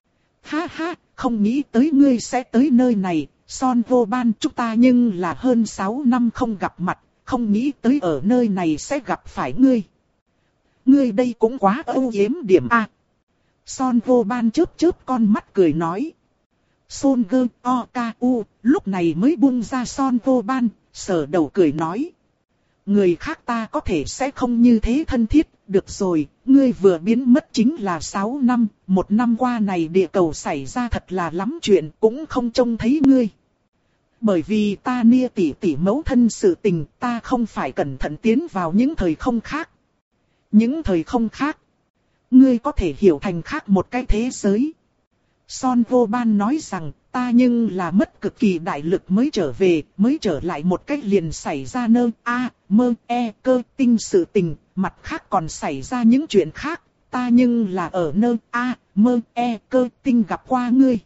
S1: Ha ha, không nghĩ tới ngươi sẽ tới nơi này, Son Vô Ban, chúng ta nhưng là hơn sáu năm không gặp mặt, không nghĩ tới ở nơi này sẽ gặp phải ngươi. Ngươi đây cũng quá âu yếm điểm a. Son Vô Ban chớp chớp con mắt cười nói. Son Gơ O K U lúc này mới buông ra Son Vô Ban, sờ đầu cười nói. Người khác ta có thể sẽ không như thế thân thiết, được rồi, ngươi vừa biến mất chính là sáu năm, một năm qua này địa cầu xảy ra thật là lắm chuyện, cũng không trông thấy ngươi. Bởi vì ta nia tỷ tỷ mẫu thân sự tình, ta không phải cẩn thận tiến vào những thời không khác. Những thời không khác, ngươi có thể hiểu thành khác một cái thế giới. Son Vô Ban nói rằng, ta nhưng là mất cực kỳ đại lực mới trở về, mới trở lại một cách liền xảy ra nơ, a, mơ, e, cơ, tinh sự tình, mặt khác còn xảy ra những chuyện khác, ta nhưng là ở nơ, a, mơ, e, cơ, tinh gặp qua ngươi.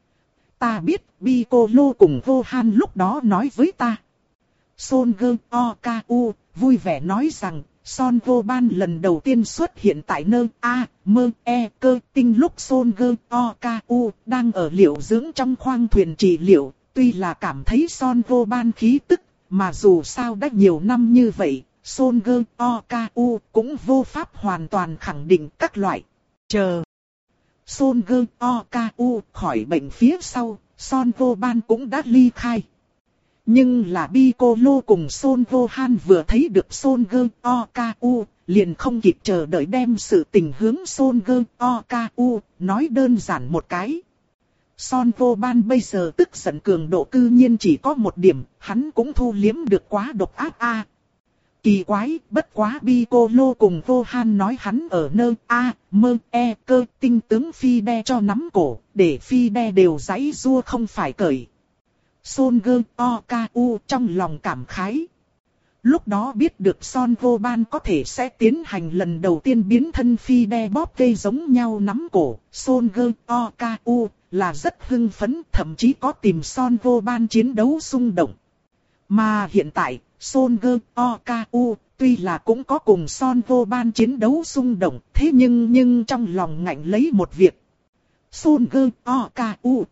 S1: Ta biết, Piccolo cùng Vô Han lúc đó nói với ta. Son Gơ O K U vui vẻ nói rằng, Son Vô Ban lần đầu tiên xuất hiện tại nơ A, mơ, e, cơ tinh lúc Son Gơ O K U đang ở liệu dưỡng trong khoang thuyền trị liệu, tuy là cảm thấy Son Vô Ban khí tức, mà dù sao đã nhiều năm như vậy, Son Gơ O K U cũng vô pháp hoàn toàn khẳng định các loại. Chờ Son Gơ O K U khỏi bệnh phía sau, Son Vô Ban cũng đã ly khai. Nhưng là Piccolo cùng Son Vô Han vừa thấy được Son Gơ O K U, liền không kịp chờ đợi đem sự tình hướng Son Gơ O K U, nói đơn giản một cái. Son Vô Ban bây giờ tức giận cường độ cư nhiên chỉ có một điểm, hắn cũng thu liếm được quá độc ác a. À. Kỳ quái, bất quá Piccolo cùng Vô Han nói hắn ở nơ a, mơ, e, cơ tinh tướng Phi Đe cho nắm cổ, để Phi Đe đều giãy giụa không phải cởi. Son Gơ O K U trong lòng cảm khái. Lúc đó biết được Son Vô Ban có thể sẽ tiến hành lần đầu tiên biến thân Phi Đe bóp cây giống nhau nắm cổ, Son Gơ O K U là rất hưng phấn, thậm chí có tìm Son Vô Ban chiến đấu xung động. Mà hiện tại, Son Gơ O K U tuy là cũng có cùng Son Vô Ban chiến đấu xung động, thế nhưng nhưng trong lòng ngạnh lấy một việc. Son Gơ O K U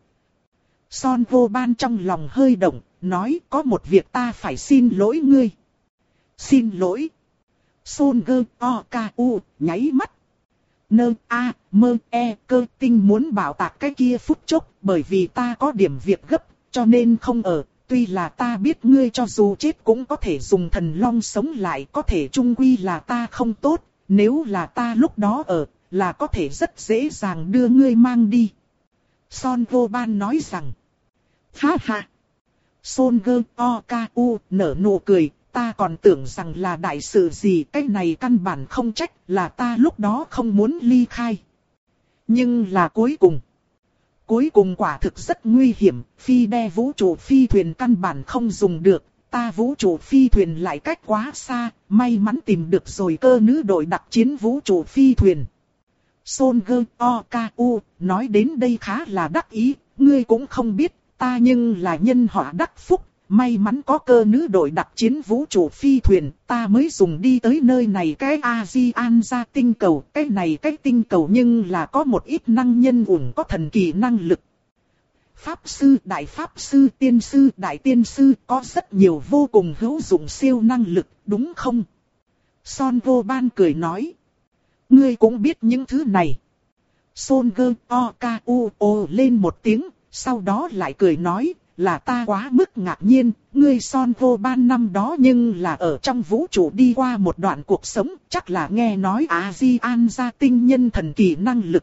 S1: Son Vô Ban trong lòng hơi động, nói có một việc ta phải xin lỗi ngươi. Xin lỗi. Son Gơ O K U nháy mắt. Nơ a, mơ, e, cơ tinh muốn bảo tạc cái kia phút chốc, bởi vì ta có điểm việc gấp, cho nên không ở. Tuy là ta biết ngươi cho dù chết cũng có thể dùng thần long sống lại, có thể chung quy là ta không tốt, nếu là ta lúc đó ở, là có thể rất dễ dàng đưa ngươi mang đi. Son Vô Ban nói rằng, ha ha. Son Gơ O K U nở nụ cười, ta còn tưởng rằng là đại sự gì, cái này căn bản không trách, là ta lúc đó không muốn ly khai. Nhưng là cuối cùng, cuối cùng quả thực rất nguy hiểm, Phi Đe vũ trụ phi thuyền căn bản không dùng được, ta vũ trụ phi thuyền lại cách quá xa, may mắn tìm được rồi cơ nữ đội đặc chiến vũ trụ phi thuyền. Son Gơ O K U nói đến đây khá là đắc ý, ngươi cũng không biết, ta nhưng là nhân họa đắc phúc, may mắn có cơ nữ đội đặc chiến vũ trụ phi thuyền, ta mới dùng đi tới nơi này cái A-di-an ra tinh cầu, cái này cái tinh cầu nhưng là có một ít năng nhân ủng có thần kỳ năng lực. Pháp sư, đại pháp sư, tiên sư, đại tiên sư có rất nhiều vô cùng hữu dụng siêu năng lực, đúng không? Son Vô Ban cười nói. Ngươi cũng biết những thứ này. Son Gơ O K U ồ lên một tiếng, sau đó lại cười nói, là ta quá mức ngạc nhiên, ngươi Son Vô Ban năm đó nhưng là ở trong vũ trụ đi qua một đoạn cuộc sống, chắc là nghe nói A-di-an ra tinh nhân thần kỳ năng lực.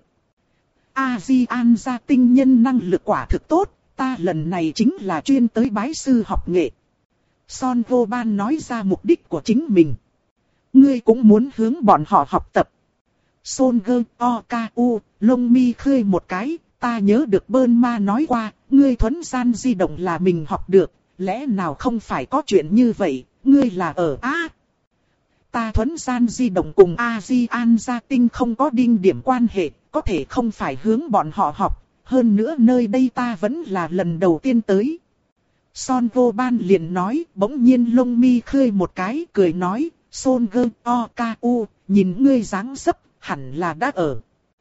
S1: A-di-an ra tinh nhân năng lực quả thực tốt, ta lần này chính là chuyên tới bái sư học nghệ. Son Vô Ban nói ra mục đích của chính mình. Ngươi cũng muốn hướng bọn họ học tập. Son Gơ O K U lông mi khơi một cái, ta nhớ được Bơn Ma nói qua, ngươi thuấn gian di động là mình học được, lẽ nào không phải có chuyện như vậy, ngươi là ở Á. À, ta thuấn gian di động cùng A-di-an gia tinh không có đinh điểm quan hệ, có thể không phải hướng bọn họ học, hơn nữa nơi đây ta vẫn là lần đầu tiên tới. Son Vô Ban liền nói, bỗng nhiên lông mi khơi một cái, cười nói, Son Gơ O K U nhìn ngươi dáng dấp, hẳn là đã ở.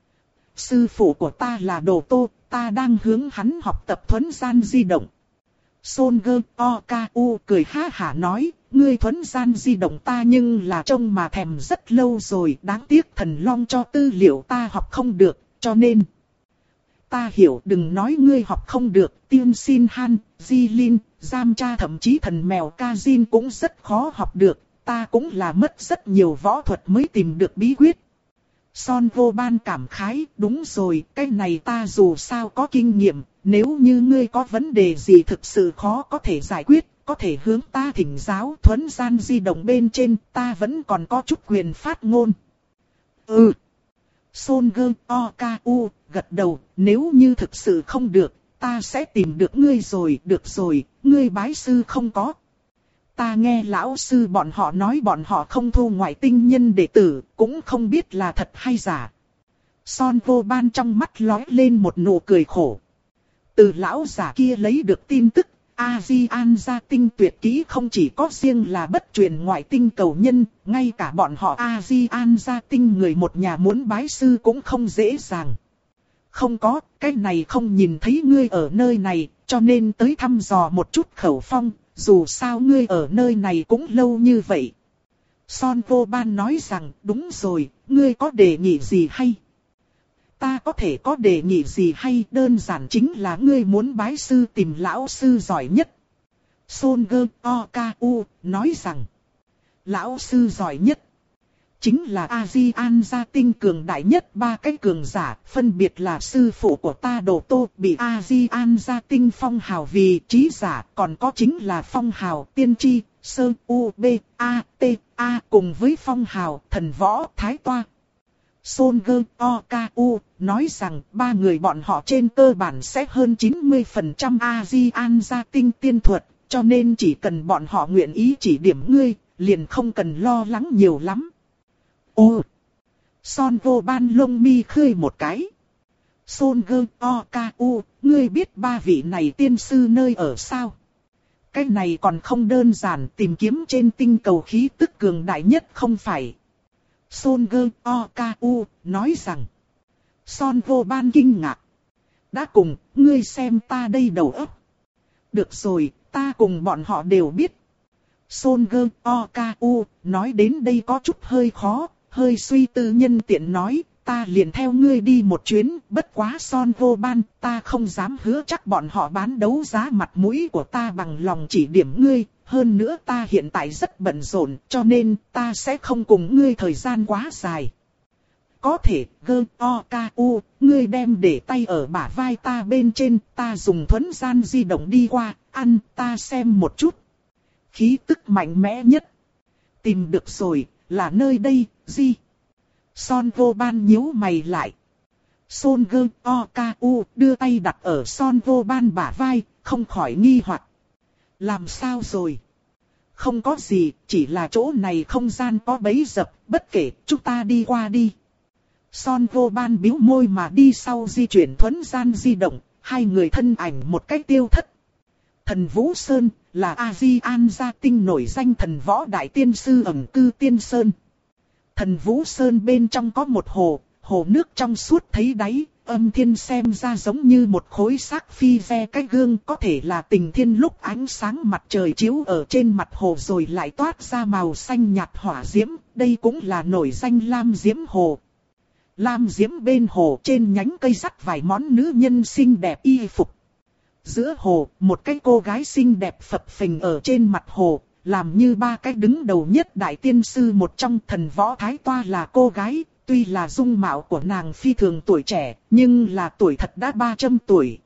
S1: Sư phụ của ta là Đồ Tô, ta đang hướng hắn học tập thuấn gian di động. Son Gơ O K U cười ha hả nói, ngươi thuấn gian di động ta nhưng là trông mà thèm rất lâu rồi, đáng tiếc thần long cho tư liệu ta học không được, cho nên. Ta hiểu, đừng nói ngươi học không được, Tiên Xin Han, Di Lin, Giam Cha thậm chí thần mèo Kazin cũng rất khó học được, ta cũng là mất rất nhiều võ thuật mới tìm được bí quyết. Son Vô Ban cảm khái, đúng rồi, cái này ta dù sao có kinh nghiệm, nếu như ngươi có vấn đề gì thực sự khó có thể giải quyết, có thể hướng ta thỉnh giáo. Thuấn gian di động bên trên, ta vẫn còn có chút quyền phát ngôn. Ừ. Son Gơ O Ca U gật đầu, nếu như thực sự không được, ta sẽ tìm được ngươi rồi. Được rồi, ngươi bái sư không có. Ta nghe lão sư bọn họ nói bọn họ không thu ngoại tinh nhân đệ tử, cũng không biết là thật hay giả. Son Vô Ban trong mắt lóe lên một nụ cười khổ. Từ lão giả kia lấy được tin tức, A-di-an gia tinh tuyệt kỹ không chỉ có riêng là bất truyền ngoại tinh cầu nhân, ngay cả bọn họ A-di-an gia tinh người một nhà muốn bái sư cũng không dễ dàng. Không có, cái này không nhìn thấy ngươi ở nơi này, cho nên tới thăm dò một chút khẩu phong, dù sao ngươi ở nơi này cũng lâu như vậy. Son Vô Ban nói rằng, đúng rồi, ngươi có đề nghị gì hay? Ta có thể có đề nghị gì hay, đơn giản chính là ngươi muốn bái sư tìm lão sư giỏi nhất. Son Gơ O Ca U nói rằng, lão sư giỏi nhất chính là A-di-an gia tinh cường đại nhất ba cái cường giả, phân biệt là sư phụ của ta Đồ Tô bị A-di-an gia tinh phong hào vì trí giả, còn có chính là phong hào tiên tri, sơ u b a t a cùng với phong hào thần võ thái toa. Son Gơ O Ca U nói rằng ba người bọn họ trên cơ bản sẽ hơn chín mươi phần trăm A-di-an gia tinh tiên thuật, cho nên chỉ cần bọn họ nguyện ý chỉ điểm ngươi, liền không cần lo lắng nhiều lắm. Ô! Son Vô Ban lông mi khơi một cái. Son Gơ O Ca U, ngươi biết ba vị này tiên sư nơi ở sao? Cái này còn không đơn giản, tìm kiếm trên tinh cầu khí tức cường đại nhất không phải. Son Gơ O Ca U nói rằng. Son Vô Ban kinh ngạc. Đã cùng, ngươi xem ta đây đầu óc. Được rồi, ta cùng bọn họ đều biết. Son Gơ O Ca U nói đến đây có chút hơi khó, hơi suy tư nhân tiện nói, ta liền theo ngươi đi một chuyến, bất quá Son Vô Ban, ta không dám hứa chắc bọn họ bán đấu giá mặt mũi của ta bằng lòng chỉ điểm ngươi, hơn nữa ta hiện tại rất bận rộn, cho nên ta sẽ không cùng ngươi thời gian quá dài. Có thể, Gơ O Ca U, ngươi đem để tay ở bả vai ta bên trên, ta dùng thuấn gian di động đi qua, ăn, ta xem một chút. Khí tức mạnh mẽ nhất. Tìm được rồi, là nơi đây, gì? Son Vô Ban nhíu mày lại. Son Gơ O Ca U đưa tay đặt ở Son Vô Ban bả vai, không khỏi nghi hoặc. Làm sao rồi? Không có gì, chỉ là chỗ này không gian có bẫy dập, bất kể, chúng ta đi qua đi. Son Vô Ban bĩu môi mà đi sau di chuyển thuấn gian di động, hai người thân ảnh một cách tiêu thất. Thần Vũ Sơn là A-di-an gia tinh nổi danh thần võ đại tiên sư ẩn cư tiên sơn. Thần Vũ Sơn bên trong có một hồ, hồ nước trong suốt thấy đáy, âm thiên xem ra giống như một khối xác phi ve cái gương, có thể là tình thiên lúc ánh sáng mặt trời chiếu ở trên mặt hồ rồi lại toát ra màu xanh nhạt hỏa diễm, đây cũng là nổi danh Lam Diễm Hồ. Lam Diễm bên hồ trên nhánh cây sắt vài món nữ nhân xinh đẹp y phục. Giữa hồ, một cái cô gái xinh đẹp phập phình ở trên mặt hồ, làm như ba cái đứng đầu nhất đại tiên sư một trong. Thần võ thái toa là cô gái, tuy là dung mạo của nàng phi thường tuổi trẻ, nhưng là tuổi thật đã ba trăm tuổi.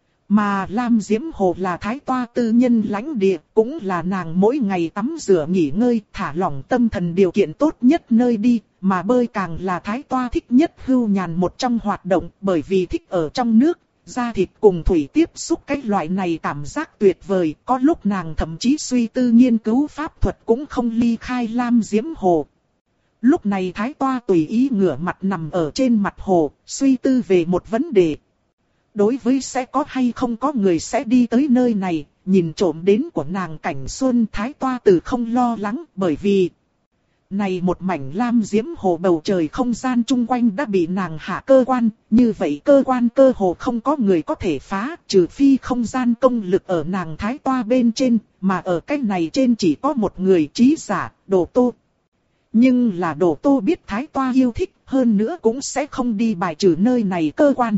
S1: Mà Lam Diễm Hồ là thái toa tư nhân lãnh địa, cũng là nàng mỗi ngày tắm rửa nghỉ ngơi, thả lỏng tâm thần điều kiện tốt nhất nơi đi, mà bơi càng là thái toa thích nhất hưu nhàn một trong hoạt động, bởi vì thích ở trong nước. Da thịt cùng thủy tiếp xúc cái loại này cảm giác tuyệt vời, có lúc nàng thậm chí suy tư nghiên cứu pháp thuật cũng không ly khai Lam Diễm Hồ. Lúc này thái toa tùy ý ngửa mặt nằm ở trên mặt hồ, suy tư về một vấn đề. Đối với sẽ có hay không có người sẽ đi tới nơi này, nhìn trộm đến của nàng cảnh xuân, thái toa từ không lo lắng, bởi vì này một mảnh Lam Diễm Hồ bầu trời không gian chung quanh đã bị nàng hạ cơ quan, như vậy cơ quan cơ hồ không có người có thể phá, trừ phi không gian công lực ở nàng thái toa bên trên, mà ở cái này trên chỉ có một người trí giả, Đồ Tô. Nhưng là Đồ Tô biết thái toa yêu thích, hơn nữa cũng sẽ không đi bài trừ nơi này cơ quan.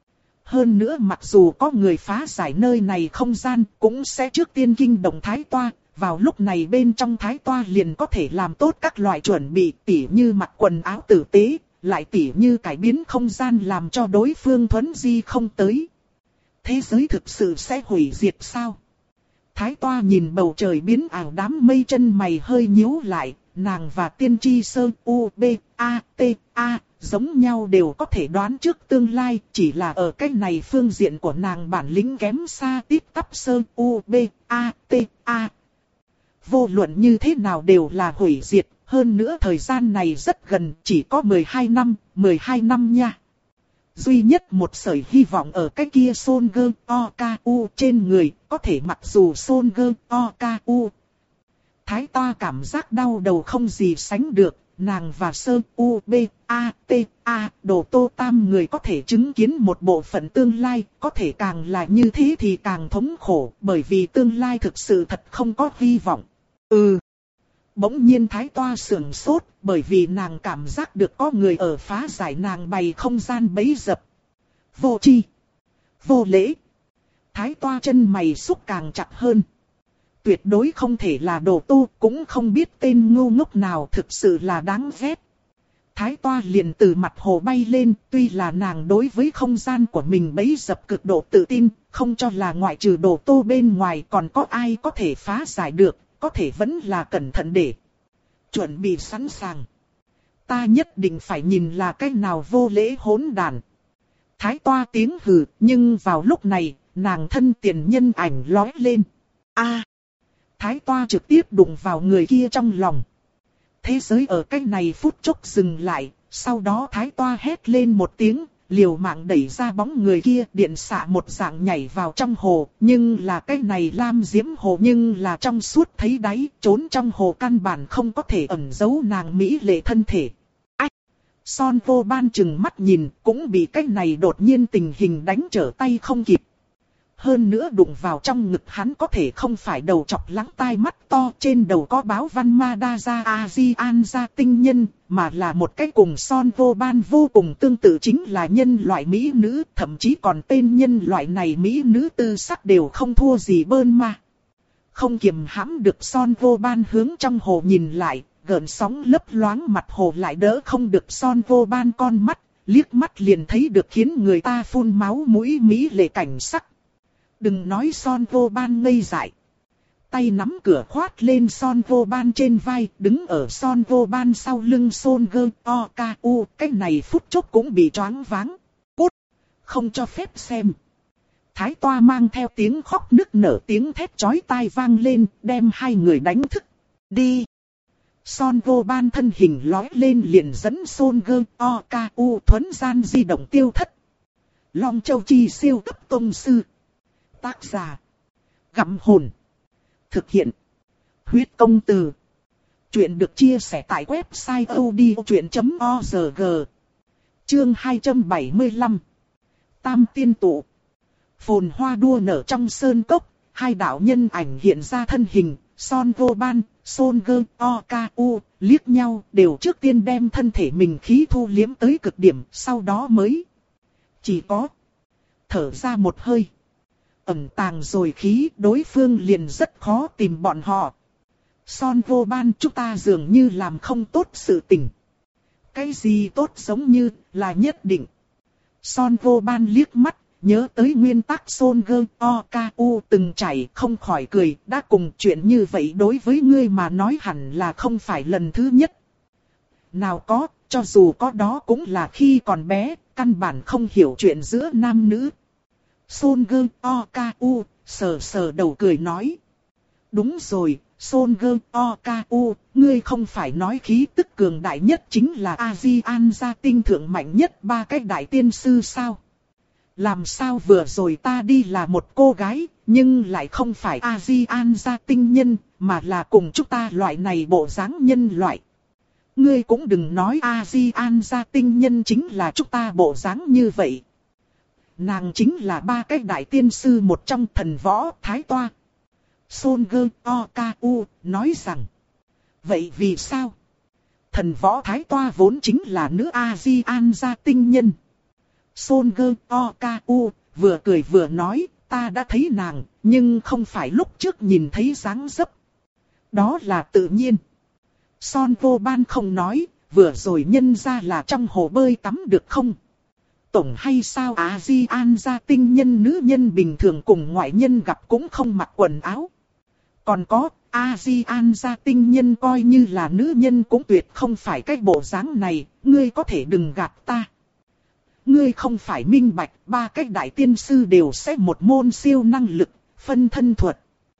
S1: Hơn nữa mặc dù có người phá giải nơi này không gian, cũng sẽ trước tiên kinh động thái toa. Vào lúc này bên trong thái toa liền có thể làm tốt các loại chuẩn bị, tỉ như mặc quần áo tử tế, lại tỉ như cải biến không gian làm cho đối phương thuấn di không tới. Thế giới thực sự sẽ hủy diệt sao? Thái toa nhìn bầu trời biến ảo, đám mây chân mày hơi nhíu lại, nàng và tiên tri sơ u b a t a giống nhau đều có thể đoán trước tương lai, chỉ là ở cái này phương diện của nàng bản lĩnh kém xa tít tắp sơ u b a t a. Vô luận như thế nào đều là hủy diệt, hơn nữa thời gian này rất gần, chỉ có mười hai năm, mười hai năm nha. Duy nhất một sợi hy vọng ở cái kia Son Gơ Oku trên người, có thể mặc dù Son Gơ Oku. Thái Toa cảm giác đau đầu không gì sánh được, nàng và Sơ U B A T A Đồ Tô Tam người có thể chứng kiến một bộ phận tương lai, có thể càng là như thế thì càng thống khổ, bởi vì tương lai thực sự thật không có hy vọng. Ừ. Bỗng nhiên Thái Toa sửng sốt, bởi vì nàng cảm giác được có người ở phá giải nàng bày không gian bẫy dập. Vô tri, vô lễ. Thái Toa chân mày xúc càng chặt hơn. Tuyệt đối không thể là Đồ Tô, cũng không biết tên ngu ngốc nào, thực sự là đáng ghét. Thái Toa liền từ mặt hồ bay lên, tuy là nàng đối với không gian của mình bấy dập cực độ tự tin, không cho là ngoại trừ Đồ Tô bên ngoài còn có ai có thể phá giải được, có thể vẫn là cẩn thận để chuẩn bị sẵn sàng. Ta nhất định phải nhìn là cái nào vô lễ hỗn đàn. Thái Toa tiếng hừ, nhưng vào lúc này, nàng thân tiền nhân ảnh lóe lên. A! Thái Toa trực tiếp đụng vào người kia trong lòng. Thế giới ở cái này phút chốc dừng lại, sau đó Thái Toa hét lên một tiếng, liều mạng đẩy ra bóng người kia, điện xạ một dạng nhảy vào trong hồ, nhưng là cái này lam diễm hồ nhưng là trong suốt thấy đáy, trốn trong hồ căn bản không có thể ẩn giấu nàng mỹ lệ thân thể. Ách! Son Vô Ban chừng mắt nhìn, cũng bị cái này đột nhiên tình hình đánh trở tay không kịp. Hơn nữa đụng vào trong ngực hắn có thể không phải đầu chọc lắng tai mắt to, trên đầu có báo văn ma đa gia A-di-an gia tinh nhân, mà là một cái cùng Son Vô Ban vô cùng tương tự chính là nhân loại mỹ nữ, thậm chí còn tên nhân loại này mỹ nữ tư sắc đều không thua gì bơn ma. Không kiềm hãm được Son Vô Ban hướng trong hồ nhìn lại, gợn sóng lấp loáng mặt hồ lại đỡ không được Son Vô Ban con mắt, liếc mắt liền thấy được khiến người ta phun máu mũi mỹ lệ cảnh sắc. Đừng nói Son Vô Ban ngây dại. Tay nắm cửa khoát lên Son Vô Ban trên vai, đứng ở Son Vô Ban sau lưng Son Gơ Oku, cái này phút chốc cũng bị choáng váng. Cút! Không cho phép xem. Thái Toa mang theo tiếng khóc nức nở, tiếng thét chói tai vang lên, đem hai người đánh thức. Đi! Son Vô Ban thân hình lói lên liền dẫn Son Gơ Oku thuấn gian di động tiêu thất. Long Châu Chi siêu cấp tông sư. Tác giả Gặm Hồn. Thực hiện Huyết Công Từ. Chuyện được chia sẻ tại website odchuyện chấm org. Chương hai trăm bảy mươi lăm. Tam tiên tụ. Phồn hoa đua nở trong sơn cốc, hai đạo nhân ảnh hiện ra thân hình, Son Vô Ban, Son Gơ Oku, liếc nhau, đều trước tiên đem thân thể mình khí thu liếm tới cực điểm, sau đó mới chỉ có thở ra một hơi. Ẩn tàng rồi khí, đối phương liền rất khó tìm bọn họ. Son Vô Ban, chúng ta dường như làm không tốt sự tình. Cái gì tốt giống như là nhất định. Son Vô Ban liếc mắt, nhớ tới nguyên tắc Son Gơ Oku từng trải, không khỏi cười, đã cùng chuyện như vậy đối với ngươi mà nói hẳn là không phải lần thứ nhất. Nào có, cho dù có đó cũng là khi còn bé, căn bản không hiểu chuyện giữa nam nữ. Son Gơ Oku sờ sờ đầu cười nói. Đúng rồi, Son Gơ Oku, ngươi không phải nói khí tức cường đại nhất chính là A-di-an gia tinh thượng mạnh nhất ba cái đại tiên sư sao? Làm sao vừa rồi ta đi là một cô gái, nhưng lại không phải A-di-an gia tinh nhân, mà là cùng chúng ta loại này bộ dáng nhân loại. Ngươi cũng đừng nói A-di-an gia tinh nhân chính là chúng ta bộ dáng như vậy. Nàng chính là ba cái đại tiên sư một trong Thần Võ Thái Toa. Son Gơ Oku nói rằng. Vậy vì sao? Thần Võ Thái Toa vốn chính là nữ A-di-an gia tinh nhân. Son Gơ Oku vừa cười vừa nói, ta đã thấy nàng, nhưng không phải lúc trước nhìn thấy dáng dấp. Đó là tự nhiên. Son Vô Ban không nói, vừa rồi nhân ra là trong hồ bơi tắm được không? Tổng hay sao A-di-an gia tinh nhân nữ nhân bình thường cùng ngoại nhân gặp cũng không mặc quần áo. Còn có, A-di-an gia tinh nhân coi như là nữ nhân cũng tuyệt không phải cái bộ dáng này, ngươi có thể đừng gạt ta. Ngươi không phải minh bạch, ba cái đại tiên sư đều sẽ một môn siêu năng lực, phân thân thuật.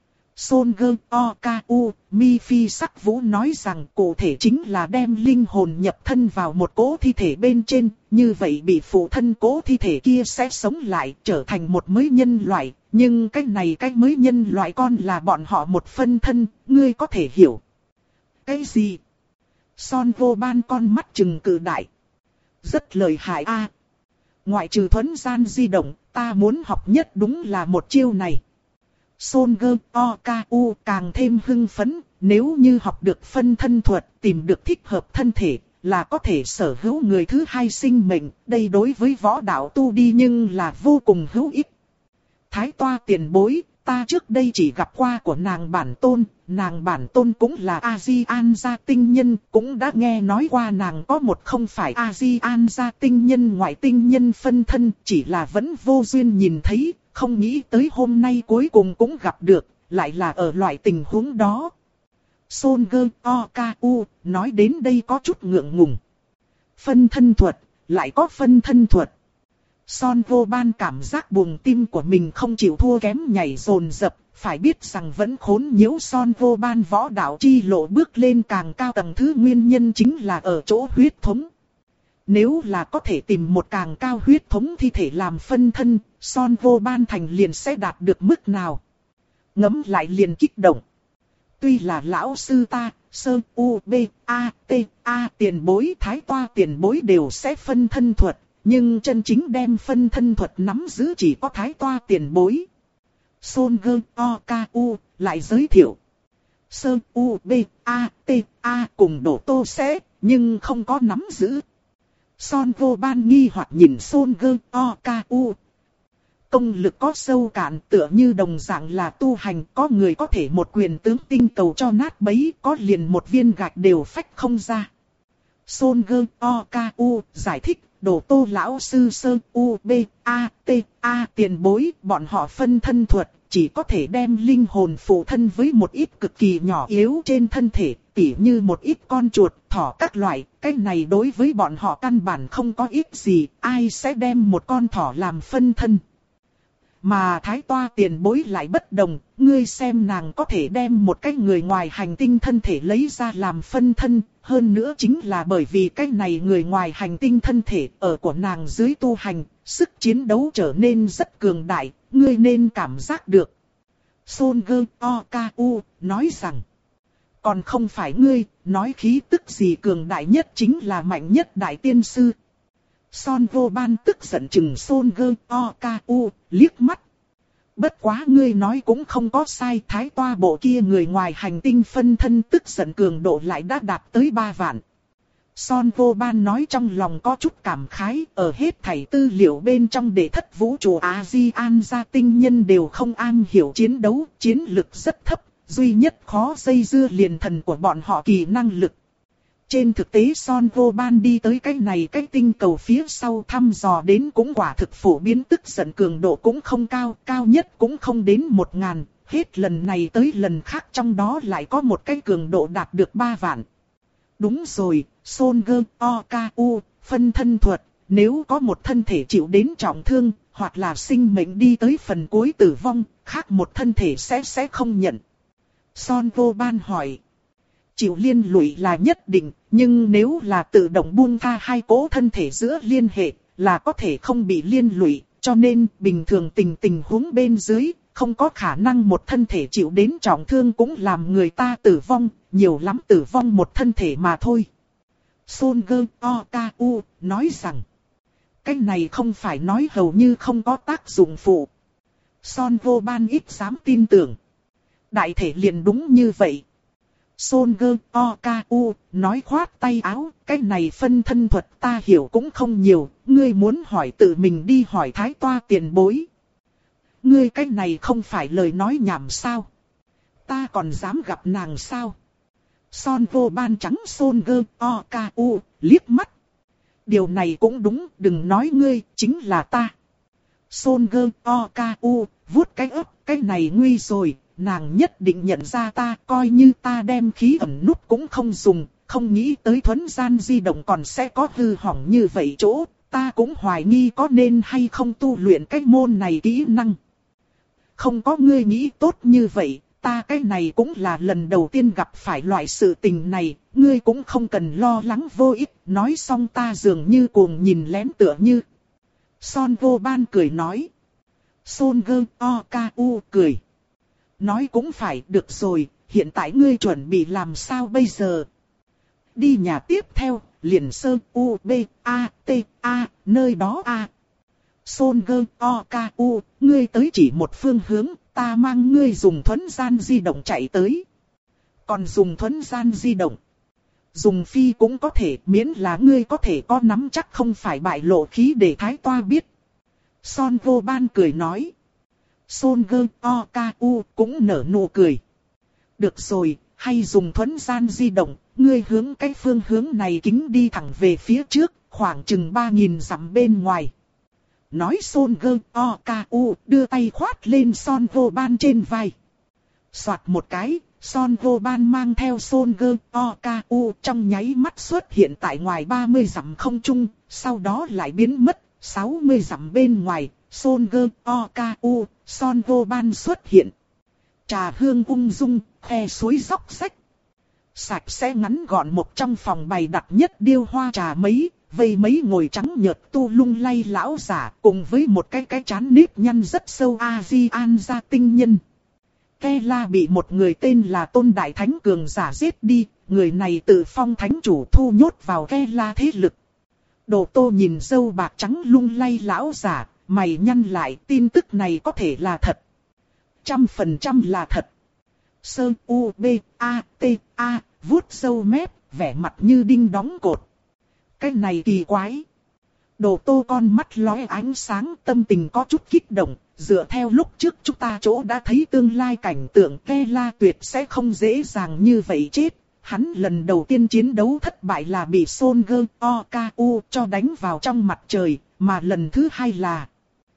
S1: Son Gơ O K U, Mi Phi Sắc Vũ nói rằng cụ thể chính là đem linh hồn nhập thân vào một cỗ thi thể bên trên, như vậy bị phụ thân cỗ thi thể kia sẽ sống lại trở thành một mới nhân loại, nhưng cái này cái mới nhân loại con là bọn họ một phân thân, ngươi có thể hiểu. Cái gì? Son Vô Ban con mắt trừng cự đại. Rất lợi hại a. Ngoại trừ thuấn gian di động, ta muốn học nhất đúng là một chiêu này. Son Gơ O K U càng thêm hưng phấn, nếu như học được phân thân thuật, tìm được thích hợp thân thể, là có thể sở hữu người thứ hai sinh mệnh, đây đối với võ đạo tu đi nhưng là vô cùng hữu ích. Thái Toa tiền bối, ta trước đây chỉ gặp qua của nàng bản tôn, nàng bản tôn cũng là A-di-an gia tinh nhân, cũng đã nghe nói qua nàng có một không phải A-di-an gia tinh nhân ngoại tinh nhân phân thân, chỉ là vẫn vô duyên nhìn thấy, không nghĩ tới hôm nay cuối cùng cũng gặp được, lại là ở loại tình huống đó. Son Gơ O K U nói đến đây có chút ngượng ngùng. Phân thân thuật, lại có phân thân thuật. Son Vô Ban cảm giác buồng tim của mình không chịu thua kém nhảy dồn dập, phải biết rằng vẫn khốn nhiễu Son Vô Ban võ đạo chi lộ bước lên càng cao tầng thứ nguyên nhân chính là ở chỗ huyết thống. Nếu là có thể tìm một càng cao huyết thống thi thể làm phân thân, Son Vô Ban thành liền sẽ đạt được mức nào. Ngẫm lại liền kích động. Tuy là lão sư ta, Sơ U B A T A tiền bối Thái Toa tiền bối đều sẽ phân thân thuật, nhưng chân chính đem phân thân thuật nắm giữ chỉ có Thái Toa tiền bối. Son Gơ O K U lại giới thiệu. Sơ U B A T A cùng Đỗ Tô sẽ, nhưng không có nắm giữ. Son Vô Ban nghi hoặc nhìn Son Gơ O K U. Công lực có sâu cạn tựa như đồng dạng là tu hành, có người có thể một quyền tướng tinh cầu cho nát bấy, có liền một viên gạch đều phách không ra. Son Gơ O K U giải thích, Đỗ Tô lão sư Sơ U B A T A tiền bối, bọn họ phân thân thuật, chỉ có thể đem linh hồn phụ thân với một ít cực kỳ nhỏ yếu trên thân thể, tỉ như một ít con chuột, thỏ các loại, cái này đối với bọn họ căn bản không có ích gì, ai sẽ đem một con thỏ làm phân thân. Mà Thái Toa tiền bối lại bất đồng, ngươi xem nàng có thể đem một cái người ngoài hành tinh thân thể lấy ra làm phân thân, hơn nữa chính là bởi vì cái này người ngoài hành tinh thân thể ở của nàng dưới tu hành, sức chiến đấu trở nên rất cường đại, ngươi nên cảm giác được. Son Gơ O K U nói rằng, còn không phải ngươi, nói khí tức gì cường đại nhất chính là mạnh nhất đại tiên sư. Son Vô Ban tức giận chừng Son Gơ O K U liếc mắt. Bất quá ngươi nói cũng không có sai, Thái Toa bộ kia người ngoài hành tinh phân thân tức giận cường độ lại đã đạt tới ba vạn. Son Vô Ban nói trong lòng có chút cảm khái, ở hết thảy tư liệu bên trong đệ thất vũ trụ A-di-an gia tinh nhân đều không am hiểu chiến đấu, chiến lực rất thấp, duy nhất khó dây dưa liền thần của bọn họ kỳ năng lực. Trên thực tế Son Vô Ban đi tới cái này cái tinh cầu phía sau thăm dò đến cũng quả thực phổ biến tức giận cường độ cũng không cao, cao nhất cũng không đến một ngàn, hết lần này tới lần khác trong đó lại có một cái cường độ đạt được ba vạn. Đúng rồi, Son Gơ O K U, phân thân thuật, nếu có một thân thể chịu đến trọng thương, hoặc là sinh mệnh đi tới phần cuối tử vong, khác một thân thể sẽ sẽ không nhận. Son Vô Ban hỏi. Chịu liên lụy là nhất định, nhưng nếu là tự động buông tha hai cỗ thân thể giữa liên hệ, là có thể không bị liên lụy, cho nên bình thường tình tình huống bên dưới, không có khả năng một thân thể chịu đến trọng thương cũng làm người ta tử vong, nhiều lắm tử vong một thân thể mà thôi. Son Gơ O K U nói rằng, cái này không phải nói hầu như không có tác dụng phụ. Son Vô Ban ít dám tin tưởng. Đại thể liền đúng như vậy. Son Gơ O K U nói khoát tay áo, cái này phân thân thuật ta hiểu cũng không nhiều, ngươi muốn hỏi tự mình đi hỏi Thái Toa tiền bối. Ngươi cái này không phải lời nói nhảm sao? Ta còn dám gặp nàng sao? Son Vô Ban trắng Son Gơ O K U liếc mắt. Điều này cũng đúng, đừng nói ngươi, chính là ta. Son Gơ O K U vuốt cái ấp, cái này nguy rồi, nàng nhất định nhận ra ta, coi như ta đem khí ẩn nút cũng không dùng, không nghĩ tới thuấn gian di động còn sẽ có hư hỏng như vậy chỗ, ta cũng hoài nghi có nên hay không tu luyện cái môn này kỹ năng. Không có ngươi nghĩ tốt như vậy, ta cái này cũng là lần đầu tiên gặp phải loại sự tình này, ngươi cũng không cần lo lắng vô ích, nói xong ta dường như cuồng nhìn lén tựa như. Son vô ban cười nói. Son gơ o ca u cười. Nói cũng phải, được rồi, hiện tại ngươi chuẩn bị làm sao bây giờ? Đi nhà tiếp theo, liền sơn u b a t a, nơi đó a. Son gơ o ca u, ngươi tới chỉ một phương hướng, ta mang ngươi dùng thuấn gian di động chạy tới. Còn dùng thuấn gian di động. Dùng phi cũng có thể, miễn là ngươi có thể có nắm chắc không phải bại lộ khí để Thái Toa biết. Son vô ban cười nói. Son gơ o ca u cũng nở nụ cười. Được rồi, hay dùng thuấn gian di động, ngươi hướng cái phương hướng này kính đi thẳng về phía trước, khoảng chừng ba nghìn dặm bên ngoài. Nói Son gơ o ca u đưa tay khoát lên Son vô ban trên vai. Soạt một cái, Son vô ban mang theo Son gơ o ca u trong nháy mắt xuất hiện tại ngoài ba mươi dặm không trung, sau đó lại biến mất, sáu mươi dặm bên ngoài, Son gơ o ca u, Son vô ban xuất hiện. Trà hương ung dung, khe suối róc rách. Sạch sẽ ngắn gọn một trong phòng bày đặt nhất điêu hoa trà mấy, vây mấy ngồi trắng nhợt tu lung lay lão giả cùng với một cái cái chán nếp nhăn rất sâu A-di-an gia tinh nhân. Ke-la bị một người tên là Tôn Đại Thánh Cường giả giết đi, người này tự phong thánh chủ thu nhốt vào Ke-la thế lực. Đồ Tô nhìn râu bạc trắng lung lay lão giả, mày nhăn lại, tin tức này có thể là thật. Trăm phần trăm là thật. Sơ u b a t a, vuốt râu mép, vẻ mặt như đinh đóng cột. Cái này kỳ quái. Đồ Tô con mắt lóe ánh sáng, tâm tình có chút kích động, dựa theo lúc trước chúng ta chỗ đã thấy tương lai cảnh tượng Ke-la tuyệt sẽ không dễ dàng như vậy chết. Hắn lần đầu tiên chiến đấu thất bại là bị Son gơ o ca u cho đánh vào trong mặt trời, mà lần thứ hai là...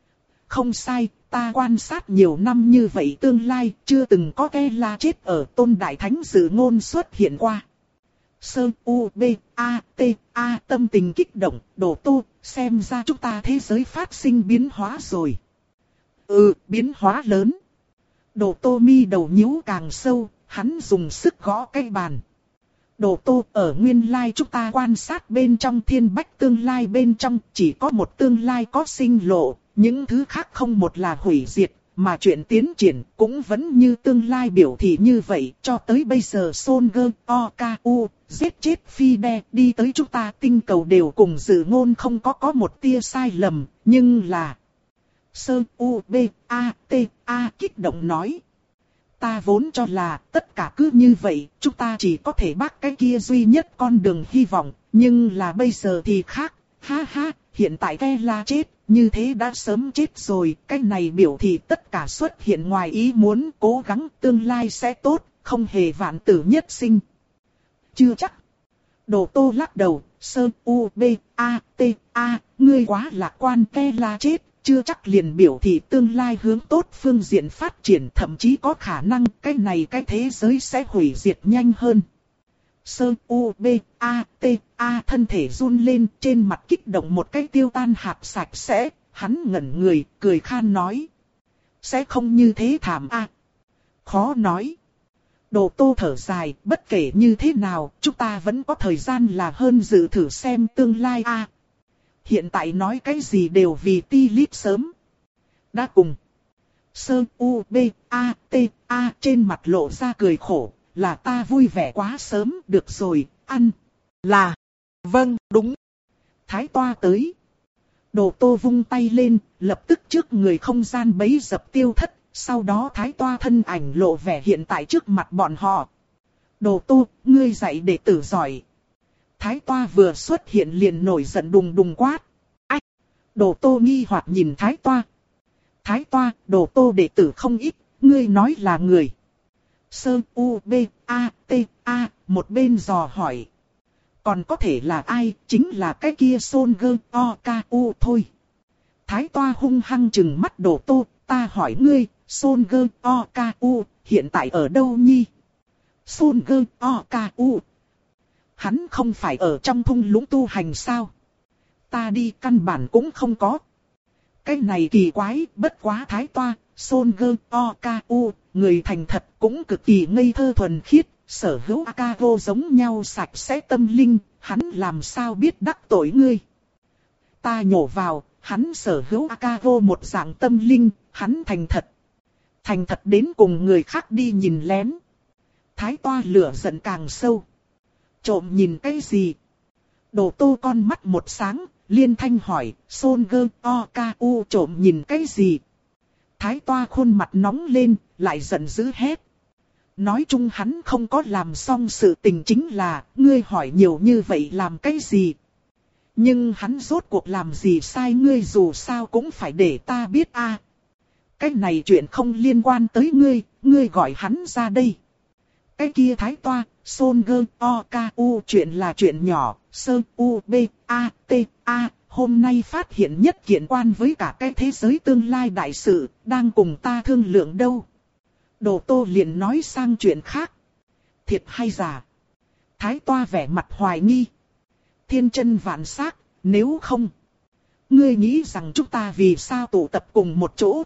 S1: Không sai, ta quan sát nhiều năm như vậy tương lai, chưa từng có Ke-la chết ở Tôn Đại Thánh dự ngôn xuất hiện qua. Sơ u b a t a tâm tình kích động, Đồ Tô, xem ra chúng ta thế giới phát sinh biến hóa rồi. Ừ, biến hóa lớn. Đồ Tô mi đầu nhíu càng sâu, hắn dùng sức gõ cái bàn. Đồ Tô, ở nguyên lai chúng ta quan sát bên trong thiên bách tương lai bên trong chỉ có một tương lai có sinh lộ, những thứ khác không một là hủy diệt, mà chuyện tiến triển cũng vẫn như tương lai biểu thị như vậy, cho tới bây giờ Son gơ o ca u giết chết Phi Đe đi tới chúng ta tinh cầu đều cùng dự ngôn không có có một tia sai lầm, nhưng là... Sơ u b a t a kích động nói. Ta vốn cho là tất cả cứ như vậy, chúng ta chỉ có thể bác cái kia duy nhất con đường hy vọng, nhưng là bây giờ thì khác, ha ha, hiện tại Ke-la chết, như thế đã sớm chết rồi, cái này biểu thị tất cả xuất hiện ngoài ý muốn, cố gắng tương lai sẽ tốt, không hề vạn tử nhất sinh. Chưa chắc. Đồ Tô lắc đầu, Sơ u b a t a, ngươi quá lạc quan, Ke-la chết. Chưa chắc liền biểu thị tương lai hướng tốt phương diện phát triển, thậm chí có khả năng cái này cái thế giới sẽ hủy diệt nhanh hơn. Sơ u b a t a thân thể run lên, trên mặt kích động một cái tiêu tan hạt sạch sẽ, hắn ngẩn người, cười khan nói. Sẽ không như thế thảm a. Khó nói. Đồ Tô thở dài, bất kể như thế nào, chúng ta vẫn có thời gian là hơn dự thử xem tương lai a. Hiện tại nói cái gì đều vì ti lít sớm. Đã cùng. Sơ u b a t a trên mặt lộ ra cười khổ, là ta vui vẻ quá sớm, được rồi, ăn. Là. Vâng, đúng. Thái Toa tới. Đồ Tô vung tay lên, lập tức trước người không gian bấy dập tiêu thất, sau đó Thái Toa thân ảnh lộ vẻ hiện tại trước mặt bọn họ. Đồ Tô, ngươi dạy đệ tử giỏi. Thái Toa vừa xuất hiện liền nổi giận đùng đùng quát. Ách! Đồ Tô nghi hoặc nhìn Thái Toa. Thái Toa, Đồ Tô đệ tử không ít, ngươi nói là người. Sơ u b a t a, một bên dò hỏi. Còn có thể là ai, chính là cái kia Son gơ o ca u thôi. Thái Toa hung hăng chừng mắt Đồ Tô, ta hỏi ngươi, Son Gơ O Ca U, hiện tại ở đâu nhi? Son Gơ O Ca U. Hắn không phải ở trong thung lũng tu hành sao? Ta đi căn bản cũng không có. Cái này kỳ quái, bất quá thái toa, Son Gơ O Ca U, người thành thật cũng cực kỳ ngây thơ thuần khiết, sở hữu Akago giống nhau sạch sẽ tâm linh, hắn làm sao biết đắc tội ngươi. Ta nhổ vào, hắn sở hữu Akago một dạng tâm linh, hắn thành thật. Thành thật đến cùng người khác đi nhìn lén. Thái toa lửa giận càng sâu. Trộm nhìn cái gì? Đồ Tô con mắt một sáng, liên thanh hỏi, Son Gơ O Ca U trộm nhìn cái gì? Thái toa khuôn mặt nóng lên, lại giận dữ hét. Nói chung hắn không có làm xong sự tình chính là, ngươi hỏi nhiều như vậy làm cái gì? Nhưng hắn rốt cuộc làm gì sai ngươi dù sao cũng phải để ta biết a. À, cái này chuyện không liên quan tới ngươi, ngươi gọi hắn ra đây. Cái kia thái toa, Son Gơ O Ca U chuyện là chuyện nhỏ, sơ U B A T A, hôm nay phát hiện nhất kiện quan với cả cái thế giới tương lai đại sự, đang cùng ta thương lượng đâu. Đồ Tô liền nói sang chuyện khác. Thiệt hay giả? Thái toa vẻ mặt hoài nghi. Thiên chân vạn xác, nếu không, ngươi nghĩ rằng chúng ta vì sao tụ tập cùng một chỗ?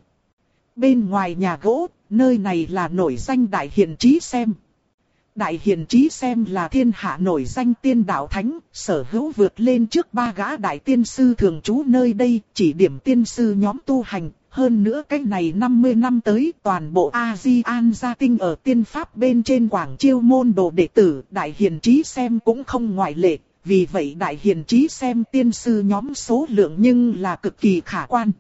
S1: Bên ngoài nhà gỗ, nơi này là nổi danh Đại Hiền Trí Xem. Đại Hiền Trí Xem là thiên hạ nổi danh tiên đạo thánh, sở hữu vượt lên trước ba gã đại tiên sư thường trú nơi đây, chỉ điểm tiên sư nhóm tu hành. Hơn nữa cái này năm mươi năm tới toàn bộ A-di-an gia tinh ở tiên pháp bên trên quảng chiêu môn đồ đệ tử, Đại Hiền Trí Xem cũng không ngoại lệ. Vì vậy Đại Hiền Trí Xem tiên sư nhóm số lượng nhưng là cực kỳ khả quan.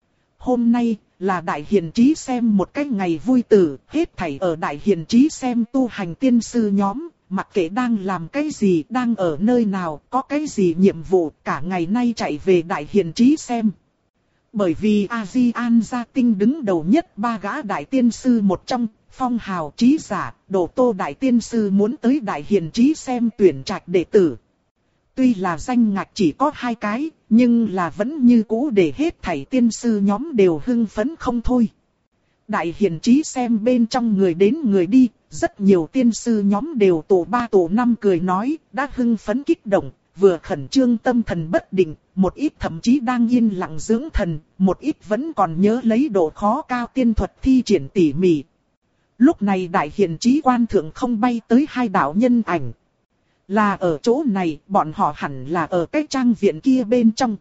S1: Hôm nay là Đại Hiền Trí Xem một cái ngày vui tử, hết thảy ở Đại Hiền Trí Xem tu hành tiên sư nhóm, mặc kệ đang làm cái gì, đang ở nơi nào, có cái gì nhiệm vụ, cả ngày nay chạy về Đại Hiền Trí Xem. Bởi vì A-di-an gia tinh đứng đầu nhất ba gã đại tiên sư một trong, Phong Hào Trí Giả, Đồ Tô đại tiên sư muốn tới Đại Hiền Trí Xem tuyển trạch đệ tử. Tuy là danh ngạch chỉ có hai cái, nhưng là vẫn như cũ để hết thảy tiên sư nhóm đều hưng phấn không thôi. Đại Hiền Trí Xem bên trong người đến người đi, rất nhiều tiên sư nhóm đều tổ ba tổ năm cười nói, đã hưng phấn kích động, vừa khẩn trương tâm thần bất định, một ít thậm chí đang yên lặng dưỡng thần, một ít vẫn còn nhớ lấy độ khó cao tiên thuật thi triển tỉ mỉ. Lúc này Đại Hiền Trí Quan thượng không bay tới hai đạo nhân ảnh. Là ở chỗ này, bọn họ hẳn là ở cái trang viện kia bên trong.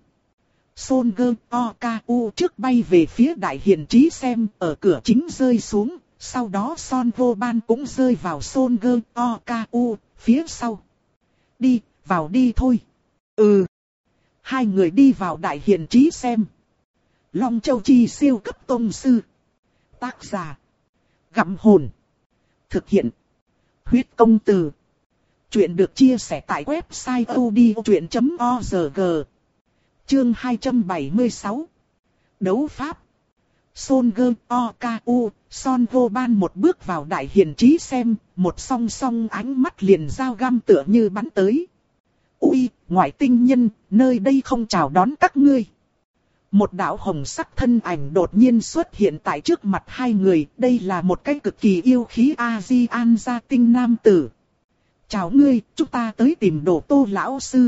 S1: Son Gơ O Ca U trước bay về phía Đại Hiền Trí Xem, ở cửa chính rơi xuống, sau đó Son Vô Ban cũng rơi vào Son Gơ O Ca U, phía sau. Đi, vào đi thôi. Ừ. Hai người đi vào Đại Hiền Trí Xem. Long Châu Chi siêu cấp tông sư. Tác giả. Gặm hồn. Thực hiện. Huyết công từ. Chuyện được chia sẻ tại website odchuyện chấm org. Chương hai trăm bảy mươi sáu. Đấu pháp. Son Gơ O Ca U, Son Vô Ban một bước vào Đại Hiền Trí Xem, một song song ánh mắt liền dao găm tựa như bắn tới. Ui, ngoại tinh nhân, nơi đây không chào đón các ngươi. Một đạo hồng sắc thân ảnh đột nhiên xuất hiện tại trước mặt hai người, đây là một cái cực kỳ yêu khí A-di-an gia tinh nam tử. Chào ngươi, chúng ta tới tìm Đồ Tô lão sư.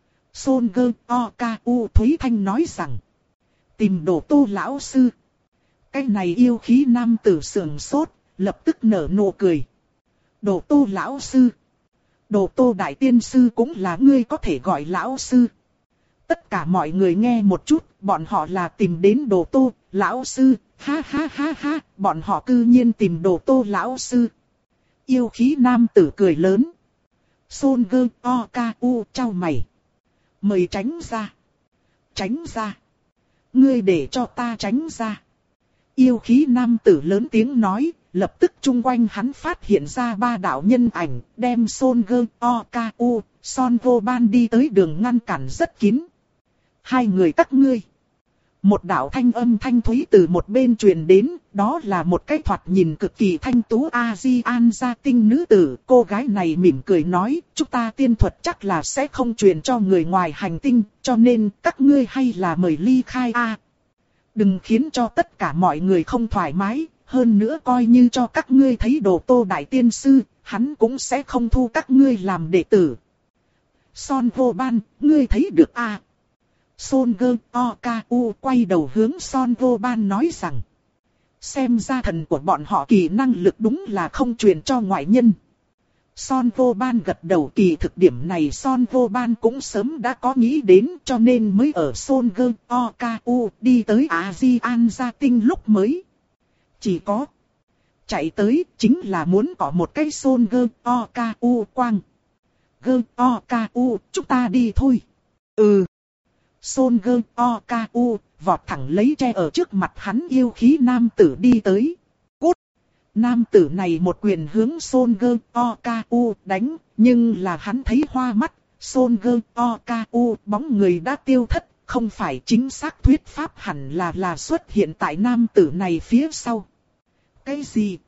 S1: Son Gơ O Ca U Thúy Thanh nói rằng. Tìm Đồ Tô lão sư. Cái này yêu khí nam tử sườn sốt, lập tức nở nụ cười. Đồ Tô lão sư. Đồ Tô đại tiên sư cũng là ngươi có thể gọi lão sư. Tất cả mọi người nghe một chút, bọn họ là tìm đến Đồ Tô lão sư. Ha ha ha ha, bọn họ cư nhiên tìm Đồ Tô lão sư. Yêu khí nam tử cười lớn. Son Gơ O Ca U chau mày. Mời tránh ra. Tránh ra. Ngươi để cho ta tránh ra. Yêu khí nam tử lớn tiếng nói, lập tức chung quanh hắn phát hiện ra ba đạo nhân ảnh, đem Son Gơ O Ca U, Son Vô Ban đi tới đường ngăn cản rất kín. Hai người các ngươi. Một đạo thanh âm thanh thúy từ một bên truyền đến, đó là một cái thoạt nhìn cực kỳ thanh tú A-di-an gia tinh nữ tử. Cô gái này mỉm cười nói, chúng ta tiên thuật chắc là sẽ không truyền cho người ngoài hành tinh, cho nên các ngươi hay là mời ly khai a. Đừng khiến cho tất cả mọi người không thoải mái, hơn nữa coi như cho các ngươi thấy Đồ Tô Đại Tiên Sư, hắn cũng sẽ không thu các ngươi làm đệ tử. Son Vô Ban, ngươi thấy được à? Son Gơ O Ca U quay đầu hướng Son Vô Ban nói rằng. Xem ra thần của bọn họ kỳ năng lực đúng là không truyền cho ngoại nhân. Son Vô Ban gật đầu, kỳ thực điểm này Son Vô Ban cũng sớm đã có nghĩ đến, cho nên mới ở Son Gơ O Ca U đi tới A-di-an gia tinh lúc mới. Chỉ có chạy tới chính là muốn có một cái Son Gơ O Ca U quang. Gơ O Ca U, chúng ta đi thôi. Ừ. Son Gơ O Ca U vọt thẳng lấy tre ở trước mặt hắn yêu khí nam tử đi tới. Cút! Nam tử này một quyền hướng Son Gơ O Ca U đánh, nhưng là hắn thấy hoa mắt. Son Gơ O Ca U bóng người đã tiêu thất, không phải chính xác thuyết pháp hẳn là là xuất hiện tại nam tử này phía sau. Cái gì?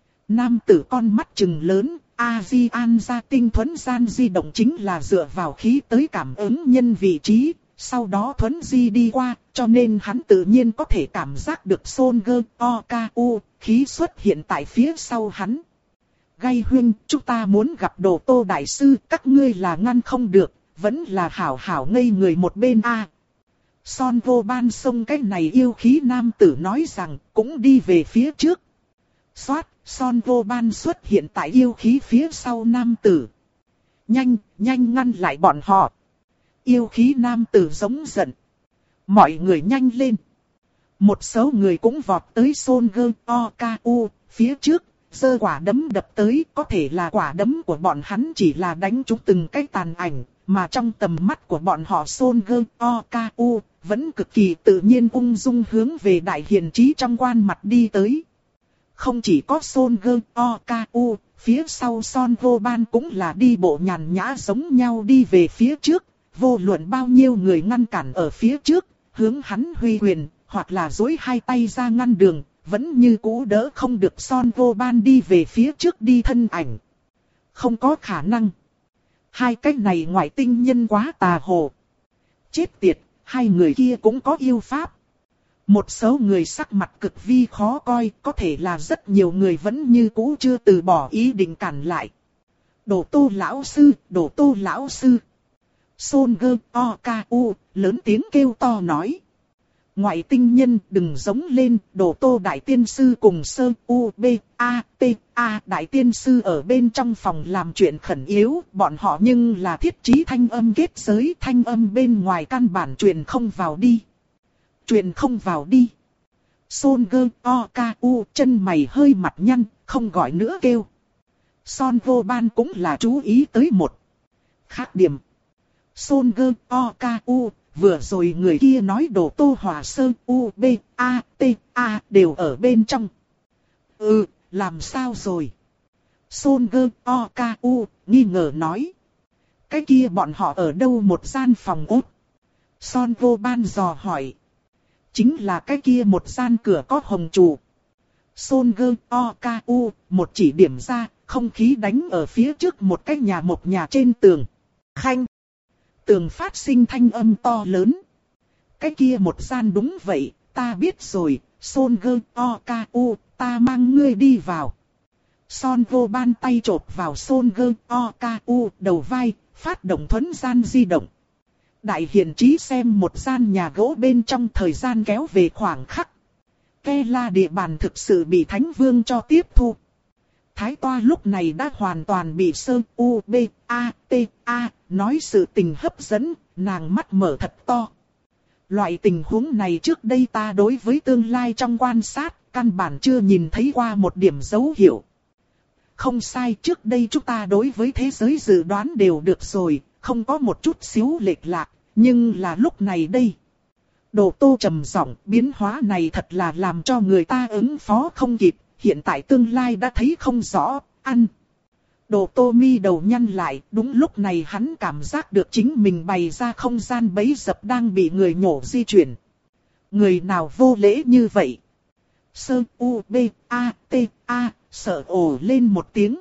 S1: Nam tử con mắt trừng lớn, A-di-an gia tinh thuẫn gian di động chính là dựa vào khí tới cảm ứng nhân vị trí. Sau đó thuấn di đi qua, cho nên hắn tự nhiên có thể cảm giác được Son Gơ O Ca U, khí xuất hiện tại phía sau hắn. Gai huynh, chúng ta muốn gặp Đồ Tô Đại Sư, các ngươi là ngăn không được, vẫn là hảo hảo ngây người một bên a. À. Son Vô Ban xông cái này yêu khí nam tử nói rằng, cũng đi về phía trước. Xoát, Son Vô Ban xuất hiện tại yêu khí phía sau nam tử. Nhanh, nhanh ngăn lại bọn họ. Yêu khí nam tử giống giận. Mọi người nhanh lên. Một số người cũng vọt tới Son Gơ O Ca U phía trước, giơ quả đấm đập tới. Có thể là quả đấm của bọn hắn chỉ là đánh trúng từng cái tàn ảnh, mà trong tầm mắt của bọn họ Son Gơ O Ca U vẫn cực kỳ tự nhiên ung dung hướng về đại hiền trí trong quan mặt đi tới. Không chỉ có Son Gơ O Ca U, phía sau Son Vô Ban cũng là đi bộ nhàn nhã giống nhau đi về phía trước. Vô luận bao nhiêu người ngăn cản ở phía trước, hướng hắn huy quyền, hoặc là duỗi hai tay ra ngăn đường, vẫn như cũ đỡ không được Son Vô Ban đi về phía trước đi thân ảnh. Không có khả năng. Hai cái này ngoại tinh nhân quá tà hồ. Chết tiệt, hai người kia cũng có yêu pháp. Một số người sắc mặt cực vi khó coi, có thể là rất nhiều người vẫn như cũ chưa từ bỏ ý định cản lại. Đồ Tô lão sư, Đồ Tô lão sư. Son Gơ O Ca U lớn tiếng kêu to nói. Ngoại tinh nhân đừng giống lên, Đồ Tô Đại Tiên Sư cùng Sơ U B A T A Đại Tiên Sư ở bên trong phòng làm chuyện khẩn yếu, bọn họ nhưng là thiết trí thanh âm kết giới, thanh âm bên ngoài căn bản truyền không vào đi. Truyền không vào đi. Son Gơ O Ca U chân mày hơi mặt nhăn, không gọi nữa kêu. Son Vô Ban cũng là chú ý tới một khác điểm. Son Gơ O Ca U, vừa rồi người kia nói Đồ Tô Hòa Sơ U B A T A đều ở bên trong. Ừ, làm sao rồi? Son Gơ O Ca U nghi ngờ nói. Cái kia bọn họ ở đâu một gian phòng ốt? Son Vô Ban dò hỏi. Chính là cái kia một gian cửa có hồng trụ. Son Gơ O Ca U một chỉ điểm ra, không khí đánh ở phía trước một cái nhà một nhà trên tường. Khanh. Tường phát sinh thanh âm to lớn. Cái kia một gian đúng vậy, ta biết rồi, Son Gơ O Ca U, ta mang ngươi đi vào. Son Vô Ban tay chộp vào Son Gơ O Ca U đầu vai, phát động thuấn gian di động. Đại hiền trí xem một gian nhà gỗ bên trong thời gian kéo về khoảng khắc. Ke La địa bàn thực sự bị Thánh Vương cho tiếp thu. Thái Toa lúc này đã hoàn toàn bị Sơ U B A T A nói sự tình hấp dẫn, nàng mắt mở thật to. Loại tình huống này trước đây ta đối với tương lai trong quan sát, căn bản chưa nhìn thấy qua một điểm dấu hiệu. Không sai, trước đây chúng ta đối với thế giới dự đoán đều được rồi, không có một chút xíu lệch lạc, nhưng là lúc này đây. Đồ Tô trầm giọng, biến hóa này thật là làm cho người ta ứng phó không kịp. Hiện tại tương lai đã thấy không rõ, ăn. Đồ Tô mi đầu nhăn lại, đúng lúc này hắn cảm giác được chính mình bày ra không gian bẫy dập đang bị người nhổ di chuyển. Người nào vô lễ như vậy? Sơ U B A T A sợ ồ lên một tiếng.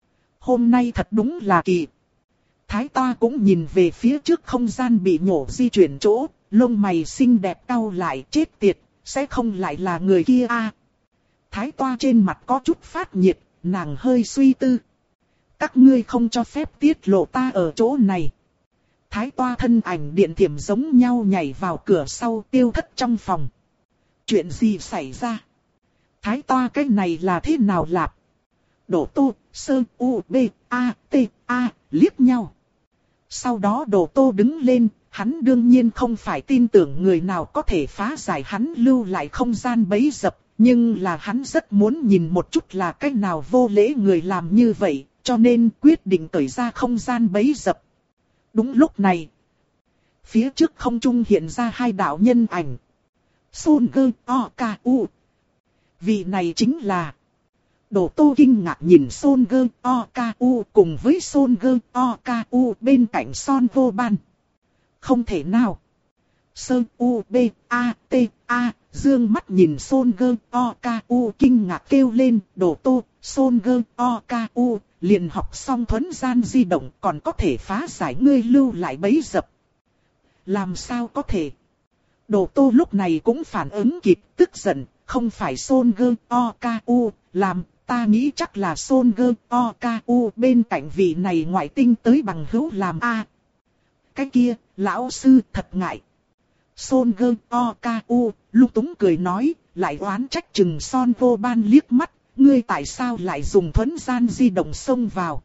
S1: Hôm nay thật đúng là kỳ. Thái Toa cũng nhìn về phía trước không gian bị nhổ di chuyển chỗ, lông mày xinh đẹp cau lại, chết tiệt, sẽ không lại là người kia a. Thái Toa trên mặt có chút phát nhiệt, nàng hơi suy tư. Các ngươi không cho phép tiết lộ ta ở chỗ này. Thái Toa thân ảnh điện thiểm giống nhau nhảy vào cửa sau tiêu thất trong phòng. Chuyện gì xảy ra? Thái Toa cái này là thế nào lạp? Đỗ Tô, Sơ, U, B, A, T, A, liếc nhau. Sau đó Đỗ Tô đứng lên, hắn đương nhiên không phải tin tưởng người nào có thể phá giải hắn lưu lại không gian bẫy dập. Nhưng là hắn rất muốn nhìn một chút là cách nào vô lễ người làm như vậy, cho nên quyết định cởi ra không gian bẫy dập. Đúng lúc này, phía trước không trung hiện ra hai đạo nhân ảnh. Son Gơ O K U. Vị này chính là... Đỗ Tô kinh ngạc nhìn Son Gơ O K U cùng với Son Gơ O K U bên cạnh Son Vô Ban. Không thể nào. Sơn U B A T A, dương mắt nhìn Son Gơ O K U kinh ngạc kêu lên, Đỗ Tô, Son Gơ O K U, liền học xong thuấn gian di động còn có thể phá giải ngươi lưu lại bẫy dập. Làm sao có thể? Đỗ Tô lúc này cũng phản ứng kịp, tức giận, không phải Son Gơ O K U, làm, ta nghĩ chắc là Son Gơ O K U bên cạnh vị này ngoại tinh tới bằng hữu làm a. À, cái kia, lão sư thật ngại. Son Gơ O K U, lung túng cười nói, lại oán trách chừng Son Vô Ban liếc mắt, ngươi tại sao lại dùng thuấn gian di động xông vào.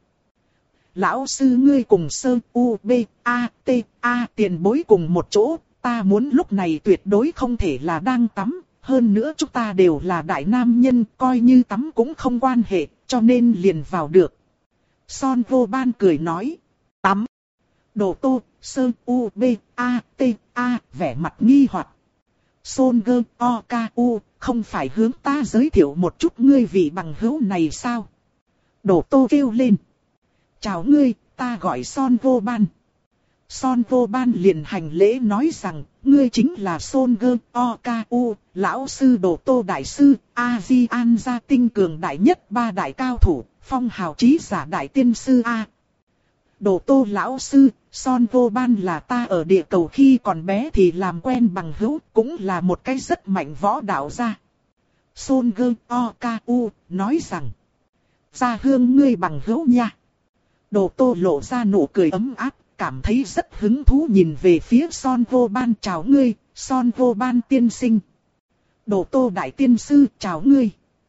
S1: Lão sư ngươi cùng Sơ U B A T A tiền bối cùng một chỗ, ta muốn lúc này tuyệt đối không thể là đang tắm, hơn nữa chúng ta đều là đại nam nhân, coi như tắm cũng không quan hệ, cho nên liền vào được. Son Vô Ban cười nói, tắm. Đỗ Tô, Sơ U B A T A vẻ mặt nghi hoặc. Son Gơ O K U, không phải hướng ta giới thiệu một chút ngươi vị bằng hữu này sao? Đỗ Tô kêu lên. Chào ngươi, ta gọi Son Vô Ban. Son Vô Ban liền hành lễ nói rằng, ngươi chính là Son Gơ O K U, lão sư Đỗ Tô đại sư, A-di-an gia tinh cường đại nhất ba đại cao thủ, phong hào trí giả đại tiên sư A. Đỗ Tô lão sư, Son Vô Ban là ta ở địa cầu khi còn bé thì làm quen bằng hữu, cũng là một cái rất mạnh võ đạo gia. Son Gơ O K U nói rằng, gia hương ngươi bằng hữu nha. Đỗ Tô lộ ra nụ cười ấm áp, cảm thấy rất hứng thú nhìn về phía Son Vô Ban. Chào ngươi, Son Vô Ban tiên sinh. Đỗ Tô đại tiên sư, chào ngươi.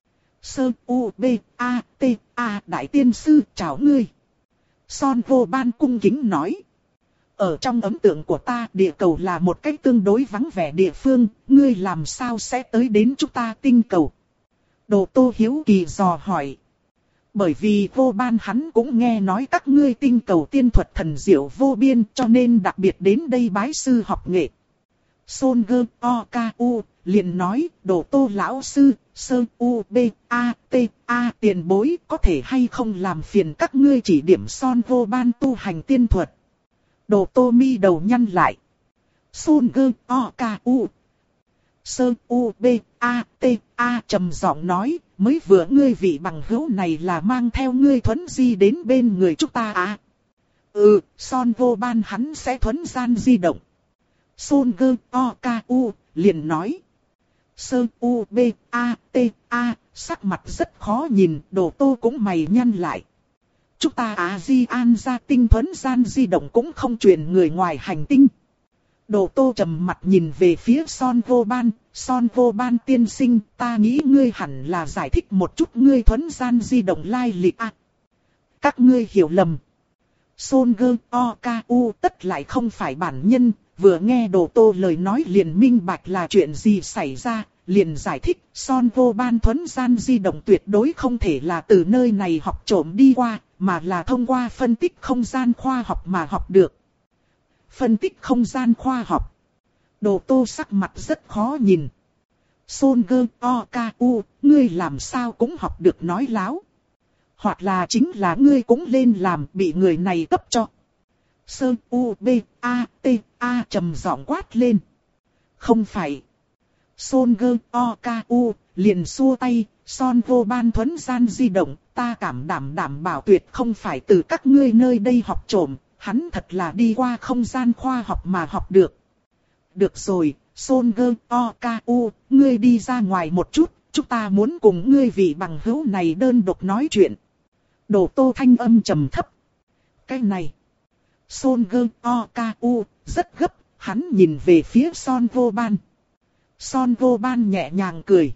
S1: Sơ U B A T A đại tiên sư, chào ngươi. Son Vô Ban cung kính nói. Ở trong ấn tượng của ta, địa cầu là một cách tương đối vắng vẻ địa phương, ngươi làm sao sẽ tới đến chúng ta tinh cầu? Đỗ Tô hiếu kỳ dò hỏi. Bởi vì Vô Ban hắn cũng nghe nói các ngươi tinh cầu tiên thuật thần diệu vô biên, cho nên đặc biệt đến đây bái sư học nghệ. Son Gơ O K U liền nói, Đỗ Tô lão sư, Sơ U B A T A tiền bối có thể hay không làm phiền các ngươi chỉ điểm Son Vô Ban tu hành tiên thuật. Đỗ Tô mi đầu nhăn lại. Son Gơ O K U Sơ U B A T A trầm giọng nói, mới vừa ngươi vị bằng hữu này là mang theo ngươi thuấn di đến bên người chúng ta à? Ừ, Son Vô Ban hắn sẽ thuấn gian di động. Son Gơ O K U liền nói. Sơ U B A T A sắc mặt rất khó nhìn, Đỗ Tô cũng mày nhăn lại. Chúng ta A-di-an gia tinh thuấn gian di động cũng không truyền người ngoài hành tinh. Đỗ Tô trầm mặt nhìn về phía Son Vô Ban, Son Vô Ban tiên sinh, ta nghĩ ngươi hẳn là giải thích một chút ngươi thuấn gian di động lai lịch à. Các ngươi hiểu lầm. Son Gơ O K U tất lại không phải bản nhân, vừa nghe Đỗ Tô lời nói liền minh bạch là chuyện gì xảy ra, liền giải thích, Son Vô Ban thuấn gian di động tuyệt đối không thể là từ nơi này học trộm đi qua, mà là thông qua phân tích không gian khoa học mà học được. Phân tích không gian khoa học. Đỗ Tô sắc mặt rất khó nhìn. Son Gơ O K U, ngươi làm sao cũng học được nói láo. Hoặc là chính là ngươi cũng lên làm bị người này cấp cho. Sơ U B A T A trầm giọng quát lên. Không phải. Son Gơ O K U liền xua tay, Son Vô Ban thuấn gian di động, ta cảm đảm đảm bảo tuyệt không phải từ các ngươi nơi đây học trộm, hắn thật là đi qua không gian khoa học mà học được. Được rồi, Son Gơ O K U, ngươi đi ra ngoài một chút, chúng ta muốn cùng ngươi vị bằng hữu này đơn độc nói chuyện. Đồ Tô thanh âm trầm thấp. Cái này. Son Gơ O Ca U rất gấp, hắn nhìn về phía Son Vô Ban. Son Vô Ban nhẹ nhàng cười.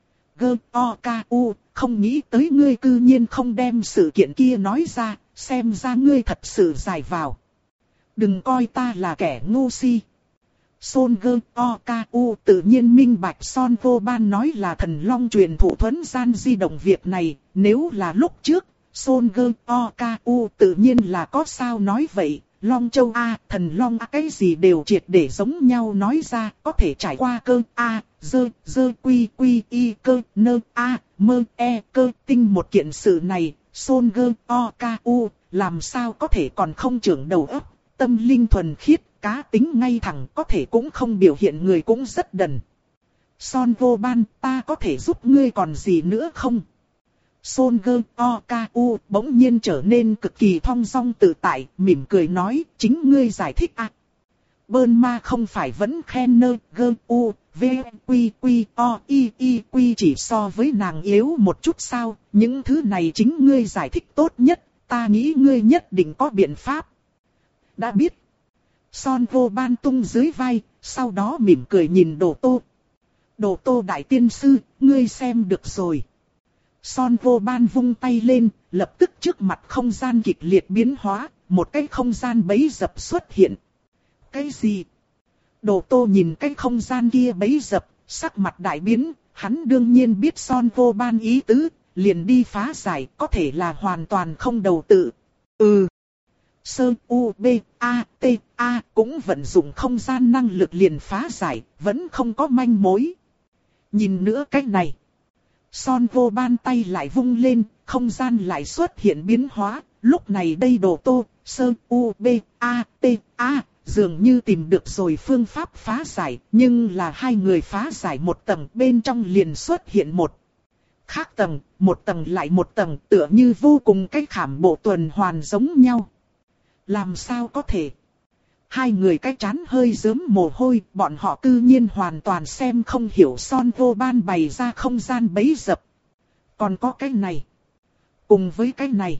S1: Gơ O Ca U, không nghĩ tới ngươi cư nhiên không đem sự kiện kia nói ra, xem ra ngươi thật sự giải vào. Đừng coi ta là kẻ ngu si. Son Gơ O Ca U tự nhiên minh bạch Son Vô Ban nói là thần long truyền thụ thuấn gian di động việc này, nếu là lúc trước, Son Gơ O Ca U tự nhiên là có sao nói vậy. Long Châu A, thần Long A cái gì đều triệt để giống nhau nói ra, có thể trải qua cơ A, dơ, dơ quy quy y cơ, nơ A, mơ e cơ tinh một kiện sự này, Son Gơ O Ca U, làm sao có thể còn không trưởng đầu óc, tâm linh thuần khiết, cá tính ngay thẳng, có thể cũng không biểu hiện người cũng rất đần. Son Vô Ban, ta có thể giúp ngươi còn gì nữa không? Son Gơ O Ca U bỗng nhiên trở nên cực kỳ thong dong tự tại, mỉm cười nói, chính ngươi giải thích à. Bơn ma không phải vẫn khen nơ, gơ u, v, quy quy, o, y, y, quy chỉ so với nàng yếu một chút sao, những thứ này chính ngươi giải thích tốt nhất, ta nghĩ ngươi nhất định có biện pháp. Đã biết. Son Vô Ban tung dưới vai, sau đó mỉm cười nhìn Đồ Tô. Đồ Tô đại tiên sư, ngươi xem được rồi. Son Vô Ban vung tay lên, lập tức trước mặt không gian kịch liệt biến hóa, một cái không gian bẫy dập xuất hiện. Cái gì? Đồ Tô nhìn cái không gian kia bẫy dập, sắc mặt đại biến, hắn đương nhiên biết Son Vô Ban ý tứ, liền đi phá giải, có thể là hoàn toàn không đầu tự. Ừ. Sơ U B A T A cũng vận dụng không gian năng lực liền phá giải, vẫn không có manh mối. Nhìn nữa cái này. Son Vô Ban tay lại vung lên, không gian lại xuất hiện biến hóa, lúc này đây Đồ Tô, Sơ U B A T A, dường như tìm được rồi phương pháp phá giải, nhưng là hai người phá giải một tầng bên trong liền xuất hiện một khác tầng, một tầng lại một tầng tựa như vô cùng cái khảm bộ tuần hoàn giống nhau. Làm sao có thể? Hai người cái trán hơi rớm mồ hôi, bọn họ cư nhiên hoàn toàn xem không hiểu Son Vô Ban bày ra không gian bẫy dập. Còn có cái này. Cùng với cái này.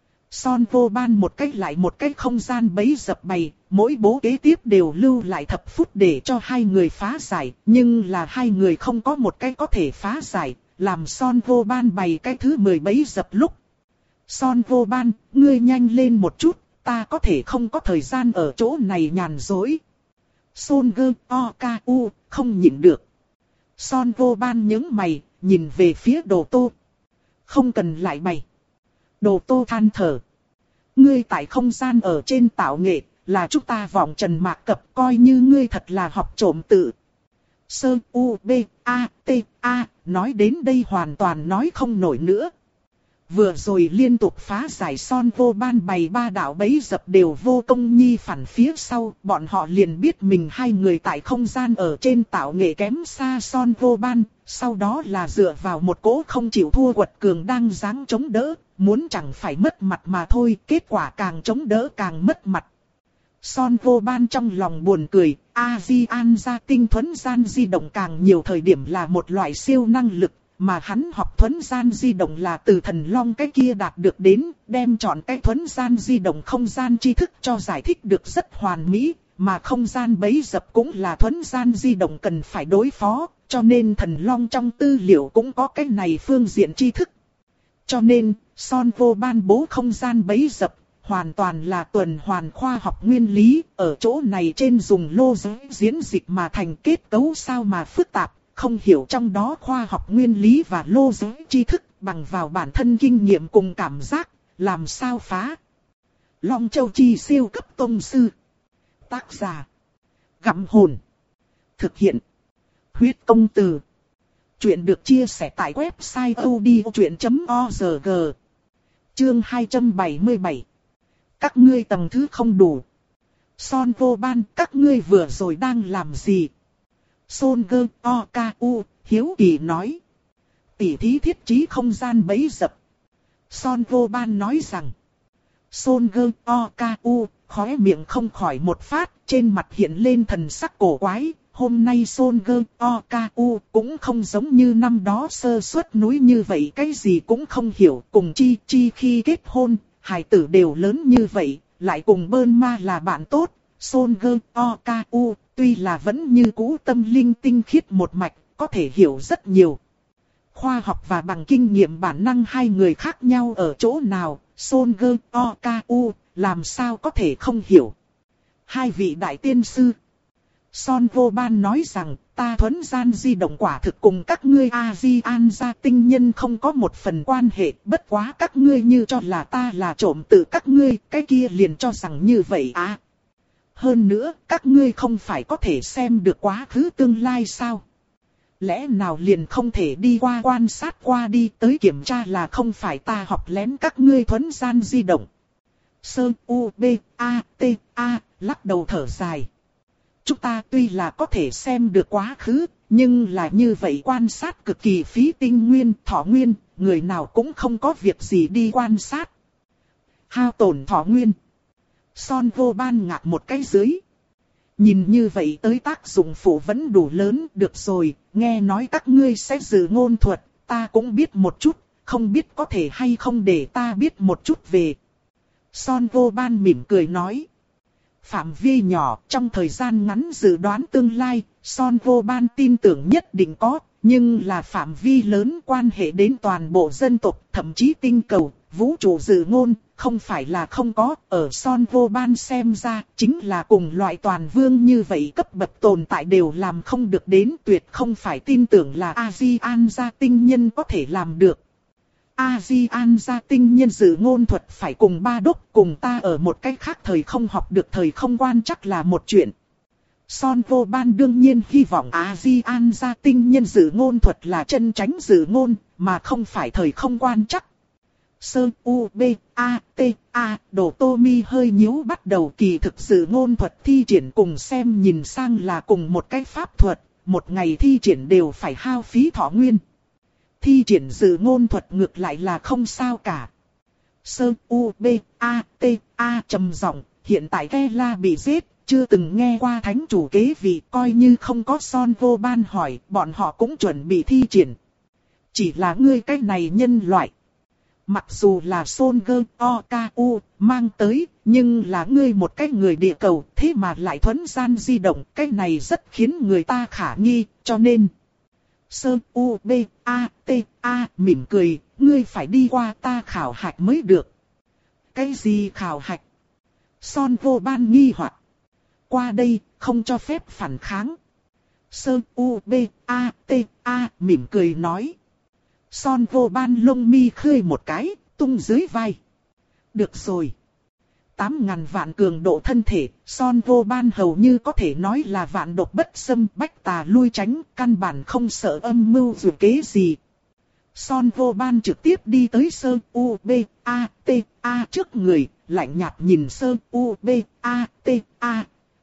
S1: Son Vô Ban một cách lại một cách không gian bẫy dập bày, mỗi bố kế tiếp đều lưu lại thập phút để cho hai người phá giải, nhưng là hai người không có một cách có thể phá giải, làm Son Vô Ban bày cái thứ mười bẫy dập lúc. Son Vô Ban, ngươi nhanh lên một chút. Ta có thể không có thời gian ở chỗ này nhàn dối. Son Gơ O Ca U không nhịn được. Son Vô Ban nhướng mày, nhìn về phía Đồ Tô. Không cần lại bày. Đồ Tô than thở. Ngươi tại không gian ở trên tạo nghệ, là chúng ta vọng trần mạc cập, coi như ngươi thật là học trộm tự. Sơ U B A T A, nói đến đây hoàn toàn nói không nổi nữa. Vừa rồi liên tục phá giải Son Vô Ban bày ba đạo bẫy dập đều vô công nhi phản phía sau, bọn họ liền biết mình hai người tại không gian ở trên tạo nghệ kém xa Son Vô Ban, sau đó là dựa vào một cỗ không chịu thua quật cường đang giáng chống đỡ, muốn chẳng phải mất mặt mà thôi, kết quả càng chống đỡ càng mất mặt. Son Vô Ban trong lòng buồn cười, A-di-an gia tinh thuấn gian di động càng nhiều thời điểm là một loại siêu năng lực. Mà hắn học thuấn gian di động là từ thần long cái kia đạt được đến, đem chọn cái thuấn gian di động không gian tri thức cho giải thích được rất hoàn mỹ, mà không gian bẫy dập cũng là thuấn gian di động cần phải đối phó, cho nên thần long trong tư liệu cũng có cái này phương diện tri thức. Cho nên, Son Vô Ban bố không gian bẫy dập, hoàn toàn là tuần hoàn khoa học nguyên lý, ở chỗ này trên dùng lô giới diễn dịch mà thành kết cấu sao mà phức tạp. Không hiểu trong đó khoa học nguyên lý và lô giới tri thức bằng vào bản thân kinh nghiệm cùng cảm giác, làm sao phá. Long Châu Chi siêu cấp tông sư. Tác giả. Gặm hồn. Thực hiện. Huyết công từ. Chuyện được chia sẻ tại website odchuyện chấm org. Chương hai trăm bảy mươi bảy. Các ngươi tầng thứ không đủ. Son Vô Ban, các ngươi vừa rồi đang làm gì? Son Gơ O Ca U, hiếu kỳ nói. Tỉ thí thiết trí không gian bẫy dập. Son Vô Ban nói rằng. Son Gơ O Ca U, khóe miệng không khỏi một phát, trên mặt hiện lên thần sắc cổ quái, hôm nay Son Gơ Oku cũng không giống như năm đó sơ suất núi như vậy, cái gì cũng không hiểu, cùng Chi Chi khi kết hôn, hài tử đều lớn như vậy, lại cùng Bơn Ma là bạn tốt. Son Gơ Oku tuy là vẫn như cũ tâm linh tinh khiết một mạch, có thể hiểu rất nhiều. Khoa học và bằng kinh nghiệm bản năng hai người khác nhau ở chỗ nào, Son Gơ Oku làm sao có thể không hiểu. Hai vị đại tiên sư. Son Vô Ban nói rằng, ta thuấn gian di động quả thực cùng các ngươi A-di-an gia tinh nhân không có một phần quan hệ, bất quá các ngươi như cho là ta là trộm tự các ngươi, cái kia liền cho rằng như vậy à. Hơn nữa, các ngươi không phải có thể xem được quá khứ tương lai sao? Lẽ nào liền không thể đi qua quan sát qua đi tới kiểm tra là không phải ta học lén các ngươi thuấn gian di động. Sơ U B A T A lắc đầu thở dài. Chúng ta tuy là có thể xem được quá khứ, nhưng là như vậy quan sát cực kỳ phí tinh nguyên, thọ nguyên, người nào cũng không có việc gì đi quan sát. Hao tổn thọ nguyên. Son Vô Ban ngạc một cái dưới. Nhìn như vậy tới tác dụng phụ vẫn đủ lớn, được rồi, nghe nói các ngươi sẽ dự ngôn thuật, ta cũng biết một chút, không biết có thể hay không để ta biết một chút về. Son Vô Ban mỉm cười nói. Phạm vi nhỏ, trong thời gian ngắn dự đoán tương lai, Son Vô Ban tin tưởng nhất định có, nhưng là phạm vi lớn quan hệ đến toàn bộ dân tộc, thậm chí tinh cầu, vũ trụ dự ngôn, không phải là không có, ở Son Vô Ban xem ra, chính là cùng loại toàn vương như vậy cấp bậc tồn tại đều làm không được đến, tuyệt không phải tin tưởng là A-di-an gia tinh nhân có thể làm được. A-di-an gia tinh nhân dự ngôn thuật phải cùng ba đốc cùng ta ở một cách khác thời không học được thời không quan chắc là một chuyện. Son Vô Ban đương nhiên hy vọng A-di-an gia tinh nhân dự ngôn thuật là chân tránh dự ngôn, mà không phải thời không quan chắc. Sơ U B A T A Đồ Tô Mi hơi nhíu bắt đầu, kỳ thực dự ngôn thuật thi triển cùng xem nhìn sang là cùng một cái pháp thuật, một ngày thi triển đều phải hao phí thọ nguyên. Thi triển dự ngôn thuật ngược lại là không sao cả. Sơ U B A T A trầm giọng, hiện tại Kela bị giết, chưa từng nghe qua thánh chủ kế vị, coi như không có Son Vô Ban hỏi, bọn họ cũng chuẩn bị thi triển. Chỉ là ngươi cái này nhân loại. Mặc dù là Son Gơ Oku mang tới, nhưng là ngươi một cái người địa cầu, thế mà lại thuấn gian di động, cái này rất khiến người ta khả nghi, cho nên. Sơ U B A T A mỉm cười, ngươi phải đi qua ta khảo hạch mới được. Cái gì khảo hạch? Son Vô Ban nghi hoặc. Qua đây, không cho phép phản kháng. Sơ U B A T A mỉm cười nói. Son Vô Ban lông mi khơi một cái, tung dưới vai. Được rồi. Tám ngàn vạn cường độ thân thể, Son Vô Ban hầu như có thể nói là vạn độc bất xâm, bách tà lui tránh, căn bản không sợ âm mưu dù kế gì. Son Vô Ban trực tiếp đi tới Sơ U B A T A trước người, lạnh nhạt nhìn Sơ U B A T A.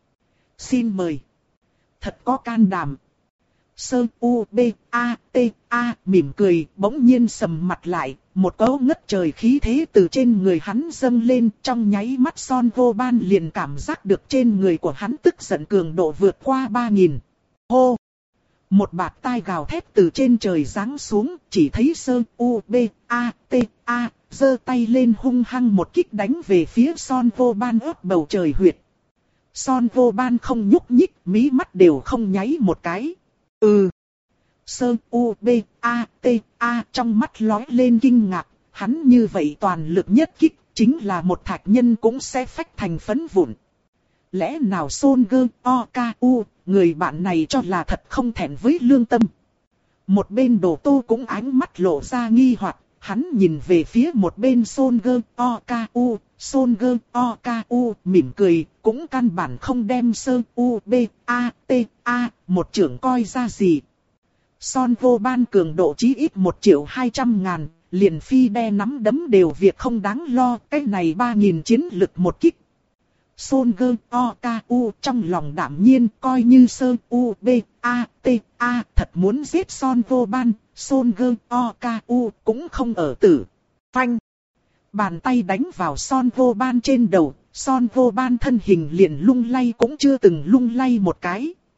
S1: Xin mời. Thật có can đảm. Sơ U B A T A mỉm cười, bỗng nhiên sầm mặt lại, một cỗ ngất trời khí thế từ trên người hắn dâng lên, trong nháy mắt Son Vô Ban liền cảm giác được trên người của hắn tức giận cường độ vượt qua ba nghìn. Hô! Một bạt tai gào thét từ trên trời giáng xuống, chỉ thấy Sơ U B A T A giơ tay lên hung hăng một kích đánh về phía Son Vô Ban ớt bầu trời huyệt. Son Vô Ban không nhúc nhích, mí mắt đều không nháy một cái. Ừ. Sơ U B A T A trong mắt lóe lên kinh ngạc, hắn như vậy toàn lực nhất kích, chính là một thạch nhân cũng sẽ phách thành phấn vụn. Lẽ nào Son Gơ Oku, người bạn này cho là thật không thẹn với lương tâm. Một bên Đồ Tô cũng ánh mắt lộ ra nghi hoặc, hắn nhìn về phía một bên Son Gơ Oku, Son Gơ Oku mỉm cười, cũng căn bản không đem Sơ U B A T A một trưởng coi ra gì. Son Vô Ban cường độ chí ít một triệu hai trăm ngàn, liền phi đe nắm đấm đều việc không đáng lo, cái này ba nghìn chiến lực một kích. Son Gơ Oku trong lòng đảm nhiên, coi như Sơ U B A T A thật muốn giết Son Vô Ban, Son Gơ Oku cũng không ở tử. Phanh! Bàn tay đánh vào Son Vô Ban trên đầu, Son Vô Ban thân hình liền lung lay cũng chưa từng lung lay một cái.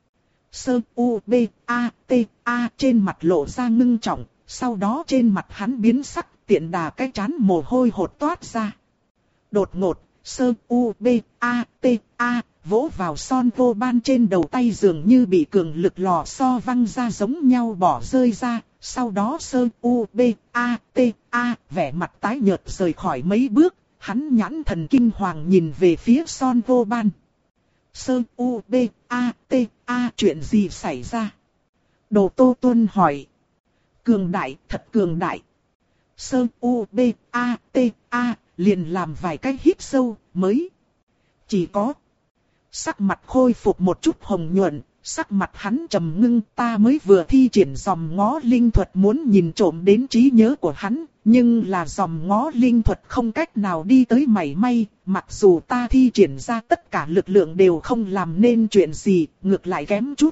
S1: Sơ U B A T A trên mặt lộ ra ngưng trọng, sau đó trên mặt hắn biến sắc, tiện đà cái trán mồ hôi hột toát ra. Đột ngột, Sơ U B A T A vỗ vào Son Vô Ban trên đầu tay dường như bị cường lực lò xo văng ra giống nhau bỏ rơi ra. Sau đó Sơ U B A T A vẻ mặt tái nhợt rời khỏi mấy bước, hắn nhãn thần kinh hoàng nhìn về phía Son Vô Ban. Sơ U B A T A chuyện gì xảy ra? Đồ Tô Tuân hỏi. Cường đại, thật cường đại. Sơ U B A T A liền làm vài cái hít sâu, mới. Chỉ có. Sắc mặt khôi phục một chút hồng nhuận, sắc mặt hắn trầm ngưng, ta mới vừa thi triển dòm ngó linh thuật muốn nhìn trộm đến trí nhớ của hắn, nhưng là dòm ngó linh thuật không cách nào đi tới mảy may, mặc dù ta thi triển ra tất cả lực lượng đều không làm nên chuyện gì, ngược lại kém chút.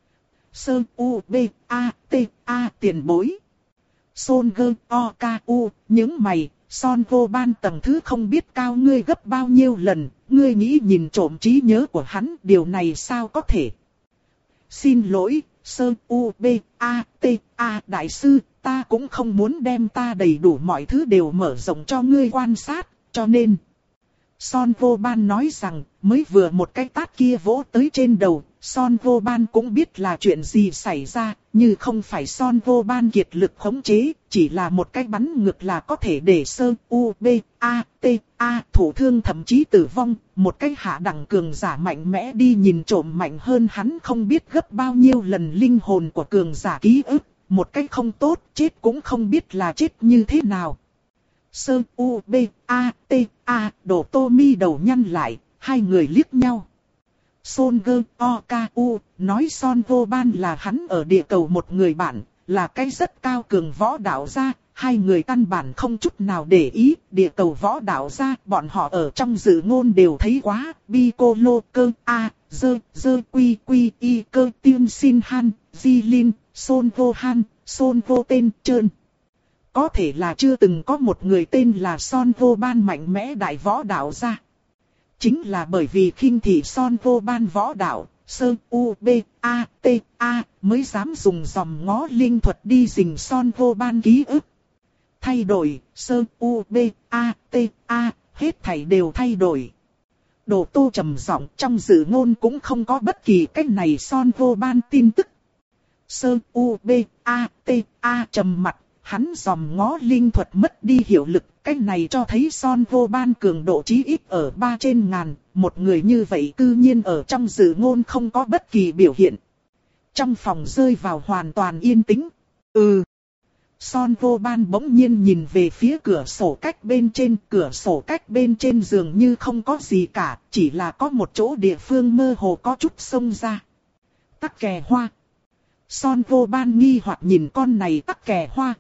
S1: Sơ U B A T A tiền bối. Son Gơ O K U, những mày, Son Vô Ban tầng thứ không biết cao ngươi gấp bao nhiêu lần, ngươi nghĩ nhìn trộm trí nhớ của hắn, điều này sao có thể? Xin lỗi, Sơ U B A T A đại sư, ta cũng không muốn đem ta đầy đủ mọi thứ đều mở rộng cho ngươi quan sát, cho nên. Son Vô Ban nói rằng, mới vừa một cái tát kia vỗ tới trên đầu, Son Vô Ban cũng biết là chuyện gì xảy ra, như không phải Son Vô Ban kiệt lực khống chế, chỉ là một cái bắn ngược là có thể để Sơ U B A T A thủ thương thậm chí tử vong, một cái hạ đẳng cường giả mạnh mẽ đi nhìn trộm mạnh hơn hắn không biết gấp bao nhiêu lần linh hồn của cường giả ký ức, một cái không tốt, chết cũng không biết là chết như thế nào. Sơ U B A T A Đồ Tô mi đầu nhăn lại, hai người liếc nhau. Son Gơ O K U nói Son Vô Ban là hắn ở địa cầu một người bạn, là cái rất cao cường võ đạo gia, hai người căn bản không chút nào để ý, địa cầu võ đạo gia, bọn họ ở trong dự ngôn đều thấy quá, bi cô lô cơ a, dơ, dơ quy quy y cơ tiên xin han, di linh, Son Vô Han, Son Vô tên trơn. Có thể là chưa từng có một người tên là Son Vô Ban mạnh mẽ đại võ đạo gia. Chính là bởi vì khinh thị Son Vô Ban võ đạo, Sơ U B A T A mới dám dùng dòm ngó linh thuật đi rình Son Vô Ban ký ức. Thay đổi, Sơ U B A T A, hết thảy đều thay đổi. Đồ Tô trầm giọng, trong dự ngôn cũng không có bất kỳ cách này Son Vô Ban tin tức. Sơ U B A T A trầm mặt, hắn dòm ngó linh thuật mất đi hiệu lực. Cái này cho thấy Son Vô Ban cường độ chí ít ở ba trên ngàn, một người như vậy cư nhiên ở trong dự ngôn không có bất kỳ biểu hiện. Trong phòng rơi vào hoàn toàn yên tĩnh. Ừ. Son Vô Ban bỗng nhiên nhìn về phía cửa sổ cách bên trên, cửa sổ cách bên trên dường như không có gì cả, chỉ là có một chỗ địa phương mơ hồ có chút xông ra. Tắc kè hoa. Son Vô Ban nghi hoặc nhìn con này tắc kè hoa.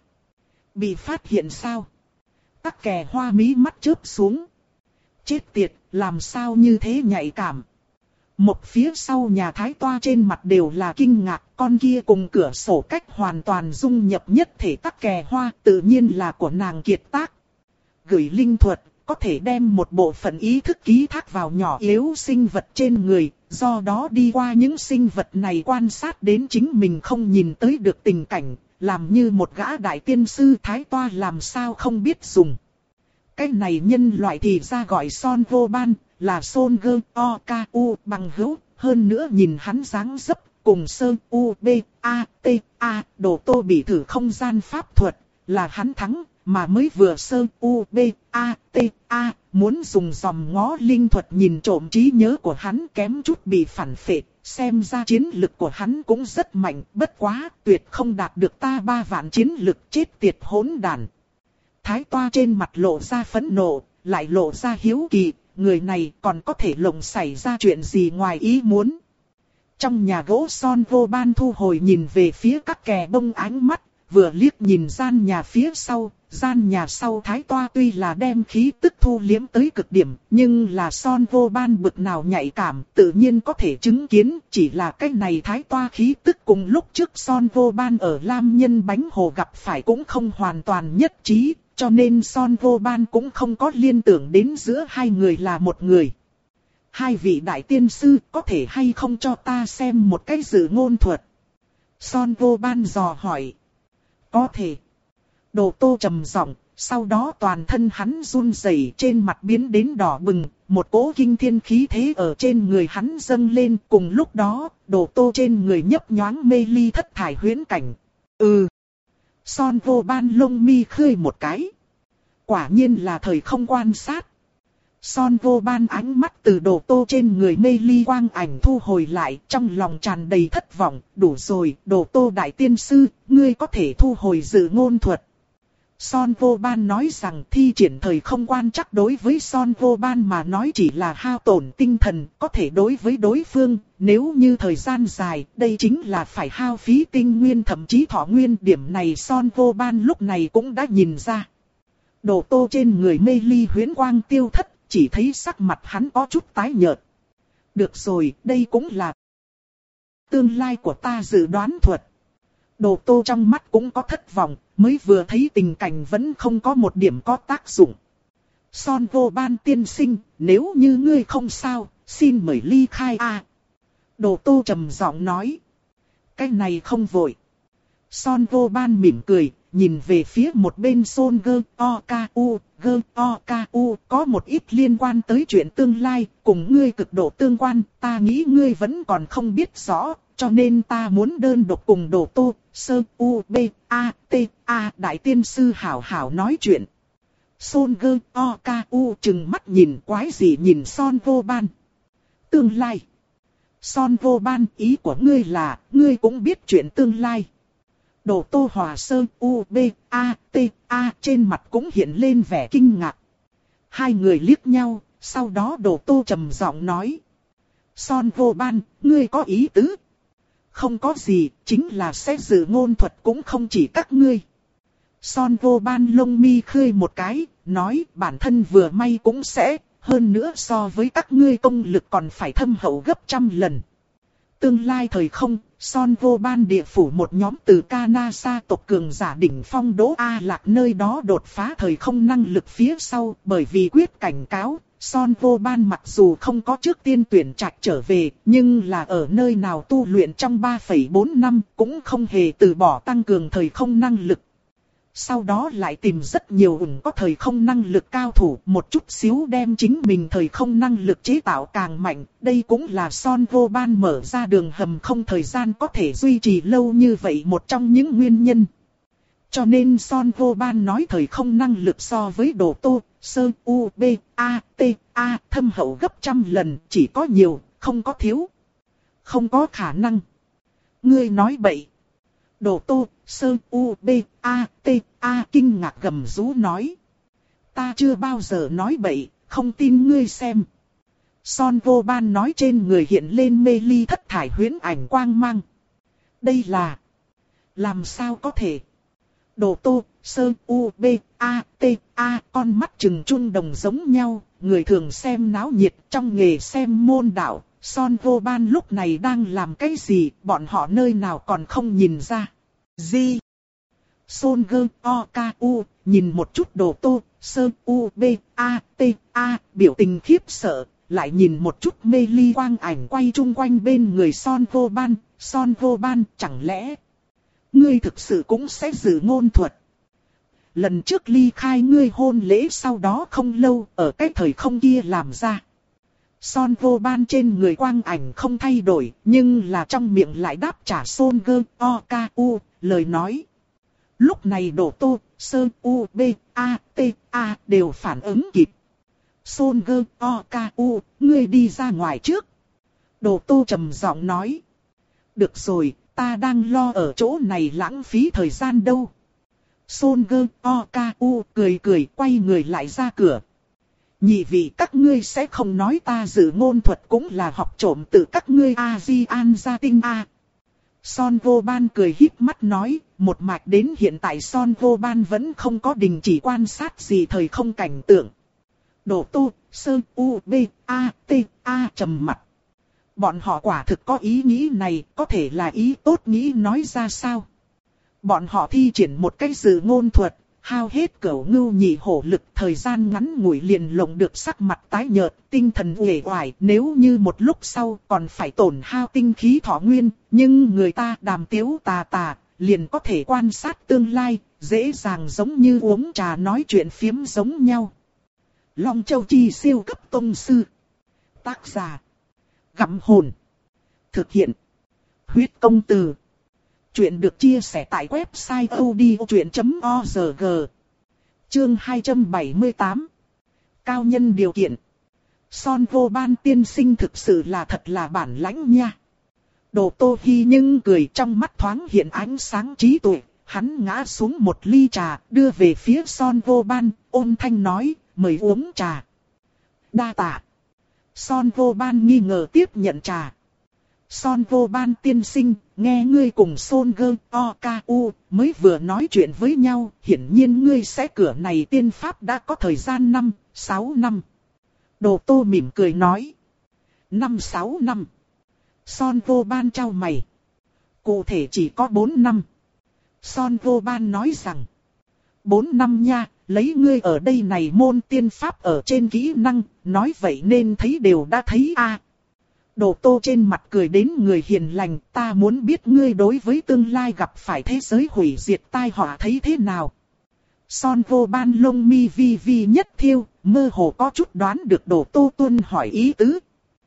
S1: Bị phát hiện sao? Tắc kè hoa mí mắt chớp xuống. Chết tiệt, làm sao như thế nhạy cảm. Một phía sau nhà thái toa trên mặt đều là kinh ngạc, con kia cùng cửa sổ cách hoàn toàn dung nhập nhất thể tắc kè hoa, tự nhiên là của nàng kiệt tác. Gửi linh thuật, có thể đem một bộ phận ý thức ký thác vào nhỏ yếu sinh vật trên người, do đó đi qua những sinh vật này quan sát đến chính mình không nhìn tới được tình cảnh. Làm như một gã đại tiên sư thái toa làm sao không biết dùng. Cái này nhân loại thì ra gọi Son Vô Ban, là Son Gơ O K U bằng hữu, hơn nữa nhìn hắn dáng dấp, cùng Sơ U B A T A Đồ Tô bị thử không gian pháp thuật, là hắn thắng, mà mới vừa Sơ U B A T A muốn dùng dòm ngó linh thuật nhìn trộm trí nhớ của hắn kém chút bị phản phệ. Xem ra chiến lực của hắn cũng rất mạnh, bất quá, tuyệt không đạt được ta ba vạn chiến lực chết tiệt hỗn đàn. Thái toa trên mặt lộ ra phẫn nộ, lại lộ ra hiếu kỳ, người này còn có thể lộng xảy ra chuyện gì ngoài ý muốn. Trong nhà gỗ Son Vô Ban thu hồi nhìn về phía các kè bông ánh mắt, vừa liếc nhìn gian nhà phía sau, gian nhà sau thái toa tuy là đem khí tức thu liếm tới cực điểm, nhưng là Son Vô Ban bực nào nhạy cảm, tự nhiên có thể chứng kiến, chỉ là cái này thái toa khí tức cùng lúc trước Son Vô Ban ở Lam Nhân Bánh Hồ gặp phải cũng không hoàn toàn nhất trí, cho nên Son Vô Ban cũng không có liên tưởng đến giữa hai người là một người. Hai vị đại tiên sư có thể hay không cho ta xem một cái dự ngôn thuật? Son vô ban dò hỏi. Có thể. Đồ Tô trầm giọng, sau đó toàn thân hắn run rẩy, trên mặt biến đến đỏ bừng, một cỗ kinh thiên khí thế ở trên người hắn dâng lên. Cùng lúc đó, Đồ Tô trên người nhấp nhoáng mê ly thất thải huyễn cảnh. Ừ. Son vô ban lông mi khơi một cái. Quả nhiên là thời không quan sát. Son vô ban ánh mắt từ Đồ Tô trên người mê ly quang ảnh thu hồi lại, trong lòng tràn đầy thất vọng. Đủ rồi, Đồ Tô đại tiên sư, ngươi có thể thu hồi dự ngôn thuật. Son vô ban nói rằng thi triển thời không quan chắc đối với Son vô ban mà nói chỉ là hao tổn tinh thần, có thể đối với đối phương, nếu như thời gian dài, đây chính là phải hao phí tinh nguyên thậm chí thọ nguyên. Điểm này Son vô ban lúc này cũng đã nhìn ra. Đồ Tô trên người mê ly huyễn quang tiêu thất, chỉ thấy sắc mặt hắn có chút tái nhợt. Được rồi, đây cũng là tương lai của ta dự đoán thuật. Đồ Tô trong mắt cũng có thất vọng, mới vừa thấy tình cảnh vẫn không có một điểm có tác dụng. Son vô ban tiên sinh, nếu như ngươi không sao, xin mời ly khai a. Đồ Tô trầm giọng nói. Cái này không vội. Son vô ban mỉm cười, nhìn về phía một bên Son gơ o ca u, gơ o ca u có một ít liên quan tới chuyện tương lai, cùng ngươi cực độ tương quan, ta nghĩ ngươi vẫn còn không biết rõ, cho nên ta muốn đơn độc cùng Đồ Tô, Sơ, U, B, A, T, A đại tiên sư hảo hảo nói chuyện. Son gơ o ca u chừng mắt nhìn quái gì nhìn Son vô ban. Tương lai. Son vô ban, ý của ngươi là, ngươi cũng biết chuyện tương lai. Đồ Tô hòa Sơ, U, B, A, T, A trên mặt cũng hiện lên vẻ kinh ngạc. Hai người liếc nhau, sau đó Đồ Tô trầm giọng nói. Son vô ban, ngươi có ý tứ? Không có gì, chính là sẽ dự ngôn thuật cũng không chỉ các ngươi. Son vô ban lông mi khơi một cái, nói bản thân vừa may cũng sẽ, hơn nữa so với các ngươi công lực còn phải thâm hậu gấp trăm lần. Tương lai thời không, Son vô ban địa phủ một nhóm từ Kanasa tộc cường giả đỉnh phong Đỗ A Lạc nơi đó đột phá thời không năng lực phía sau, bởi vì quyết cảnh cáo, Son vô ban mặc dù không có trước tiên tuyển trạch trở về, nhưng là ở nơi nào tu luyện trong ba phẩy bốn năm cũng không hề từ bỏ tăng cường thời không năng lực. Sau đó lại tìm rất nhiều ủng có thời không năng lực cao thủ, một chút xíu đem chính mình thời không năng lực chế tạo càng mạnh. Đây cũng là Son vô ban mở ra đường hầm không thời gian có thể duy trì lâu như vậy một trong những nguyên nhân. Cho nên Son vô ban nói thời không năng lực so với Đồ Tô, Sơ, U, B, A, T, A thâm hậu gấp trăm lần, chỉ có nhiều, không có thiếu. Không có khả năng. Ngươi nói bậy. Đồ Tô, Sơ, U, B, A, T, A kinh ngạc gầm rú nói. Ta chưa bao giờ nói bậy, không tin ngươi xem. Son vô ban nói trên người hiện lên mê ly thất thải huyễn ảnh quang mang. Đây là... Làm sao có thể? Đồ Tô, Sơ, U, B, A, T, A con mắt trừng trung đồng giống nhau, người thường xem náo nhiệt trong nghề xem môn đạo. Son vô ban lúc này đang làm cái gì, bọn họ nơi nào còn không nhìn ra. Gì? Son gơ o ca u nhìn một chút Đồ Tô, Sơ, U, B, A, T, A biểu tình khiếp sợ, lại nhìn một chút mê ly quang ảnh quay chung quanh bên người Son vô ban. Son vô ban, chẳng lẽ ngươi thực sự cũng sẽ dự ngôn thuật? Lần trước ly khai ngươi hôn lễ sau đó không lâu, ở cái thời không kia làm ra. Son vô ban trên người quang ảnh không thay đổi, nhưng là trong miệng lại đáp trả Son gơ o ca u lời nói. Lúc này Đồ Tô, Sơ, U, B, A, T, A đều phản ứng kịp. Son gơ o ca u, ngươi đi ra ngoài trước. Đồ Tô trầm giọng nói. Được rồi, ta đang lo ở chỗ này lãng phí thời gian đâu. Son gơ o ca u cười cười quay người lại ra cửa. Nhị vị các ngươi sẽ không nói ta dự ngôn thuật cũng là học trộm từ các ngươi A-di-an gia tinh A. Son vô ban cười híp mắt nói, một mạch đến hiện tại Son vô ban vẫn không có đình chỉ quan sát gì thời không cảnh tượng. Đồ Tô, Sơ, U, B, A, T, A trầm mặt. Bọn họ quả thực có ý nghĩ này, có thể là ý tốt nghĩ nói ra sao. Bọn họ thi triển một cái dự ngôn thuật, hao hết cửu ngưu nhị hổ lực, thời gian ngắn ngủi liền lộng được sắc mặt tái nhợt, tinh thần uể oải, nếu như một lúc sau còn phải tổn hao tinh khí thọ nguyên, nhưng người ta đàm tiếu tà tà, liền có thể quan sát tương lai, dễ dàng giống như uống trà nói chuyện phiếm giống nhau. Long Châu Chi siêu cấp tông sư. Tác giả: Gặm Hồn. Thực hiện: Huyết Công Từ. Chuyện được chia sẻ tại website odchuyện chấm org. Chương hai trăm bảy mươi tám. Cao nhân điều kiện. Son Vô Ban tiên sinh thực sự là thật là bản lãnh nha. Đồ Tô Hi nhưng cười, trong mắt thoáng hiện ánh sáng trí tuệ. Hắn ngã xuống một ly trà, đưa về phía Son Vô Ban, ôn thanh nói, mời uống trà. Đa tạ. Son Vô Ban nghi ngờ tiếp nhận trà. Son Vô Ban tiên sinh, nghe ngươi cùng Son Gơ O Ca U mới vừa nói chuyện với nhau, hiển nhiên ngươi sẽ cửa này tiên pháp đã có thời gian năm, sáu năm. Đồ Tô mỉm cười nói. Năm sáu năm. Son Vô Ban trao mày. Cụ thể chỉ có bốn năm. Son Vô Ban nói rằng. Bốn năm nha, lấy ngươi ở đây này môn tiên pháp ở trên kỹ năng, nói vậy nên thấy đều đã thấy a. À. Đồ Tô trên mặt cười đến người hiền lành, ta muốn biết ngươi đối với tương lai gặp phải thế giới hủy diệt tai họa thấy thế nào. Son Vô Ban lông mi vi vi nhất thiêu, mơ hồ có chút đoán được Đồ Tô tuân hỏi ý tứ.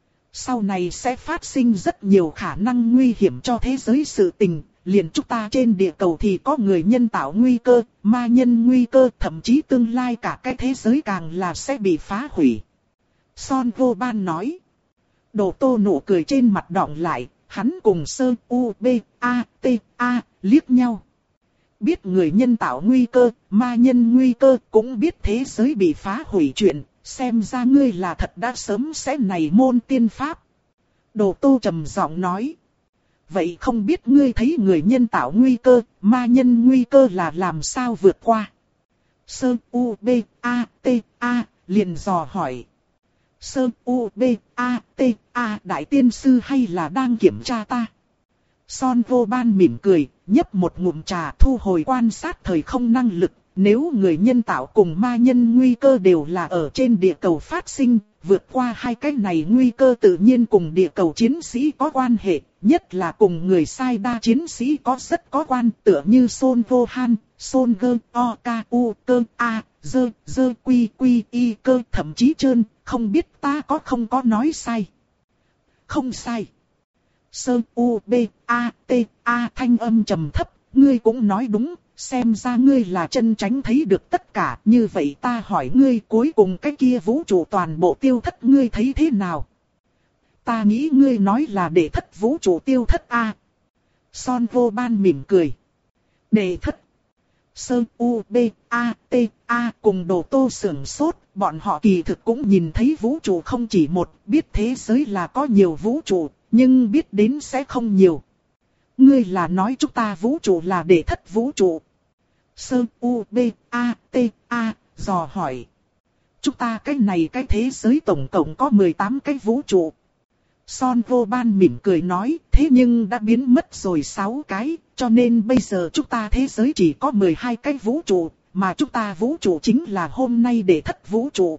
S1: Sau này sẽ phát sinh rất nhiều khả năng nguy hiểm cho thế giới sự tình, liền chúng ta trên địa cầu thì có người nhân tạo nguy cơ, ma nhân nguy cơ, thậm chí tương lai cả cái thế giới càng là sẽ bị phá hủy. Son Vô Ban nói. Đồ Tô nụ cười trên mặt đọng lại, hắn cùng Sơ U B A T A liếc nhau. Biết người nhân tạo nguy cơ, ma nhân nguy cơ, cũng biết thế giới bị phá hủy chuyện, xem ra ngươi là thật đã sớm sẽ này môn tiên pháp. Đồ Tô trầm giọng nói. Vậy không biết ngươi thấy người nhân tạo nguy cơ, ma nhân nguy cơ là làm sao vượt qua? Sơ U B A T A liền dò hỏi. Sơ U B A T A đại tiên sư hay là đang kiểm tra ta? Son Vô Ban mỉm cười, nhấp một ngụm trà, thu hồi quan sát thời không năng lực. Nếu người nhân tạo cùng ma nhân nguy cơ đều là ở trên địa cầu phát sinh, vượt qua hai cái này nguy cơ tự nhiên cùng địa cầu chiến sĩ có quan hệ, nhất là cùng người sai đa chiến sĩ có rất có quan, tựa như Son Vô Han, Son Gơ O Ca U Cơ A, Dơ Dơ Quy Quy Y Cơ, thậm chí trơn, không biết ta có không có nói sai. Không sai. Sơ U B A T A thanh âm trầm thấp, ngươi cũng nói đúng. Xem ra ngươi là chân tránh thấy được tất cả, như vậy ta hỏi ngươi cuối cùng cái kia vũ trụ toàn bộ tiêu thất ngươi thấy thế nào? Ta nghĩ ngươi nói là đệ thất vũ trụ tiêu thất a. À. Son Vô Ban mỉm cười. Đệ thất. Sơ U B A T A cùng Đồ Tô sưởng sốt, bọn họ kỳ thực cũng nhìn thấy vũ trụ không chỉ một, biết thế giới là có nhiều vũ trụ, nhưng biết đến sẽ không nhiều. Ngươi là nói chúng ta vũ trụ là đệ thất vũ trụ. Sơ U B A T A dò hỏi. Chúng ta cái này cái thế giới tổng cộng có mười tám cái vũ trụ. Son Vô Ban mỉm cười nói, thế nhưng đã biến mất rồi sáu cái, cho nên bây giờ chúng ta thế giới chỉ có mười hai cái vũ trụ, mà chúng ta vũ trụ chính là hôm nay đệ thất vũ trụ.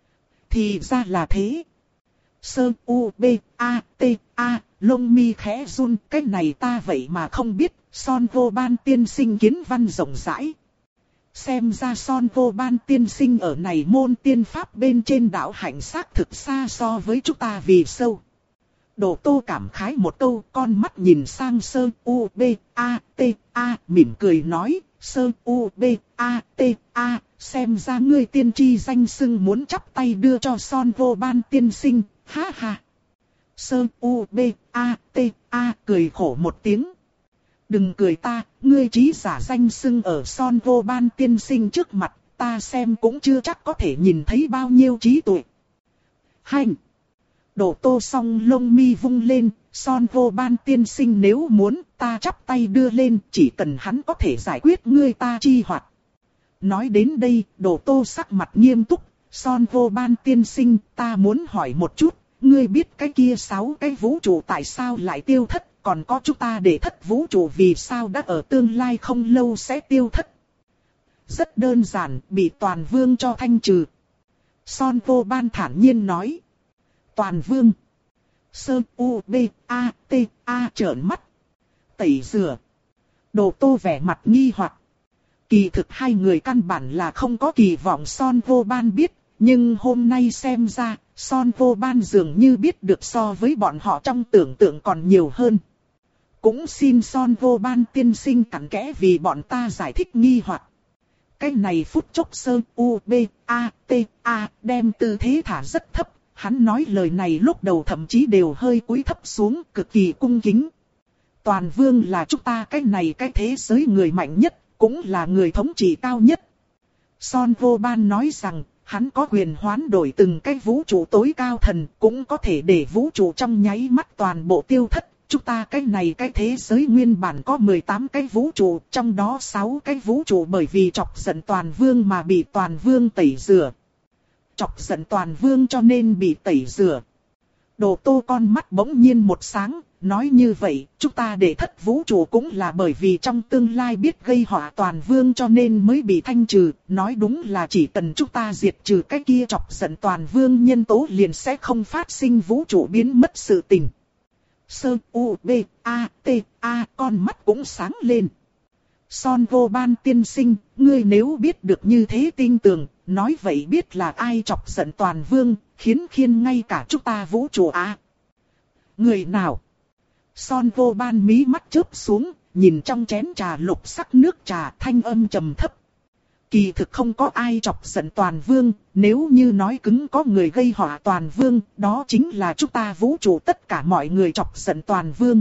S1: Thì ra là thế. Sơ U B A T A lông mi khẽ run, cái này ta vậy mà không biết. Son Vô Ban tiên sinh kiến văn rộng rãi. Xem ra Son Vô Ban tiên sinh ở này môn tiên pháp bên trên đạo hạnh xác thực xa so với chúng ta vì sâu. Đồ Tô cảm khái một câu, con mắt nhìn sang Sơ U B A T A mỉm cười nói, Sơ U B A T A, xem ra ngươi tiên tri danh xưng muốn chắp tay đưa cho Son Vô Ban tiên sinh, ha ha. Sơ U B A T A cười khổ một tiếng. Đừng cười ta, ngươi trí giả danh xưng ở Son Vô Ban tiên sinh trước mặt, ta xem cũng chưa chắc có thể nhìn thấy bao nhiêu trí tuệ. Hành! Đồ Tô song lông mi vung lên, Son Vô Ban tiên sinh nếu muốn ta chắp tay đưa lên, chỉ cần hắn có thể giải quyết ngươi ta chi hoạt. Nói đến đây, Đồ Tô sắc mặt nghiêm túc, Son Vô Ban tiên sinh, ta muốn hỏi một chút, ngươi biết cái kia sáu cái vũ trụ tại sao lại tiêu thất, còn có chúng ta để thất vũ trụ vì sao đã ở tương lai không lâu sẽ tiêu thất. rất đơn giản, bị Toàn Vương cho thanh trừ. Son Vô Ban thản nhiên nói. Toàn Vương. Sơ U B A T A trợn mắt. Tẩy rửa. Đồ Tô vẻ mặt nghi hoặc. Kỳ thực hai người căn bản là không có kỳ vọng Son Vô Ban biết, nhưng hôm nay xem ra, Son Vô Ban dường như biết được so với bọn họ trong tưởng tượng còn nhiều hơn. Cũng xin Son Vô Ban tiên sinh cặn kẽ vì bọn ta giải thích nghi hoặc. Cái này phút chốc Sơ U B A T A đem tư thế thả rất thấp, hắn nói lời này lúc đầu thậm chí đều hơi cúi thấp xuống, cực kỳ cung kính. Toàn Vương là chúng ta cái này cái thế giới người mạnh nhất, cũng là người thống trị cao nhất. Son Vô Ban nói rằng, hắn có quyền hoán đổi từng cái vũ trụ tối cao thần, cũng có thể để vũ trụ trong nháy mắt toàn bộ tiêu thất. Chúng ta cái này cái thế giới nguyên bản có mười tám cái vũ trụ, trong đó sáu cái vũ trụ bởi vì chọc giận Toàn Vương mà bị Toàn Vương tẩy rửa. Chọc giận Toàn Vương cho nên bị tẩy rửa. Đồ Tô con mắt bỗng nhiên một sáng, nói như vậy, chúng ta để thất vũ trụ cũng là bởi vì trong tương lai biết gây họa Toàn Vương cho nên mới bị thanh trừ. Nói đúng là chỉ cần chúng ta diệt trừ cái kia chọc giận Toàn Vương nhân tố liền sẽ không phát sinh vũ trụ biến mất sự tình. Sơ U B A T A con mắt cũng sáng lên. Son Vô Ban tiên sinh, ngươi nếu biết được như thế tin tưởng, nói vậy biết là ai chọc giận Toàn Vương, khiến khiên ngay cả chúng ta vũ trụ à? Người nào? Son Vô Ban mí mắt chớp xuống, nhìn trong chén trà lục sắc nước trà thanh âm trầm thấp. Kỳ thực không có ai chọc giận Toàn Vương, nếu như nói cứng có người gây họa Toàn Vương, đó chính là chúng ta vũ trụ tất cả mọi người chọc giận Toàn Vương.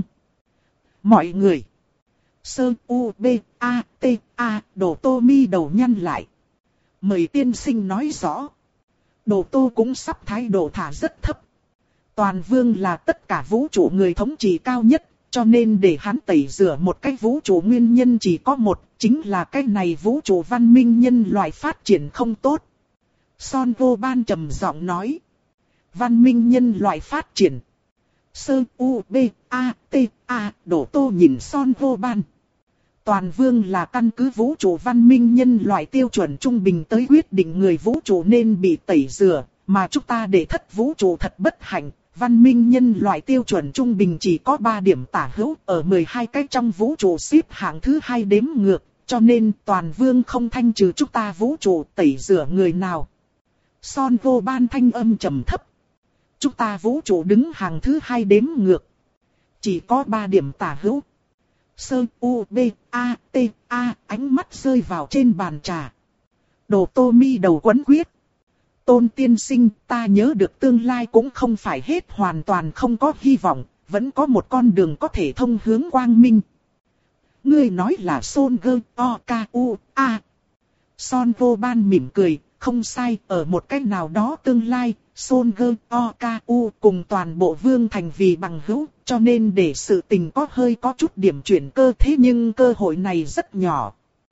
S1: Mọi người. Sơ U B A T A Đồ Tô mi đầu nhăn lại. Mời tiên sinh nói rõ. Đồ Tô cũng sắp thái độ thả rất thấp. Toàn Vương là tất cả vũ trụ người thống trị cao nhất, cho nên để hắn tẩy rửa một cái vũ trụ nguyên nhân chỉ có một, chính là cái này vũ trụ văn minh nhân loại phát triển không tốt. Son Vô Ban trầm giọng nói. Văn minh nhân loại phát triển. Sơ U B A T A Đồ Tô nhìn Son Vô Ban. Toàn Vương là căn cứ vũ trụ văn minh nhân loại tiêu chuẩn trung bình tới quyết định người vũ trụ nên bị tẩy rửa, mà chúng ta để thất vũ trụ thật bất hạnh. Văn minh nhân loại tiêu chuẩn trung bình chỉ có ba điểm tả hữu, ở mười hai cái trong vũ trụ xếp hạng thứ hai đếm ngược, cho nên Toàn Vương không thanh trừ chúng ta vũ trụ tẩy rửa người nào. Son Vô Ban thanh âm trầm thấp. Chúng ta vũ trụ đứng hàng thứ hai đếm ngược, chỉ có ba điểm tả hữu. Sơ U B A T A ánh mắt rơi vào trên bàn trà. Đồ Tô mi đầu quấn quyết. Tôn tiên sinh, ta nhớ được tương lai cũng không phải hết hoàn toàn không có hy vọng, vẫn có một con đường có thể thông hướng quang minh. Ngươi nói là Son Gơ O K U A. Son Vô Ban mỉm cười, không sai, ở một cách nào đó tương lai, Son Gơ O K U cùng toàn bộ vương thành vì bằng hữu, cho nên để sự tình có hơi có chút điểm chuyển cơ, thế nhưng cơ hội này rất nhỏ.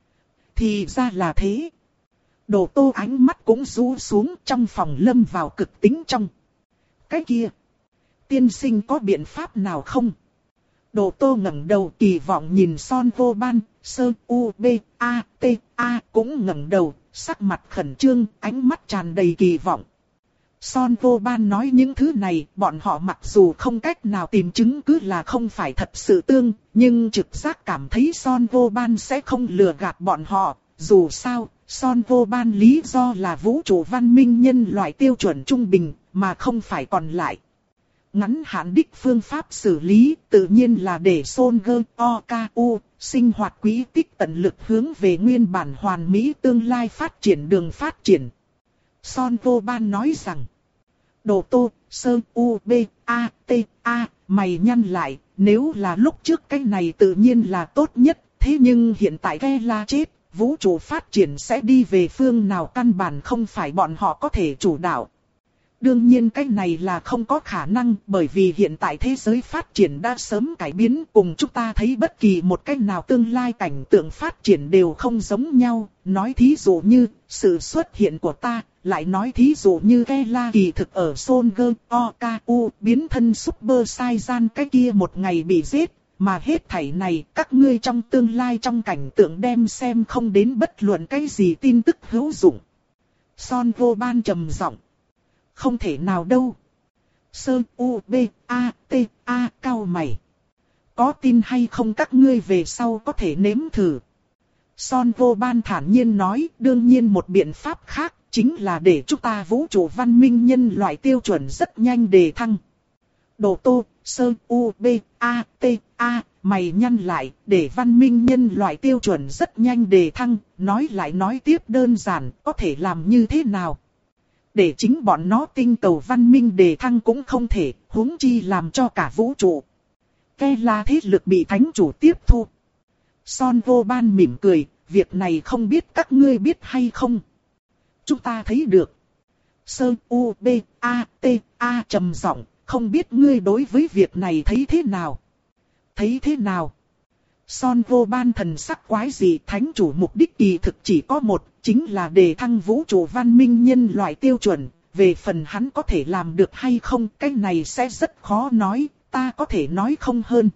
S1: Thì ra là thế. Đồ Tô ánh mắt cũng rũ xuống, trong phòng lâm vào cực tính trong. Cái kia, tiên sinh có biện pháp nào không? Đồ Tô ngẩng đầu kỳ vọng nhìn Son Vô Ban, Sơ U B A T A cũng ngẩng đầu, sắc mặt khẩn trương, ánh mắt tràn đầy kỳ vọng. Son Vô Ban nói những thứ này, bọn họ mặc dù không cách nào tìm chứng cứ là không phải thật sự tương, nhưng trực giác cảm thấy Son Vô Ban sẽ không lừa gạt bọn họ. Dù sao, Son Vô Ban lý do là vũ trụ văn minh nhân loại tiêu chuẩn trung bình, mà không phải còn lại. Ngắn hạn đích phương pháp xử lý, tự nhiên là để Son Gơ O K U, sinh hoạt quý tích tận lực hướng về nguyên bản hoàn mỹ tương lai phát triển đường phát triển. Son Vô Ban nói rằng, Đồ Tô, Sơ U B A T A, mày nhăn lại, nếu là lúc trước cái này tự nhiên là tốt nhất, thế nhưng hiện tại ghe la chết. Vũ trụ phát triển sẽ đi về phương nào căn bản không phải bọn họ có thể chủ đạo. Đương nhiên cái này là không có khả năng, bởi vì hiện tại thế giới phát triển đã sớm cải biến, cùng chúng ta thấy bất kỳ một cách nào tương lai cảnh tượng phát triển đều không giống nhau. Nói thí dụ như sự xuất hiện của ta, lại nói thí dụ như ghe la kỳ thực ở Son Gơ O K U biến thân Super Saiyan cái kia một ngày bị giết. mà hết thảy này các ngươi trong tương lai trong cảnh tượng đem xem không đến bất luận cái gì tin tức hữu dụng. Son vô ban trầm giọng. Không thể nào đâu. Sơ U B A T A cao mày. Có tin hay không các ngươi về sau có thể nếm thử. Son vô ban thản nhiên nói, đương nhiên một biện pháp khác chính là để chúng ta vũ trụ văn minh nhân loại tiêu chuẩn rất nhanh đề thăng. Đồ Tô, Sơ U B A T A, mày nhăn lại, để văn minh nhân loại tiêu chuẩn rất nhanh đề thăng, nói lại nói tiếp đơn giản, có thể làm như thế nào? Để chính bọn nó tinh cầu văn minh đề thăng cũng không thể, huống chi làm cho cả vũ trụ. Ke là thế lực bị thánh chủ tiếp thu. Son vô ban mỉm cười, việc này không biết các ngươi biết hay không? Chúng ta thấy được. Sơ U B A T A trầm giọng, không biết ngươi đối với việc này thấy thế nào? Thấy thế nào? Son vô ban thần sắc quái dị, thánh chủ mục đích kỳ thực chỉ có một, chính là đề thăng vũ trụ văn minh nhân loại tiêu chuẩn. Về phần hắn có thể làm được hay không, cái này sẽ rất khó nói, ta có thể nói không hơn.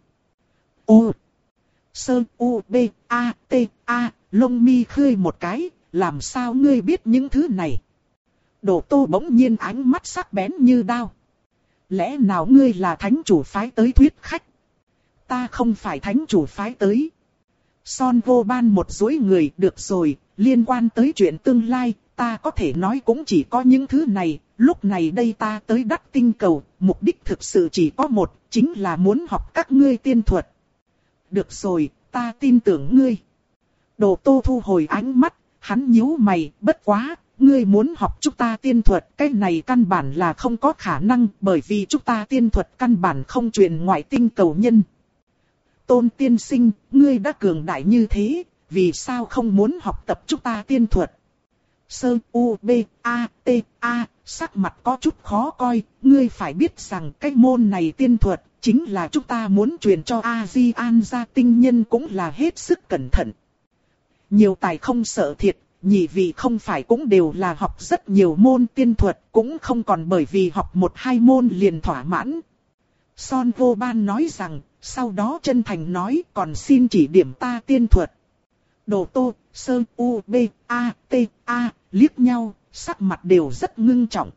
S1: Ô! Sơ U B A T A, lông mi khơi một cái, làm sao ngươi biết những thứ này? Đồ Tô bỗng nhiên ánh mắt sắc bén như đao. Lẽ nào ngươi là thánh chủ phái tới thuyết khách? Ta không phải thánh chủ phái tới. Son vô ban một dối người, được rồi, liên quan tới chuyện tương lai, ta có thể nói cũng chỉ có những thứ này. Lúc này đây ta tới Đắc Tinh Cầu, mục đích thực sự chỉ có một, chính là muốn học các ngươi tiên thuật. Được rồi, ta tin tưởng ngươi. Đồ Tô thu hồi ánh mắt, hắn nhíu mày, bất quá, ngươi muốn học chúng ta tiên thuật, cái này căn bản là không có khả năng, bởi vì chúng ta tiên thuật căn bản không truyền ngoại tinh cầu nhân. Tôn tiên sinh, ngươi đã cường đại như thế, vì sao không muốn học tập chúng ta tiên thuật? Sơ U B A T A, sắc mặt có chút khó coi, ngươi phải biết rằng cái môn này tiên thuật, chính là chúng ta muốn truyền cho A-di-an gia tinh nhân cũng là hết sức cẩn thận. Nhiều tài không sợ thiệt, nhị vị không phải cũng đều là học rất nhiều môn tiên thuật, cũng không còn bởi vì học một hai môn liền thỏa mãn. Son vô ban nói rằng, sau đó chân thành nói còn xin chỉ điểm ta tiên thuật. Đồ Tô, Sơ U B A T A, liếc nhau, sắc mặt đều rất ngưng trọng.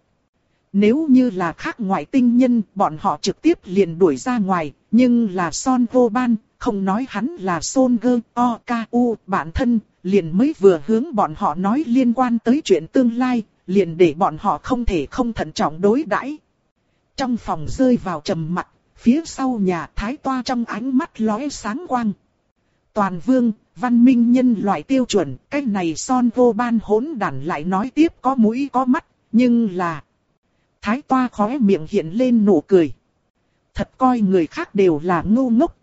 S1: Nếu như là khác ngoại tinh nhân, bọn họ trực tiếp liền đuổi ra ngoài, nhưng là Son vô ban, không nói hắn là Son Gơ O K U bản thân, liền mới vừa hướng bọn họ nói liên quan tới chuyện tương lai, liền để bọn họ không thể không thận trọng đối đãi. Trong phòng rơi vào trầm mặc, phía sau nhà Thái Toa trong ánh mắt lóe sáng quang. Toàn vương, văn minh nhân loại tiêu chuẩn, cái này Son vô ban hỗn đản lại nói tiếp có mũi có mắt, nhưng là... Thái Toa khóe miệng hiện lên nụ cười. Thật coi người khác đều là ngu ngốc.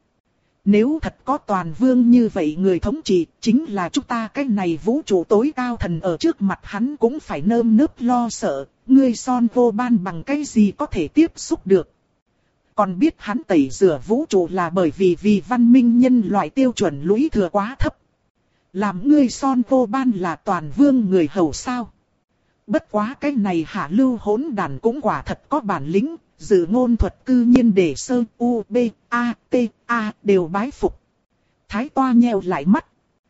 S1: Nếu thật có toàn vương như vậy người thống trị, chính là chúng ta cái này vũ trụ tối cao thần ở trước mặt hắn cũng phải nơm nớp lo sợ. Ngươi Son vô ban bằng cái gì có thể tiếp xúc được. Còn biết hắn tẩy rửa vũ trụ là bởi vì vì văn minh nhân loại tiêu chuẩn lũy thừa quá thấp. Làm ngươi Son vô ban là toàn vương người hầu sao? Bất quá cái này hạ lưu hỗn đàn cũng quả thật có bản lĩnh, dự ngôn thuật cư nhiên để Sơ U B A T A đều bái phục. Thái Toa nheo lại mắt.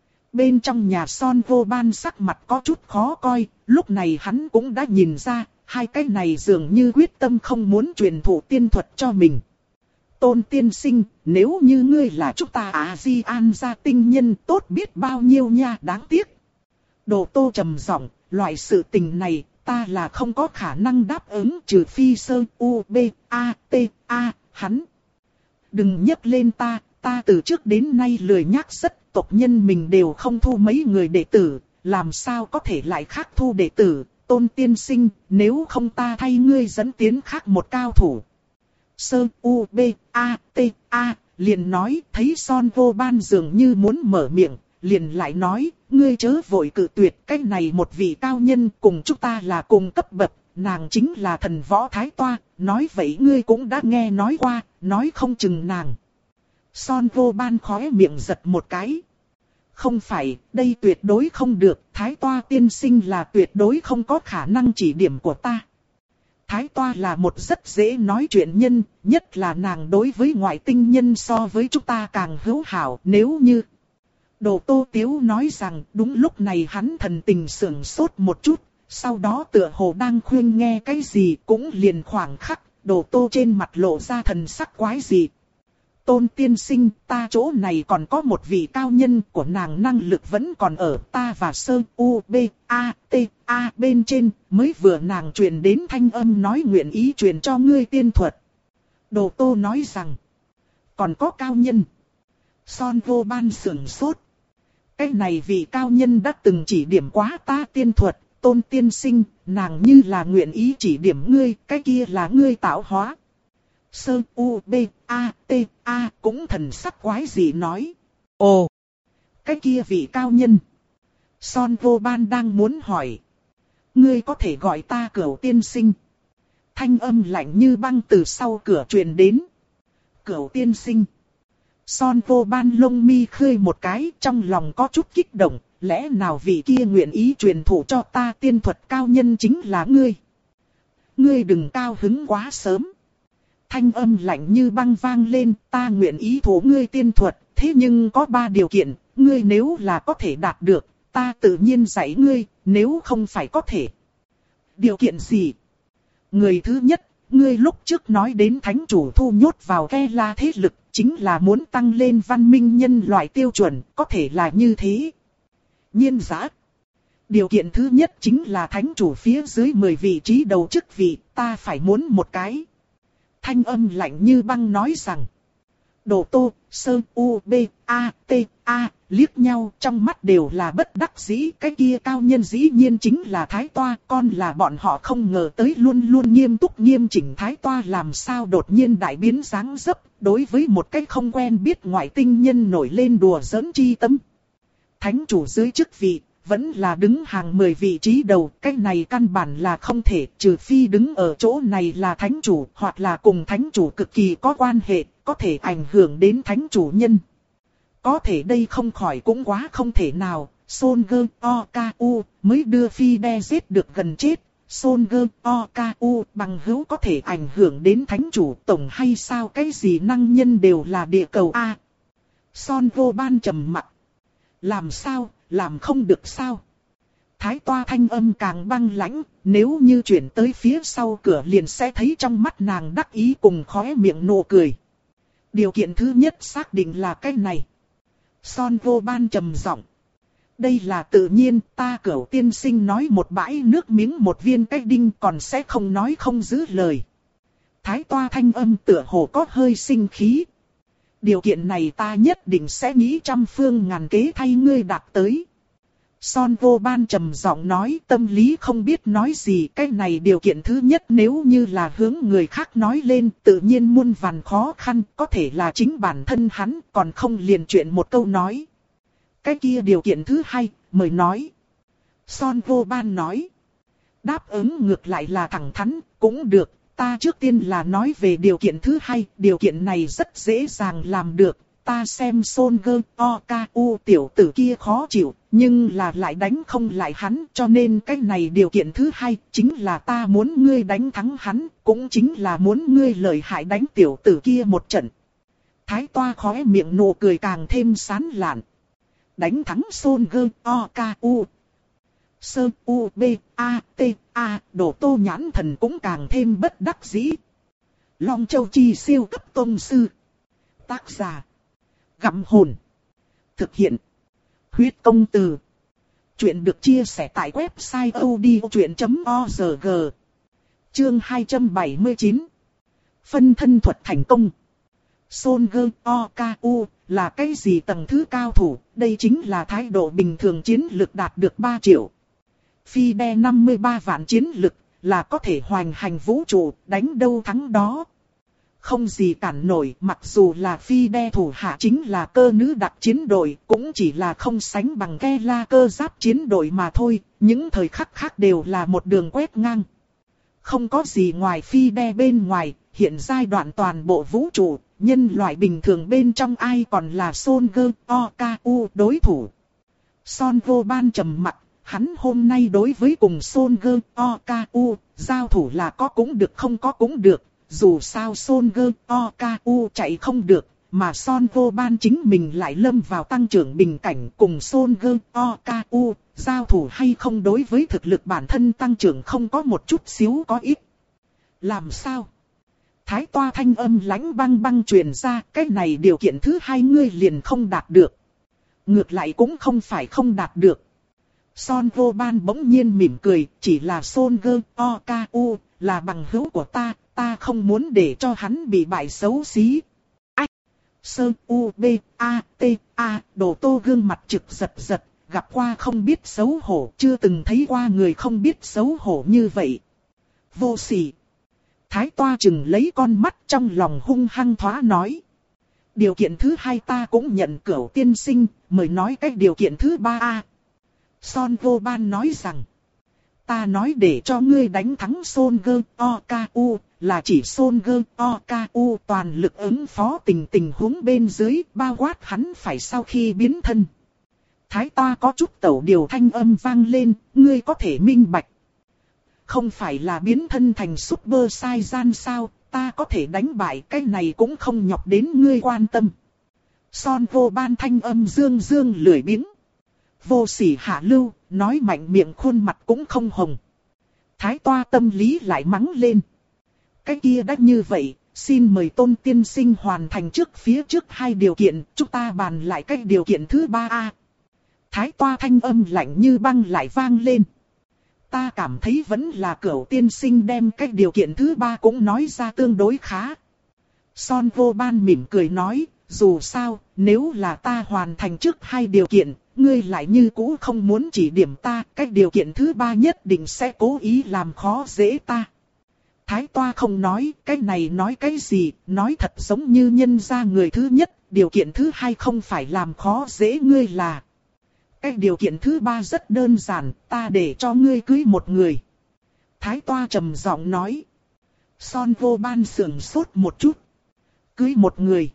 S1: Bên trong nhà Son vô ban sắc mặt có chút khó coi, lúc này hắn cũng đã nhìn ra, hai cái này dường như quyết tâm không muốn truyền thụ tiên thuật cho mình. Tôn tiên sinh, nếu như ngươi là chúng ta A-di-an gia tinh nhân tốt biết bao nhiêu nha, đáng tiếc. Đồ Tô trầm giọng, loại sự tình này, ta là không có khả năng đáp ứng trừ phi Sơ U B A T A, hắn. Đừng nhắc lên ta, ta từ trước đến nay lười nhắc rất, tộc nhân mình đều không thu mấy người đệ tử, làm sao có thể lại khác thu đệ tử, Tôn tiên sinh, nếu không ta thay ngươi dẫn tiến khác một cao thủ. Sơ U B A T A, liền nói, thấy Son vô ban dường như muốn mở miệng, liền lại nói, ngươi chớ vội cự tuyệt, cái này một vị cao nhân cùng chúng ta là cùng cấp bậc, nàng chính là thần võ Thái Toa, nói vậy ngươi cũng đã nghe nói qua, nói không chừng nàng. Son vô ban khóe miệng giật một cái. Không phải, đây tuyệt đối không được, Thái Toa tiên sinh là tuyệt đối không có khả năng chỉ điểm của ta. Thái Toa là một rất dễ nói chuyện nhân, nhất là nàng đối với ngoại tinh nhân so với chúng ta càng hữu hảo. Nếu như Đồ Tô Tiếu nói rằng đúng lúc này hắn thần tình sưởng sốt một chút, sau đó tựa hồ đang khuyên nghe cái gì, cũng liền khoảng khắc, Đồ Tô trên mặt lộ ra thần sắc quái dị. Tôn tiên sinh, ta chỗ này còn có một vị cao nhân, của nàng năng lực vẫn còn ở ta và Sơ U B A T A bên trên, mới vừa nàng truyền đến thanh âm nói nguyện ý truyền cho ngươi tiên thuật. Đồ Tô nói rằng, còn có cao nhân. Son Vô Ban sưởng sốt. Cái này vị cao nhân đã từng chỉ điểm quá ta tiên thuật, Tôn tiên sinh, nàng như là nguyện ý chỉ điểm ngươi, cái kia là ngươi tạo hóa. Sơ U B A T A cũng thần sắc quái gì nói. Ồ, cái kia vị cao nhân. Son Vô Ban đang muốn hỏi. Ngươi có thể gọi ta Cửu tiên sinh. Thanh âm lạnh như băng từ sau cửa truyền đến. Cửu tiên sinh. Son Vô Ban lông mi khơi một cái, trong lòng có chút kích động. Lẽ nào vị kia nguyện ý truyền thụ cho ta tiên thuật cao nhân chính là ngươi. Ngươi đừng cao hứng quá sớm. Thanh âm lạnh như băng vang lên, ta nguyện ý thụ ngươi tiên thuật, thế nhưng có ba điều kiện, ngươi nếu là có thể đạt được, ta tự nhiên dạy ngươi, nếu không phải có thể. Điều kiện gì? Người thứ nhất, ngươi lúc trước nói đến thánh chủ thu nhốt vào ke la thế lực, chính là muốn tăng lên văn minh nhân loại tiêu chuẩn, có thể là như thế. Nhiên giã. Điều kiện thứ nhất chính là thánh chủ phía dưới mười vị trí đầu chức vị, ta phải muốn một cái. Thanh âm lạnh như băng nói rằng. Đồ Tô, Sơ U B A T A liếc nhau, trong mắt đều là bất đắc dĩ. Cái kia cao nhân dĩ nhiên chính là Thái Toa, con là bọn họ không ngờ tới luôn luôn nghiêm túc nghiêm chỉnh Thái Toa làm sao đột nhiên đại biến dáng dấp, đối với một cái không quen biết ngoại tinh nhân nổi lên đùa giỡn chi tâm. Thánh chủ dưới chức vị, vẫn là đứng hàng mười vị trí đầu, cái này căn bản là không thể, trừ phi đứng ở chỗ này là thánh chủ, hoặc là cùng thánh chủ cực kỳ có quan hệ, có thể ảnh hưởng đến thánh chủ nhân. Có thể đây không khỏi cũng quá không thể nào, Son Gơ O K U mới đưa Phi Đe giết được gần chết, Son Gơ O K U bằng hữu có thể ảnh hưởng đến thánh chủ tổng hay sao, cái gì năng nhân đều là địa cầu A. Son Vô Ban trầm mặc. Làm sao, làm không được sao? Thái Toa thanh âm càng băng lãnh, nếu như chuyển tới phía sau cửa liền sẽ thấy trong mắt nàng đắc ý cùng khóe miệng nụ cười. Điều kiện thứ nhất xác định là cái này. Son Vô Ban trầm giọng. Đây là tự nhiên, ta Cửu tiên sinh nói một bãi nước miếng một viên cái đinh còn sẽ không nói không giữ lời. Thái Toa thanh âm tựa hồ có hơi sinh khí. Điều kiện này ta nhất định sẽ nghĩ trăm phương ngàn kế thay ngươi đạt tới. Son Vô Ban trầm giọng nói, tâm lý không biết nói gì, cái này điều kiện thứ nhất nếu như là hướng người khác nói lên tự nhiên muôn vàn khó khăn, có thể là chính bản thân hắn còn không liền chuyện một câu nói. Cái kia điều kiện thứ hai, mời nói. Son Vô Ban nói. Đáp ứng ngược lại là thẳng thắn, cũng được. Ta trước tiên là nói về điều kiện thứ hai, điều kiện này rất dễ dàng làm được. Ta xem Son Gơ O K U tiểu tử kia khó chịu, nhưng là lại đánh không lại hắn, cho nên cái này điều kiện thứ hai chính là ta muốn ngươi đánh thắng hắn, cũng chính là muốn ngươi lợi hại đánh tiểu tử kia một trận. Thái Toa khóe miệng nụ cười càng thêm sán lạn. Đánh thắng Son Gơ O K U. Sơ U B A T A, Đồ Tô nhãn thần cũng càng thêm bất đắc dĩ. Long Châu Chi siêu cấp tông sư. Tác giả. Gặm hồn. Thực hiện. Huyết công từ. Chuyện được chia sẻ tại website odchuyện chấm org. Chương hai trăm bảy mươi chín. Phân thân thuật thành công. Son Gơ O K U là cái gì tầng thứ cao thủ, đây chính là thái độ bình thường chiến lực đạt được ba triệu. Phi Đe năm mươi ba vạn chiến lực, là có thể hoành hành vũ trụ, đánh đâu thắng đó. Không gì cản nổi, mặc dù là Phi Đe thủ hạ chính là cơ nữ đặc chiến đội, cũng chỉ là không sánh bằng ke la cơ giáp chiến đội mà thôi, những thời khắc khác đều là một đường quét ngang. Không có gì ngoài Phi Đe bên ngoài, hiện giai đoạn toàn bộ vũ trụ, nhân loại bình thường bên trong ai còn là Son Gơ O K U đối thủ. Son Vô Ban trầm mặc. hắn hôm nay đối với cùng Son Gơ Oku, giao thủ là có cũng được không có cũng được, dù sao Son Gơ Oku chạy không được, mà Son Vô Ban chính mình lại lâm vào tăng trưởng bình cảnh cùng Son Gơ Oku, giao thủ hay không đối với thực lực bản thân tăng trưởng không có một chút xíu có ít. Làm sao? Thái Toa thanh âm lãnh băng băng truyền ra, cái này điều kiện thứ hai ngươi liền không đạt được. Ngược lại cũng không phải không đạt được. Son Vô Ban bỗng nhiên mỉm cười, chỉ là Son Gơ Oku, là bằng hữu của ta, ta không muốn để cho hắn bị bại xấu xí. Ách! Sơ U B A T A, Đồ Tô gương mặt trực giật giật, gặp qua không biết xấu hổ, chưa từng thấy qua người không biết xấu hổ như vậy. Vô sỉ! Thái Toa chừng lấy con mắt trong lòng hung hăng thoá nói. Điều kiện thứ hai ta cũng nhận Cửu tiên sinh, mời nói cách điều kiện thứ ba a. Son Vô Ban nói rằng, ta nói để cho ngươi đánh thắng Son Gơ Oku, là chỉ Son Gơ Oku toàn lực ứng phó tình tình huống bên dưới, bao quát hắn phải sau khi biến thân. Thái Toa có chút tẩu điều thanh âm vang lên, ngươi có thể minh bạch. Không phải là biến thân thành Super Saiyan sao, ta có thể đánh bại, cái này cũng không nhọc đến ngươi quan tâm. Son Vô Ban thanh âm dương dương lười biếng. Vô sỉ hạ lưu, nói mạnh miệng khuôn mặt cũng không hồng. Thái Toa tâm lý lại mắng lên. Cái kia đã như vậy, xin mời Tôn tiên sinh hoàn thành trước phía trước hai điều kiện, chúng ta bàn lại cái điều kiện thứ ba a. Thái Toa thanh âm lạnh như băng lại vang lên. Ta cảm thấy vẫn là Cửu tiên sinh đem cái điều kiện thứ ba cũng nói ra tương đối khá. Son Vô Ban mỉm cười nói, dù sao, nếu là ta hoàn thành trước hai điều kiện, ngươi lại như cũ không muốn chỉ điểm ta, cái điều kiện thứ ba nhất định sẽ cố ý làm khó dễ ta. Thái Toa không nói, cái này nói cái gì, nói thật giống như nhân ra người thứ nhất, điều kiện thứ hai không phải làm khó dễ ngươi là. Cái điều kiện thứ ba rất đơn giản, ta để cho ngươi cưới một người. Thái Toa trầm giọng nói. Son Vô Ban sườn sốt một chút. Cưới một người.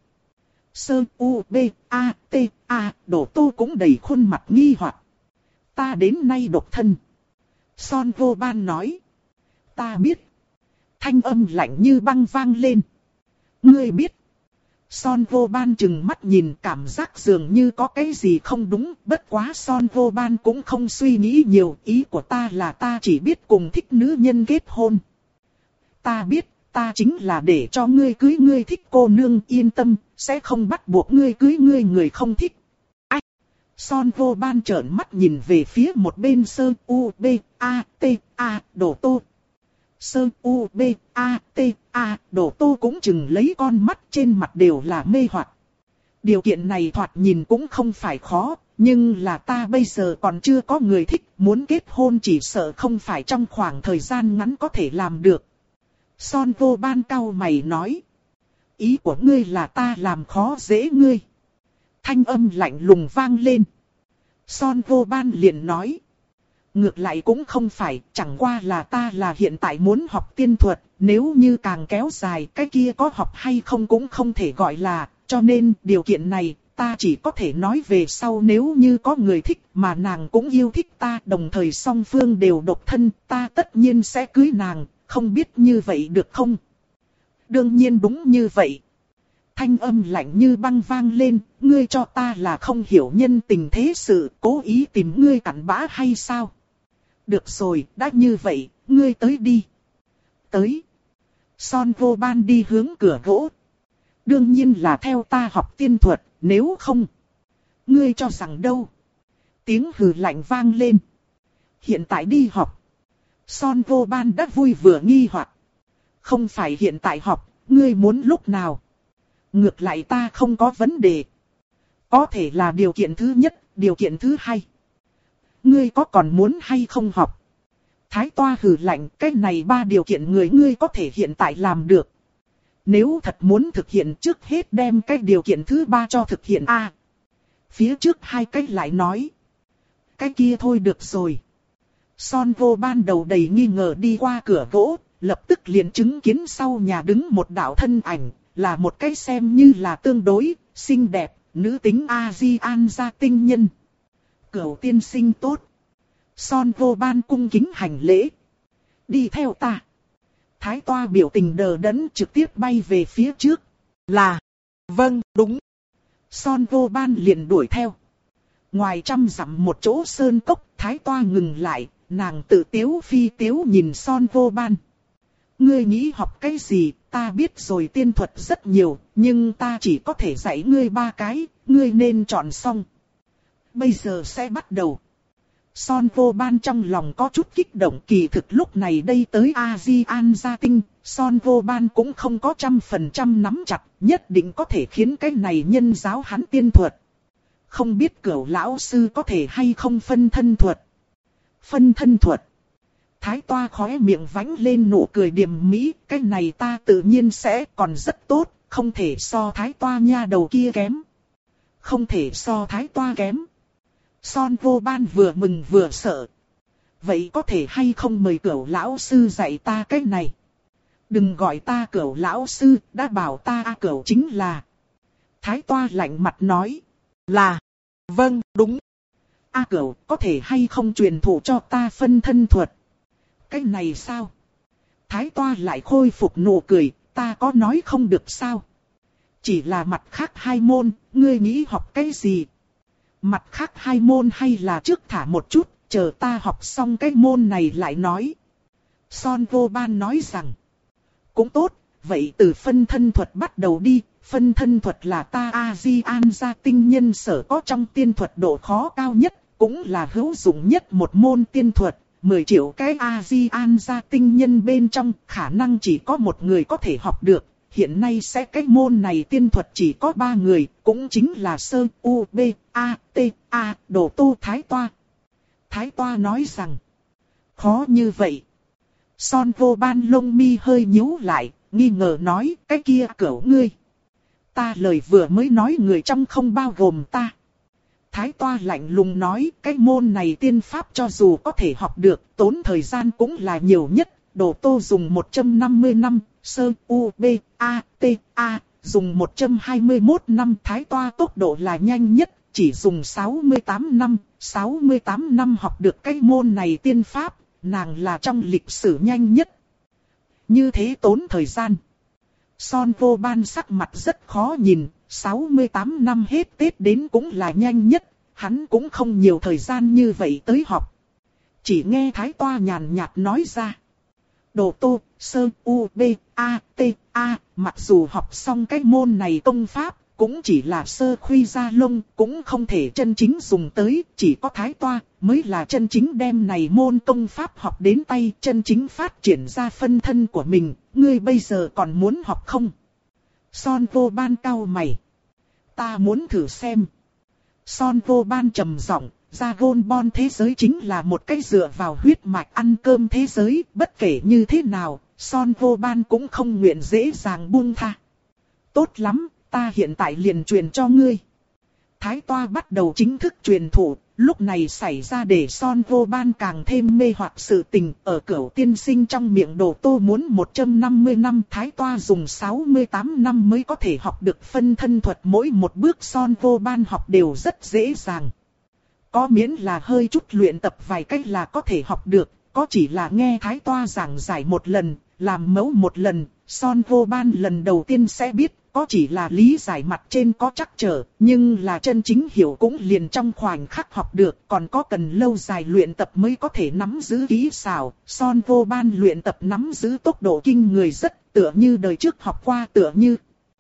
S1: Sơ U B A T A, Đồ Tô cũng đầy khuôn mặt nghi hoặc. Ta đến nay độc thân. Son Vô Ban nói. Ta biết. Thanh âm lạnh như băng vang lên. Ngươi biết. Son Vô Ban chừng mắt nhìn, cảm giác dường như có cái gì không đúng, bất quá Son Vô Ban cũng không suy nghĩ nhiều, ý của ta là ta chỉ biết cùng thích nữ nhân kết hôn. Ta biết, ta chính là để cho ngươi cưới ngươi thích cô nương, yên tâm, sẽ không bắt buộc ngươi cưới ngươi người không thích. Ách! Son Vô Ban trợn mắt nhìn về phía một bên Sơ U B A T A, Đồ Tô. Sơ U B A T A, Đồ Tô cũng chừng lấy con mắt, trên mặt đều là mê hoặc. Điều kiện này thoạt nhìn cũng không phải khó, nhưng là ta bây giờ còn chưa có người thích, muốn kết hôn chỉ sợ không phải trong khoảng thời gian ngắn có thể làm được. Son Vô Ban cau mày nói. Ý của ngươi là ta làm khó dễ ngươi. Thanh âm lạnh lùng vang lên. Son Vô Ban liền nói. Ngược lại cũng không phải, chẳng qua là ta là hiện tại muốn học tiên thuật, nếu như càng kéo dài cái kia có học hay không cũng không thể gọi là, cho nên điều kiện này ta chỉ có thể nói về sau, nếu như có người thích mà nàng cũng yêu thích ta, đồng thời song phương đều độc thân, ta tất nhiên sẽ cưới nàng, không biết như vậy được không? Đương nhiên đúng như vậy. Thanh âm lạnh như băng vang lên, ngươi cho ta là không hiểu nhân tình thế sự, cố ý tìm ngươi cặn bã hay sao? Được rồi, đã như vậy, ngươi tới đi. Tới. Son Vô Ban đi hướng cửa gỗ. Đương nhiên là theo ta học tiên thuật, nếu không. Ngươi cho rằng đâu? Tiếng hừ lạnh vang lên. Hiện tại đi học. Son Vô Ban đã vui vừa nghi hoặc. Không phải hiện tại học, ngươi muốn lúc nào? Ngược lại ta không có vấn đề. Có thể là điều kiện thứ nhất, điều kiện thứ hai. Ngươi có còn muốn hay không học? Thái Toa hừ lạnh, cái này ba điều kiện người ngươi có thể hiện tại làm được. Nếu thật muốn thực hiện, trước hết đem cái điều kiện thứ ba cho thực hiện a. À, phía trước hai cái lại nói. Cái kia thôi được rồi. Son Vô Ban đầu đầy nghi ngờ đi qua cửa gỗ, lập tức liền chứng kiến sau nhà đứng một đạo thân ảnh, là một cái xem như là tương đối xinh đẹp, nữ tính A-di-an gia tinh nhân. Cửu tiên sinh tốt. Son Vô Ban cung kính hành lễ. Đi theo ta. Thái Toa biểu tình đờ đẫn trực tiếp bay về phía trước. Là. Vâng, đúng. Son Vô Ban liền đuổi theo. Ngoài trăm dặm một chỗ sơn cốc, Thái Toa ngừng lại, nàng tự tiếu phi tiếu nhìn Son Vô Ban. Ngươi nghĩ học cái gì, ta biết rồi, tiên thuật rất nhiều, nhưng ta chỉ có thể dạy ngươi ba cái, ngươi nên chọn xong. Bây giờ sẽ bắt đầu. Son Vô Ban trong lòng có chút kích động, kỳ thực lúc này đây tới A-di-an gia tinh, Son Vô Ban cũng không có trăm phần trăm nắm chặt, nhất định có thể khiến cái này nhân giáo hắn tiên thuật. Không biết Cửu lão sư có thể hay không phân thân thuật. Phân thân thuật. Thái Toa khóe miệng vánh lên nụ cười điềm mỹ, cái này ta tự nhiên sẽ, còn rất tốt, không thể so Thái Toa nha đầu kia kém. Không thể so Thái Toa kém. Son Vô Ban vừa mừng vừa sợ. Vậy có thể hay không mời Cửu lão sư dạy ta cái này? Đừng gọi ta Cửu lão sư, đã bảo ta A Cửu chính là. Thái Toa lạnh mặt nói. Là. Vâng, đúng. A Cửu, có thể hay không truyền thụ cho ta phân thân thuật? Cái này sao? Thái Toa lại khôi phục nụ cười, ta có nói không được sao? Chỉ là mặt khác hai môn, ngươi nghĩ học cái gì? Mặt khác hai môn hay là trước thả một chút, chờ ta học xong cái môn này lại nói. Son Vô Ban nói rằng. Cũng tốt, vậy từ phân thân thuật bắt đầu đi. Phân thân thuật là ta A-di-an gia tinh nhân sở có trong tiên thuật độ khó cao nhất, cũng là hữu dụng nhất một môn tiên thuật. mười triệu cái A-di-an gia tinh nhân bên trong khả năng chỉ có một người có thể học được. Hiện nay sẽ cái môn này tiên thuật chỉ có ba người, cũng chính là Sơ, U, B, A, T, A, Đồ Tu Thái Toa. Thái Toa nói rằng, khó như vậy. Son Vô Ban lông mi hơi nhíu lại, nghi ngờ nói, cái kia Cửu ngươi. Ta lời vừa mới nói người trong không bao gồm ta. Thái Toa lạnh lùng nói, cái môn này tiên pháp cho dù có thể học được, tốn thời gian cũng là nhiều nhất. Đồ Tô dùng một trăm năm mươi năm, Sơ, U, B, A, T, A, dùng một trăm hai mươi mốt năm. Thái Toa tốc độ là nhanh nhất, chỉ dùng sáu mươi tám năm, sáu mươi tám năm học được cái môn này tiên pháp, nàng là trong lịch sử nhanh nhất. Như thế tốn thời gian. Son Vô Ban sắc mặt rất khó nhìn, sáu mươi tám năm hết Tết đến cũng là nhanh nhất, hắn cũng không nhiều thời gian như vậy tới học. Chỉ nghe Thái Toa nhàn nhạt nói ra. Đồ Tô, Sơ, U, B, A, T, A, mặc dù học xong cái môn này công pháp, cũng chỉ là sơ khuy gia lông, cũng không thể chân chính dùng tới, chỉ có Thái Toa mới là chân chính đem này môn công pháp học đến tay, chân chính phát triển ra phân thân của mình, ngươi bây giờ còn muốn học không? Son Vô Ban cau mày. Ta muốn thử xem. Son Vô Ban trầm giọng, Dragon Ball thế giới chính là một cái dựa vào huyết mạch ăn cơm thế giới, bất kể như thế nào, Son Vô Ban cũng không nguyện dễ dàng buông tha. Tốt lắm, ta hiện tại liền truyền cho ngươi. Thái Toa bắt đầu chính thức truyền thụ, lúc này xảy ra để Son Vô Ban càng thêm mê hoặc sự tình. Ở Cửu tiên sinh trong miệng Đồ Tô muốn một trăm năm mươi năm, Thái Toa dùng sáu mươi tám năm mới có thể học được phân thân thuật. Mỗi một bước Son Vô Ban học đều rất dễ dàng. Có miễn là hơi chút luyện tập vài cách là có thể học được, có chỉ là nghe Thái Toa giảng giải một lần, làm mẫu một lần, Son Vô Ban lần đầu tiên sẽ biết, có chỉ là lý giải mặt trên có trắc trở, nhưng là chân chính hiểu cũng liền trong khoảnh khắc học được, còn có cần lâu dài luyện tập mới có thể nắm giữ kỹ xảo. Son Vô Ban luyện tập nắm giữ tốc độ kinh người rất, tựa như đời trước học qua tựa như.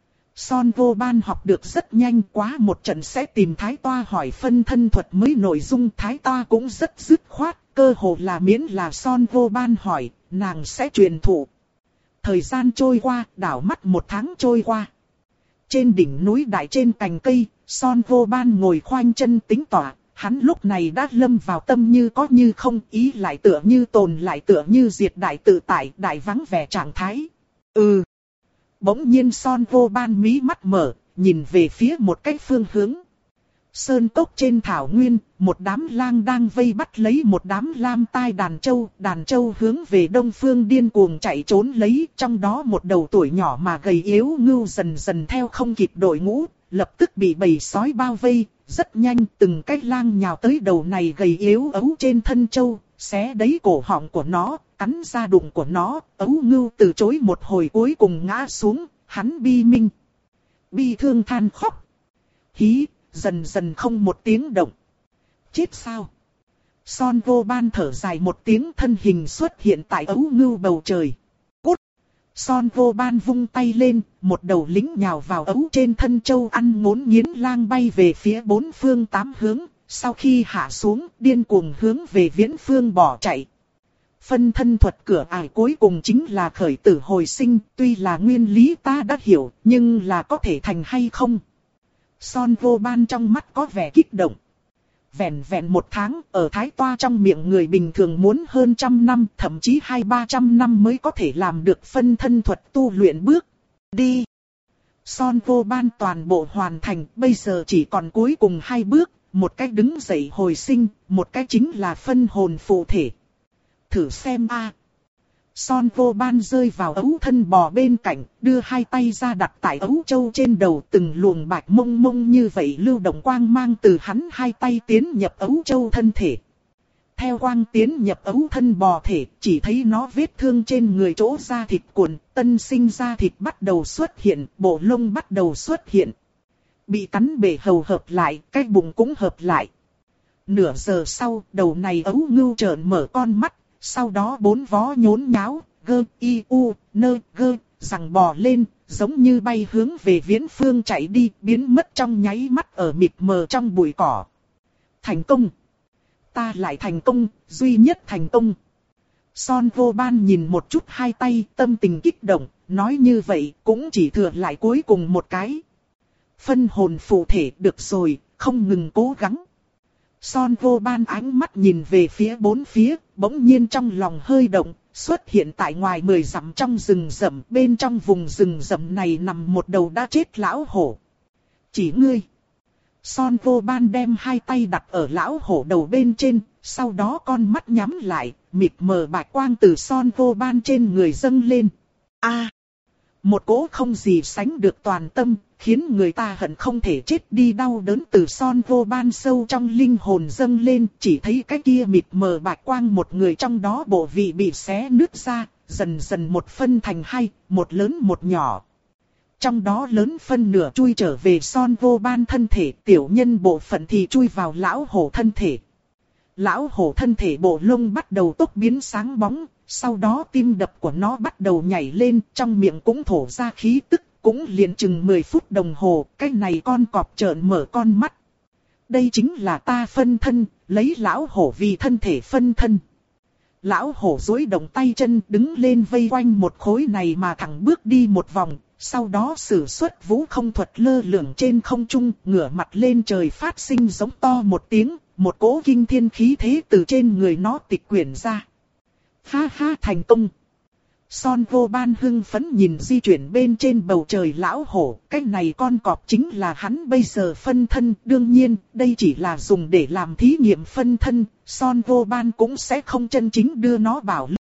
S1: Son Vô Ban học được rất nhanh, quá một trận sẽ tìm Thái Toa hỏi phân thân thuật mới nội dung. Thái Toa cũng rất dứt khoát, cơ hồ là miễn là Son Vô Ban hỏi, nàng sẽ truyền thụ. Thời gian trôi qua, đảo mắt một tháng trôi qua. Trên đỉnh núi đại trên cành cây, Son Vô Ban ngồi khoanh chân tĩnh tọa, hắn lúc này đã lâm vào tâm như có như không, ý lại tựa như tồn lại tựa như diệt, đại tự tại, đại vắng vẻ trạng thái. Ừ. Bỗng nhiên Son Vô Ban mí mắt mở, nhìn về phía một cái phương hướng. Sơn cốc trên thảo nguyên, một đám lang đang vây bắt lấy một đám lam tai đàn trâu. Đàn trâu hướng về đông phương điên cuồng chạy trốn lấy, trong đó một đầu tuổi nhỏ mà gầy yếu ngưu dần dần theo không kịp đội ngũ, lập tức bị bầy sói bao vây, rất nhanh từng cái lang nhào tới đầu này gầy yếu ấu trên thân trâu, xé đấy cổ họng của nó, cắn da đụng của nó, ấu ngưu từ chối một hồi cuối cùng ngã xuống, hắn bi minh. Bi thương than khóc. Hí, dần dần không một tiếng động. Chết sao? Son vô ban thở dài một tiếng, thân hình xuất hiện tại ấu ngưu bầu trời. Cút! Son vô ban vung tay lên, một đầu lính nhào vào ấu trên thân châu ăn ngốn nghiến lang bay về phía bốn phương tám hướng. Sau khi hạ xuống, điên cuồng hướng về viễn phương bỏ chạy. Phân thân thuật cửa ải cuối cùng chính là khởi tử hồi sinh, tuy là nguyên lý ta đã hiểu, nhưng là có thể thành hay không? Son vô ban trong mắt có vẻ kích động. Vẹn vẹn một tháng, ở Thái Toa trong miệng người bình thường muốn hơn trăm năm, thậm chí hai ba trăm năm mới có thể làm được phân thân thuật tu luyện bước đi. Son vô ban toàn bộ hoàn thành, bây giờ chỉ còn cuối cùng hai bước, một cách đứng dậy hồi sinh, một cách chính là phân hồn phụ thể. Thử xem a. Son vô ban rơi vào ấu thân bò bên cạnh, đưa hai tay ra đặt tại ấu châu trên đầu, từng luồng bạch mông mông như vậy lưu động quang mang từ hắn hai tay tiến nhập ấu châu thân thể. Theo quang tiến nhập ấu thân bò thể, chỉ thấy nó vết thương trên người chỗ da thịt cuộn, tân sinh da thịt bắt đầu xuất hiện, bộ lông bắt đầu xuất hiện. Bị cắn bể hầu hợp lại, cái bụng cũng hợp lại. Nửa giờ sau, đầu này ấu ngưu trợn mở con mắt. Sau đó bốn vó nhốn nháo, gơ, y, u, nơ, gơ, rằng bò lên, giống như bay hướng về viễn phương chạy đi, biến mất trong nháy mắt ở mịt mờ trong bụi cỏ. Thành công! Ta lại thành công, duy nhất thành công. Son vô ban nhìn một chút hai tay, tâm tình kích động, nói như vậy cũng chỉ thừa lại cuối cùng một cái. Phân hồn phụ thể được rồi, không ngừng cố gắng. Son vô ban ánh mắt nhìn về phía bốn phía, bỗng nhiên trong lòng hơi động, xuất hiện tại ngoài mười dặm trong rừng rậm, bên trong vùng rừng rậm này nằm một đầu đã chết lão hổ. Chỉ ngươi. Son vô ban đem hai tay đặt ở lão hổ đầu bên trên, sau đó con mắt nhắm lại, mịt mờ bạch quang từ son vô ban trên người dâng lên. A, à, một cỗ không gì sánh được toàn tâm, khiến người ta hận không thể chết đi đau đớn từ son vô ban sâu trong linh hồn dâng lên, chỉ thấy cái kia mịt mờ bạch quang một người trong đó bộ vị bị xé nứt ra, dần dần một phân thành hai, một lớn một nhỏ. Trong đó lớn phân nửa chui trở về son vô ban thân thể, tiểu nhân bộ phận thì chui vào lão hổ thân thể. Lão hổ thân thể bộ lông bắt đầu tốc biến sáng bóng, sau đó tim đập của nó bắt đầu nhảy lên, trong miệng cũng thổ ra khí tức, cũng liền chừng mười phút đồng hồ, cái này con cọp trợn mở con mắt. Đây chính là ta phân thân, lấy lão hổ vì thân thể phân thân. Lão hổ duỗi động tay chân đứng lên vây quanh một khối này mà thẳng bước đi một vòng, sau đó sử xuất vũ không thuật lơ lửng trên không trung, ngửa mặt lên trời phát sinh giống to một tiếng, một cỗ kinh thiên khí thế từ trên người nó tịch quyển ra. Ha ha, thành công! Son vô ban hưng phấn nhìn di chuyển bên trên bầu trời lão hổ, cái này con cọp chính là hắn bây giờ phân thân, đương nhiên, đây chỉ là dùng để làm thí nghiệm phân thân, Son vô ban cũng sẽ không chân chính đưa nó bảo